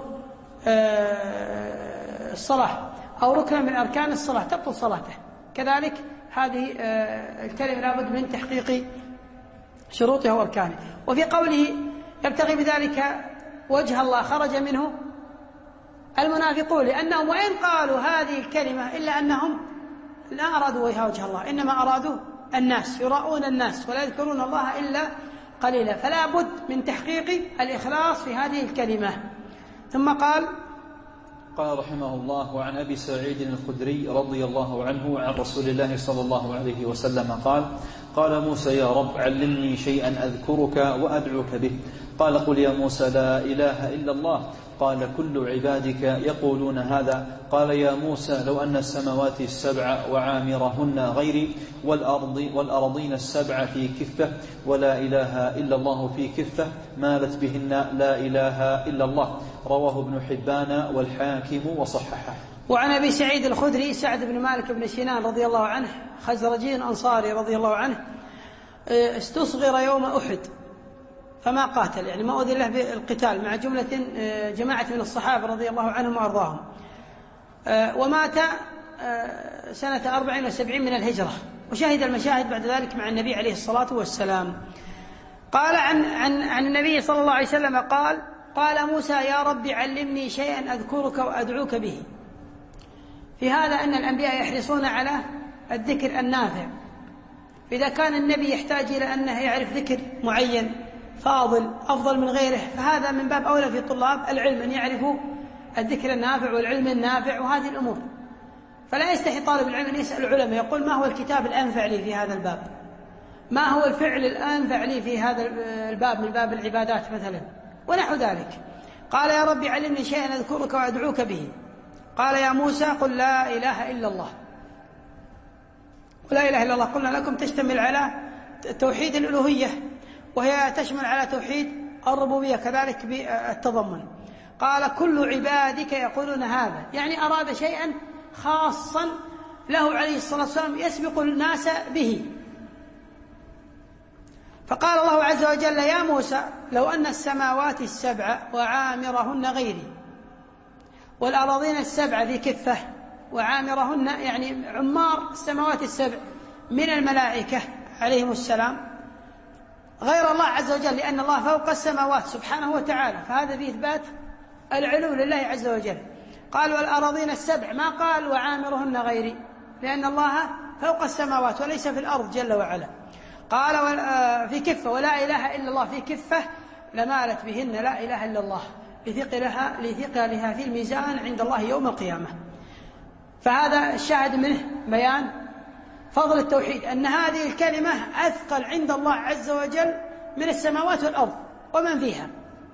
الصلاة أو ركنا من أركان الصلاة تبطل صلاته. كذلك هذه الكلمة لابد من تحقيق شروطها وأركانها. وفي قوله يبتغي بذلك وجه الله خرج منه المنافقون، لأنهم وإن قالوا هذه الكلمة إلا أنهم لا أرادوا وجه الله، إنما أرادوا الناس، يراؤون الناس ولا يذكرون الله إلا قليلا. فلا بد من تحقيق الإخلاص في هذه الكلمة. ثم قال قال رحمه الله: وعن أبي سعيد الخدري رضي الله عنه عن رسول الله صلى الله عليه وسلم قال: قال موسى يا رب علمني شيئا أذكرك وأدعوك به. قال: قل يا موسى لا إله إلا الله. قال: كل عبادك يقولون هذا. قال: يا موسى لو أن السماوات السبع وعامرهن غيري والأرض والأرضين السبع في كفة ولا إله إلا الله في كفة مالت بهن لا إله إلا الله. رواه ابن حبان والحاكم وصححه. وعن أبي سعيد الخدري سعد بن مالك بن سنان رضي الله عنه خزرجي أنصاري رضي الله عنه استصغر يوم أحد فما قاتل، يعني ما أذن له بالقتال مع جملة جماعة من الصحابة رضي الله عنهم وأرضاهم، ومات سنة أربع وسبعين من الهجرة، وشهد المشاهد بعد ذلك مع النبي عليه الصلاة والسلام. قال عن, عن, عن النبي صلى الله عليه وسلم قال: قال موسى يا رب علمني شيئا أذكرك وأدعوك به. في هذا أن الأنبياء يحرصون على الذكر النافع، إذا كان النبي يحتاج إلى أنه يعرف ذكر معين فاضل أفضل من غيره، فهذا من باب أولى في طلاب العلم أن يعرفوا الذكر النافع والعلم النافع وهذه الأمور. فلا يستحي طالب العلم أن يسأل العلماء يقول: ما هو الكتاب الأنفع لي في هذا الباب؟ ما هو الفعل الأنفع لي في هذا الباب من باب العبادات مثلا ونحو ذلك. قال: يا رب علمني شيئا أذكرك وأدعوك به. قال: يا موسى قل لا إله إلا الله. ولا إله إلا الله قلنا لكم تشتمل على توحيد الألوهية، وهي تشمل على توحيد الربوبية كذلك بالتضمن. قال: كل عبادك يقولون هذا، يعني أراد شيئا خاصا له عليه الصلاة والسلام يسبق الناس به. فقال الله عز وجل: يا موسى لو أن السماوات السبع وعامرهن غيري والأراضين السبع في كفة، وعامرهن يعني عمار السماوات السبع من الملائكة عليهم السلام غير الله عز وجل، لأن الله فوق السماوات سبحانه وتعالى، فهذا في إثبات العلو لله عز وجل. قال: والأراضين السبع، ما قال وعامرهن غيري، لأن الله فوق السماوات وليس في الأرض جل وعلا. قال: في كفة ولا إله إلا الله في كفة لمالت بهن لا إله إلا الله لثقلها, لثقلها في الميزان عند الله يوم القيامة. فهذا الشاهد منه بيان فضل التوحيد، أن هذه الكلمة أثقل عند الله عز وجل من السماوات والأرض ومن فيها.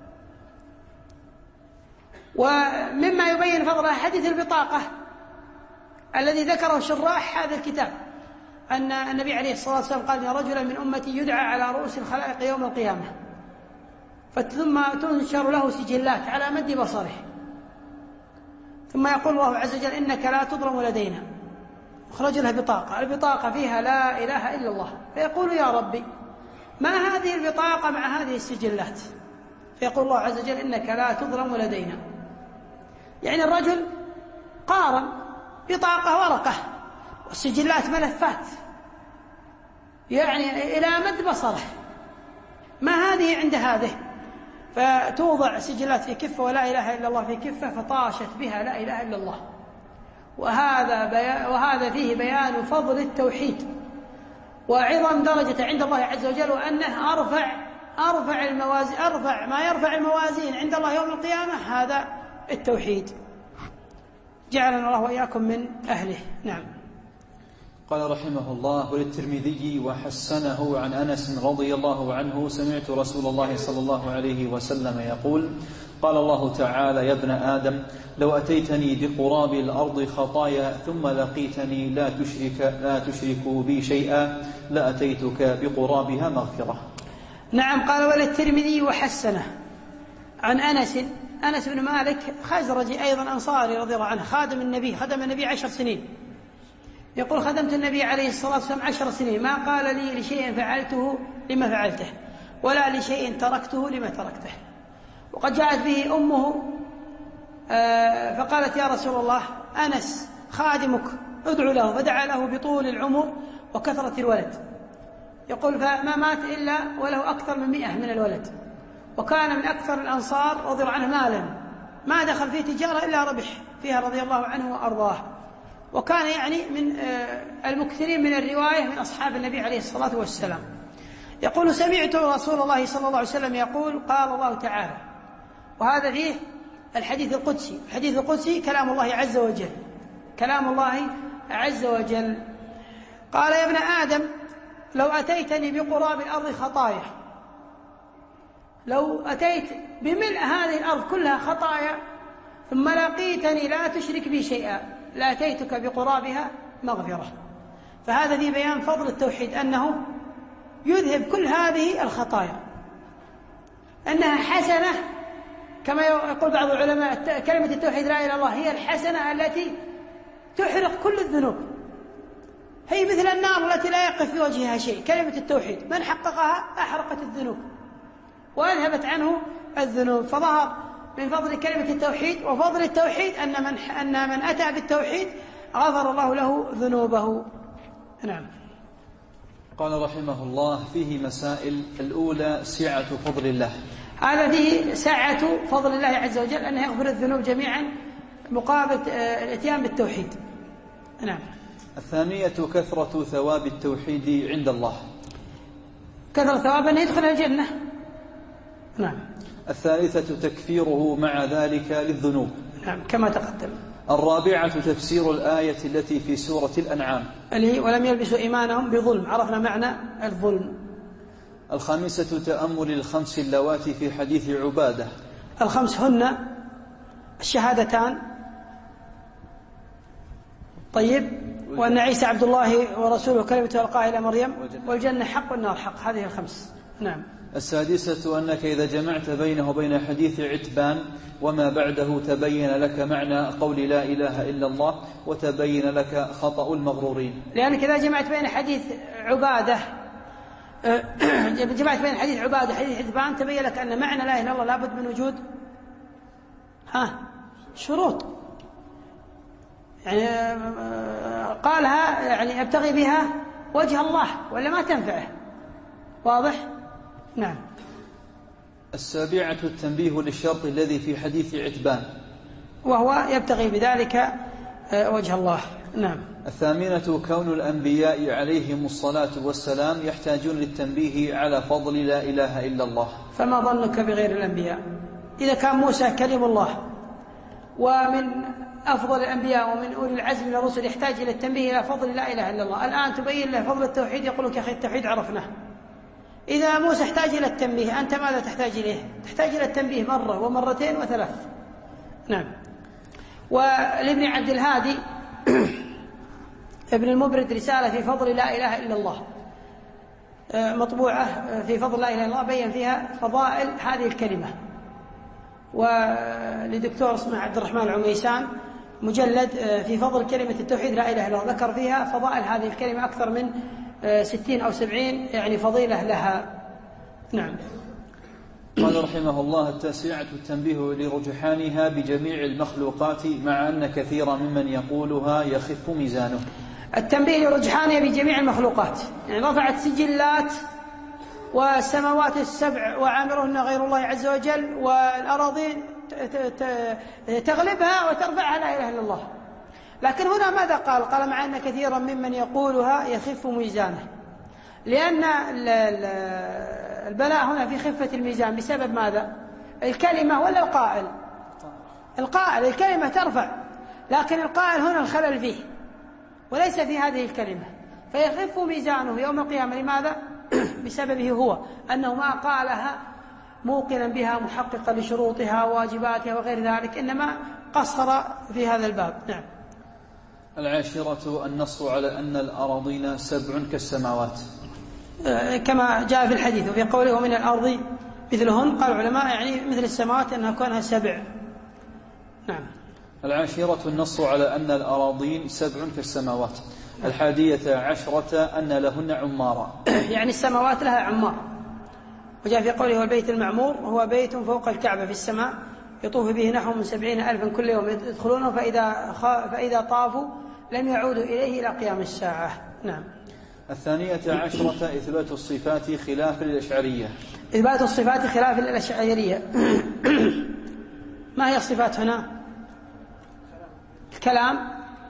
ومما يبين فضلها حديث البطاقة الذي ذكره شراح هذا الكتاب، أن النبي عليه الصلاة والسلام قال: يا رجلا من أمتي يدعى على رؤوس الخلائق يوم القيامة ثم تنشر له سجلات على مد بصره، ثم يقول الله عز وجل: إنك لا تظلم لدينا. اخرج له بطاقة، البطاقة فيها لا إله إلا الله، فيقول: يا ربي ما هذه البطاقة مع هذه السجلات؟ فيقول الله عز وجل: إنك لا تظلم لدينا. يعني الرجل قارن بطاقة ورقة والسجلات ملفات، يعني إلى مد بصره، ما هذه عند هذه، فتوضع سجلات في كفة ولا إله إلا الله في كفة، فطاشت بها لا إله إلا الله. وهذا, بي... وهذا فيه بيان فضل التوحيد وعظم درجة عند الله عز وجل، وأنه أرفع أرفع الموازين أرفع ما يرفع الموازين عند الله يوم القيامة هذا التوحيد. جعلنا الله وإياكم من أهله. نعم. قال رحمه الله: وللترمذي وحسنه عن أنس رضي الله عنه: سمعت رسول الله صلى الله عليه وسلم يقول: قال الله تعالى: يا ابن آدم، لو أتيتني بقراب الأرض خطايا ثم لقيتني لا تشرك, لا تشرك بي شيئا لأتيتك بقرابها مغفرة. نعم. قال: وللترمذي وحسنه عن أنس أنس بن مالك خزرجي أيضا أنصاري رضي الله عنه، خادم النبي، خدم النبي عشر سنين. يقول: خدمت النبي عليه الصلاة والسلام عشر سنين، ما قال لي لشيء فعلته لما فعلته، ولا لشيء تركته لما تركته. وقد جاءت به أمه فقالت: يا رسول الله، أنس خادمك ادعو له، فدعا له بطول العمر وكثرة الولد. يقول: فما مات إلا وله أكثر من مئة من الولد، وكان من أكثر الأنصار رضي الله عنه مالا، ما دخل فيه تجارة إلا ربح فيها رضي الله عنه وأرضاه، وكان يعني من المكثرين من الرواية من أصحاب النبي عليه الصلاة والسلام. يقول: سمعت رسول الله صلى الله عليه وسلم يقول: قال الله تعالى. وهذا فيه الحديث القدسي. الحديث القدسي كلام الله عز وجل، كلام الله عز وجل. قال: يا ابن آدم، لو أتيتني بقراب الأرض خطايا، لو أتيت بملء هذه الأرض كلها خطايا ثم لقيتني لا تشرك بي شيئا لأتيتك بقرابها مغفرة. فهذا في بيان فضل التوحيد، أنه يذهب كل هذه الخطايا، أنها حسنة، كما يقول بعض العلماء: كلمة التوحيد لا إله إلا الله هي الحسنة التي تحرق كل الذنوب، هي مثل النار التي لا يقف في وجهها شيء. كلمة التوحيد من حققها أحرقت الذنوب وأذهبت عنه الذنوب. فظهر من فضل كلمة التوحيد وفضل التوحيد أن من, أن من أتى بالتوحيد غفر الله له ذنوبه. نعم. قال رحمه الله: فيه مسائل. الأولى: سعة فضل الله. هذا فيه سعة فضل الله عز وجل، أنه يغفر الذنوب جميعا مقابل الاتيان بالتوحيد. نعم. الثانية: كثرة ثواب التوحيد عند الله. كثرة ثواب أنه يدخل الجنة. نعم. الثالثة: تكفيره مع ذلك للذنوب. نعم، كما تقدم. الرابعة: تفسير الآية التي في سورة الأنعام، اللي ولم يلبسوا إيمانهم بظلم. عرفنا معنى الظلم. الخامسة: تأمل الخمس اللواتي في حديث عبادة. الخمس هن الشهادتان، طيب، وأن عيسى عبد الله ورسوله كلمته ألقاها إلى مريم، والجنة حق والنار حق. هذه الخمس. نعم. السادسة: أنك إذا جمعت بينه وبين حديث عتبان وما بعده تبين لك معنى قول لا إله إلا الله، وتبين لك خطأ المغرورين. لأنك إذا جمعت بين حديث عبادة جمعت بين حديث عبادة وحديث عتبان تبين لك أن معنى لا إله إلا الله لابد من وجود ها شروط، يعني قالها يعني أبتغي بها وجه الله ولا ما تنفعه. واضح؟ نعم. السابعة: التنبيه للشرط الذي في حديث عتبان، وهو يبتغي بذلك وجه الله. نعم. الثامنة: كون الأنبياء عليهم الصلاة والسلام يحتاجون للتنبيه على فضل لا إله إلا الله. فما ظنك بغير الأنبياء؟ إذا كان موسى كلم الله ومن أفضل الأنبياء ومن أولي العزم من الرسل يحتاج إلى التنبيه إلى فضل لا إله إلا الله، الآن تبين له فضل التوحيد يقول لك يا أخي التوحيد عرفناه. إذا موسى احتاج إلى التنبيه، أنت ماذا تحتاج إليه؟ تحتاج إلى التنبيه مرة ومرتين وثلاث. نعم. ولابن عبد الهادي ابن المبرد رسالة في فضل لا إله إلا الله مطبوعة في فضل لا إله إلا الله، بين فيها فضائل هذه الكلمة. ولدكتور اسمه عبد الرحمن العميسان مجلد في فضل كلمة التوحيد لا إله إلا الله، ذكر فيها فضائل هذه الكلمة أكثر من ستين أو سبعين يعني فضيلة لها. نعم. قال رحمه الله: التاسعة: التنبيه لرجحانها بجميع المخلوقات، مع أن كثيرا ممن يقولها يخف ميزانه. التنبيه لرجحانها بجميع المخلوقات، يعني رفعت سجلات والسماوات السبع وعامرهن غير الله عز وجل، والأراضين تغلبها وترفعها لا إله إلا الله. لكن هنا ماذا قال؟ قال مع أن كثيرا ممن يقولها يخف ميزانه، لأن البلاء هنا في خفة الميزان بسبب ماذا؟ الكلمة ولا القائل؟ القائل. الكلمة ترفع، لكن القائل هنا الخلل فيه وليس في هذه الكلمة، فيخف ميزانه يوم القيامة. لماذا؟ بسببه هو أنه ما قالها موقنا بها محققا لشروطها وواجباتها وغير ذلك، إنما قصر في هذا الباب. نعم. العاشرة النص على أن الأراضين سبع كالسماوات، كما جاء في الحديث وفي قوله ومن الأرض مثلهن، قال العلماء يعني مثل السماوات أنها كونها سبع. نعم. العاشرة النص على أن الأراضين سبع كالسماوات. الحادية عشرة أن لهن عمارا، يعني السماوات لها عمار، وجاء في قوله والبيت المعمور هو بيت فوق الكعبة في السماء يطوف به نحو من سبعين ألفا كل يوم يدخلونه، فإذا, فإذا طافوا لم يعودوا إليه إلى قيام الساعة. نعم. الثانية عشرة إثبات الصفات خلاف الأشعرية. إثبات الصفات خلاف الأشعرية. ما هي الصفات هنا؟ الكلام،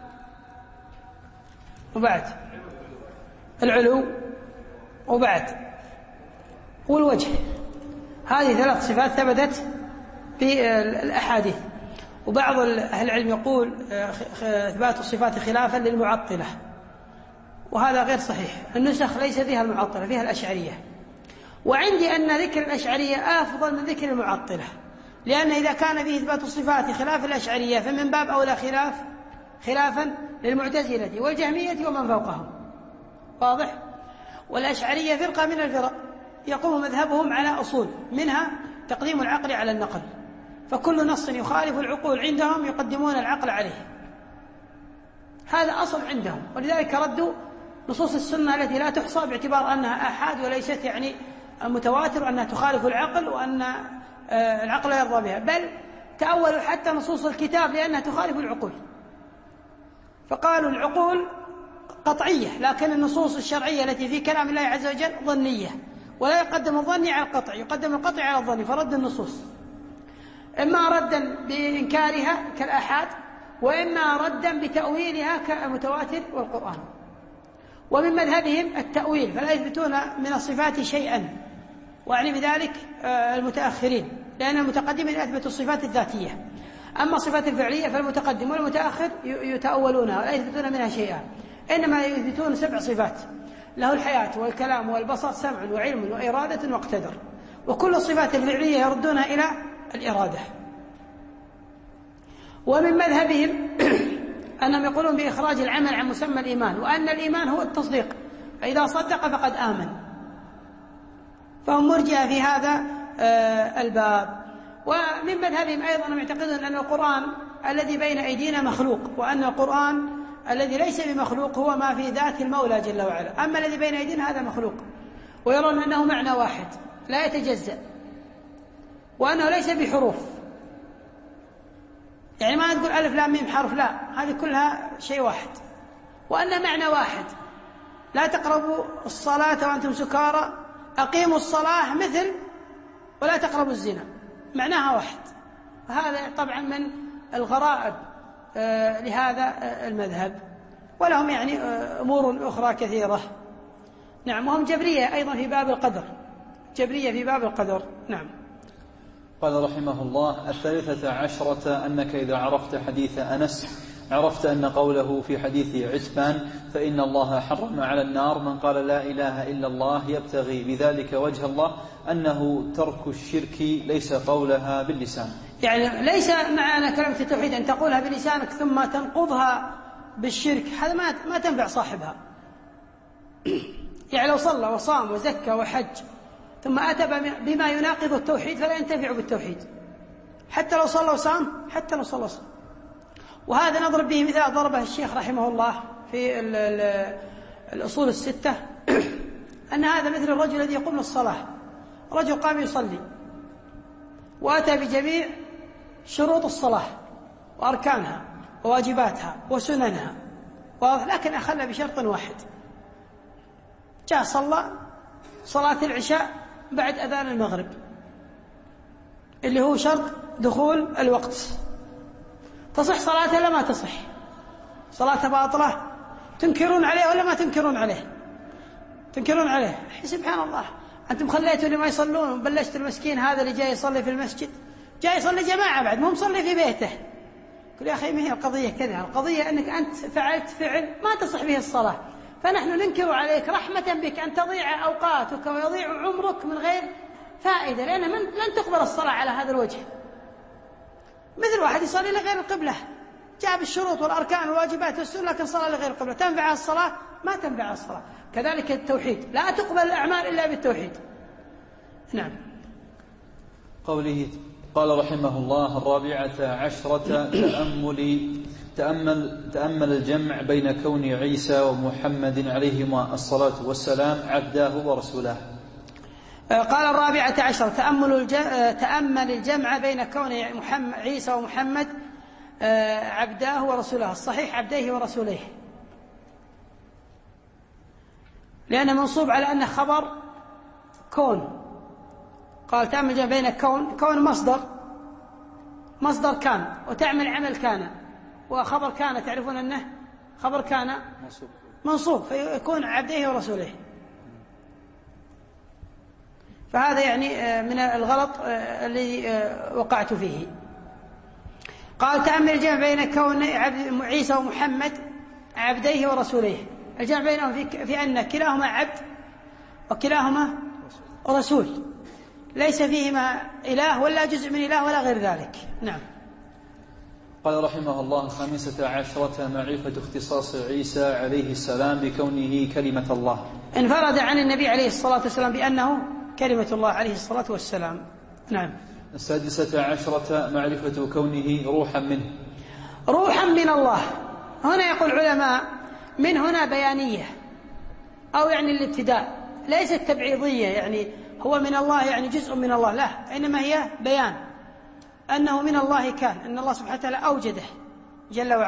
وبعد العلو، وبعد والوجه. هذه ثلاث صفات ثبتت في الأحاديث. وبعض أهل العلم يقول إثبات الصفات خلافا للمعطلة، وهذا غير صحيح. النسخ ليس فيها المعطلة، فيها الأشعرية. وعندي أن ذكر الأشعرية أفضل من ذكر المعطلة، لأن إذا كان فيه إثبات الصفات خلاف الأشعرية فمن باب أولى خلاف خلافا للمعتزلة والجهمية ومن فوقهم. واضح؟ والأشعرية فرقة من الفرق يقوم مذهبهم على أصول، منها تقديم العقل على النقل، فكل نص يخالف العقول عندهم يقدمون العقل عليه. هذا أصل عندهم، ولذلك ردوا نصوص السنة التي لا تحصى باعتبار أنها آحاد وليست يعني متواتر، وأنها تخالف العقل، وأن العقل لا يرضى بها، بل تأولوا حتى نصوص الكتاب لأنها تخالف العقول، فقالوا العقول قطعية، لكن النصوص الشرعية التي في كلام الله عز وجل ظنية، ولا يقدم الظني على القطع، يقدم القطع على الظني، فرد النصوص إما ردا بإنكارها كالآحاد، وإما ردا بتأويلها كالمتواتر والقرآن. ومن مذهبهم التأويل، فلا يثبتون من الصفات شيئا، وأعني بذلك المتأخرين، لأن المتقدمين أثبتوا الصفات الذاتية، أما الصفات الفعلية فالمتقدم والمتأخر يتأولونها ولا يثبتون منها شيئا، إنما يثبتون سبع صفات: له الحياة والكلام والبصر سمع وعلم وإرادة واقتدر، وكل الصفات الفعلية يردونها إلى الإرادة. ومن مذهبهم أنهم يقولون بإخراج العمل عن مسمى الإيمان، وأن الإيمان هو التصديق، فإذا صدق فقد آمن، فهم مرجئة في هذا الباب. ومن مذهبهم أيضا أنهم يعتقدون أن القرآن الذي بين أيدينا مخلوق، وأن القرآن الذي ليس بمخلوق هو ما في ذات المولى جل وعلا، أما الذي بين أيدينا هذا مخلوق، ويرون أنه معنى واحد لا يتجزأ، وأنه ليس بحروف، يعني ما تقول ألف لام ميم حرف، لا، هذه كلها شيء واحد، وأن معنى واحد: لا تقربوا الصلاة وأنتم سكارى، أقيموا الصلاة مثل ولا تقربوا الزنا، معناها واحد. وهذا طبعا من الغرائب لهذا المذهب، ولهم يعني أمور أخرى كثيرة. نعم. وهم جبرية أيضا في باب القدر، جبرية في باب القدر. نعم. قال رحمه الله: الثالثة عشرة أنك إذا عرفت حديث أنس عرفت أن قوله في حديث عتبان فإن الله حرم على النار من قال لا إله إلا الله يبتغي بذلك وجه الله أنه ترك الشرك ليس قولها باللسان، يعني ليس معنى كلمة التوحيد أن تقولها بلسانك ثم تنقضها بالشرك، هذا ما ما تنفع صاحبها. يعني لو صلى وصام وزكى وحج ثم أتى بما يناقض التوحيد فلا ينتفع بالتوحيد، حتى لو صلى وصام، حتى لو صلى وصام. وهذا نضرب به مثال ضربه الشيخ رحمه الله في ال ال الأصول الستة، أن هذا مثل الرجل الذي يقوم للصلاة، رجل قام يصلي وأتى بجميع شروط الصلاة وأركانها وواجباتها وسننها، لكن أخل بشرط واحد: جاء صلى صلاة العشاء بعد أذان المغرب اللي هو شرط دخول الوقت، تصح صلاته ولا ما تصح؟ صلاته باطلة. تنكرون عليه ولا ما تنكرون عليه؟ تنكرون عليه. سبحان الله، أنتم خليتوا اللي ما يصلون وبلشت المسكين هذا اللي جاي يصلي في المسجد، جاي يصلي جماعة بعد، مو مصلي في بيته. قل يا أخي ما هي القضية كذا، القضية أنك أنت فعلت فعل ما تصح به الصلاة، فنحن ننكر عليك رحمة بك أن تضيع أوقاتك ويضيع عمرك من غير فائدة، لأن من لن تقبل الصلاة على هذا الوجه. مثل واحد يصلي لغير القبلة، جاب الشروط والأركان والواجبات والسنن لكن صلى لغير القبلة، تنفع الصلاة؟ ما تنفع الصلاة. كذلك التوحيد، لا تقبل الأعمال إلا بالتوحيد. نعم. قوله قال رحمه الله: الرابعة عشرة تأمل تأمل تأمل الجمع بين كون عيسى ومحمد عليهما الصلاة والسلام عبداه ورسوله. قال الرابعة عشرة تأمل تأمل الجمع بين كون محمد عيسى ومحمد عبداه ورسوله. الصحيح عبديه ورسوليه، لأنه منصوب على أنه خبر كون. قال تأمل الجمع بين كون، كون مصدر مصدر كان، وتعمل عمل كان، وخبر كان تعرفون أنه خبر كان منصوب، فيكون عبديه ورسوله. فهذا يعني من الغلط الذي وقعت فيه. قال تأمل الجمع بين كون عيسى ومحمد عبديه ورسوليه. الجمع بينهم في, في أن كلاهما عبد وكلاهما رسول، ليس فيهما إله ولا جزء من إله ولا غير ذلك. نعم. قال رحمه الله: الخامسة عشرة معرفة اختصاص عيسى عليه السلام بكونه كلمة الله. انفرد عن النبي عليه الصلاة والسلام بأنه كلمة الله عليه الصلاة والسلام. نعم. السادسة عشرة معرفة كونه روحا منه. روحا من الله، هنا يقول العلماء من هنا بيانية، أو يعني الابتداء، ليست تبعيضية يعني هو من الله يعني جزء من الله، لا، إنما هي بيان أنه من الله كان، أن الله سبحانه وتعالى أوجده جل وعلا.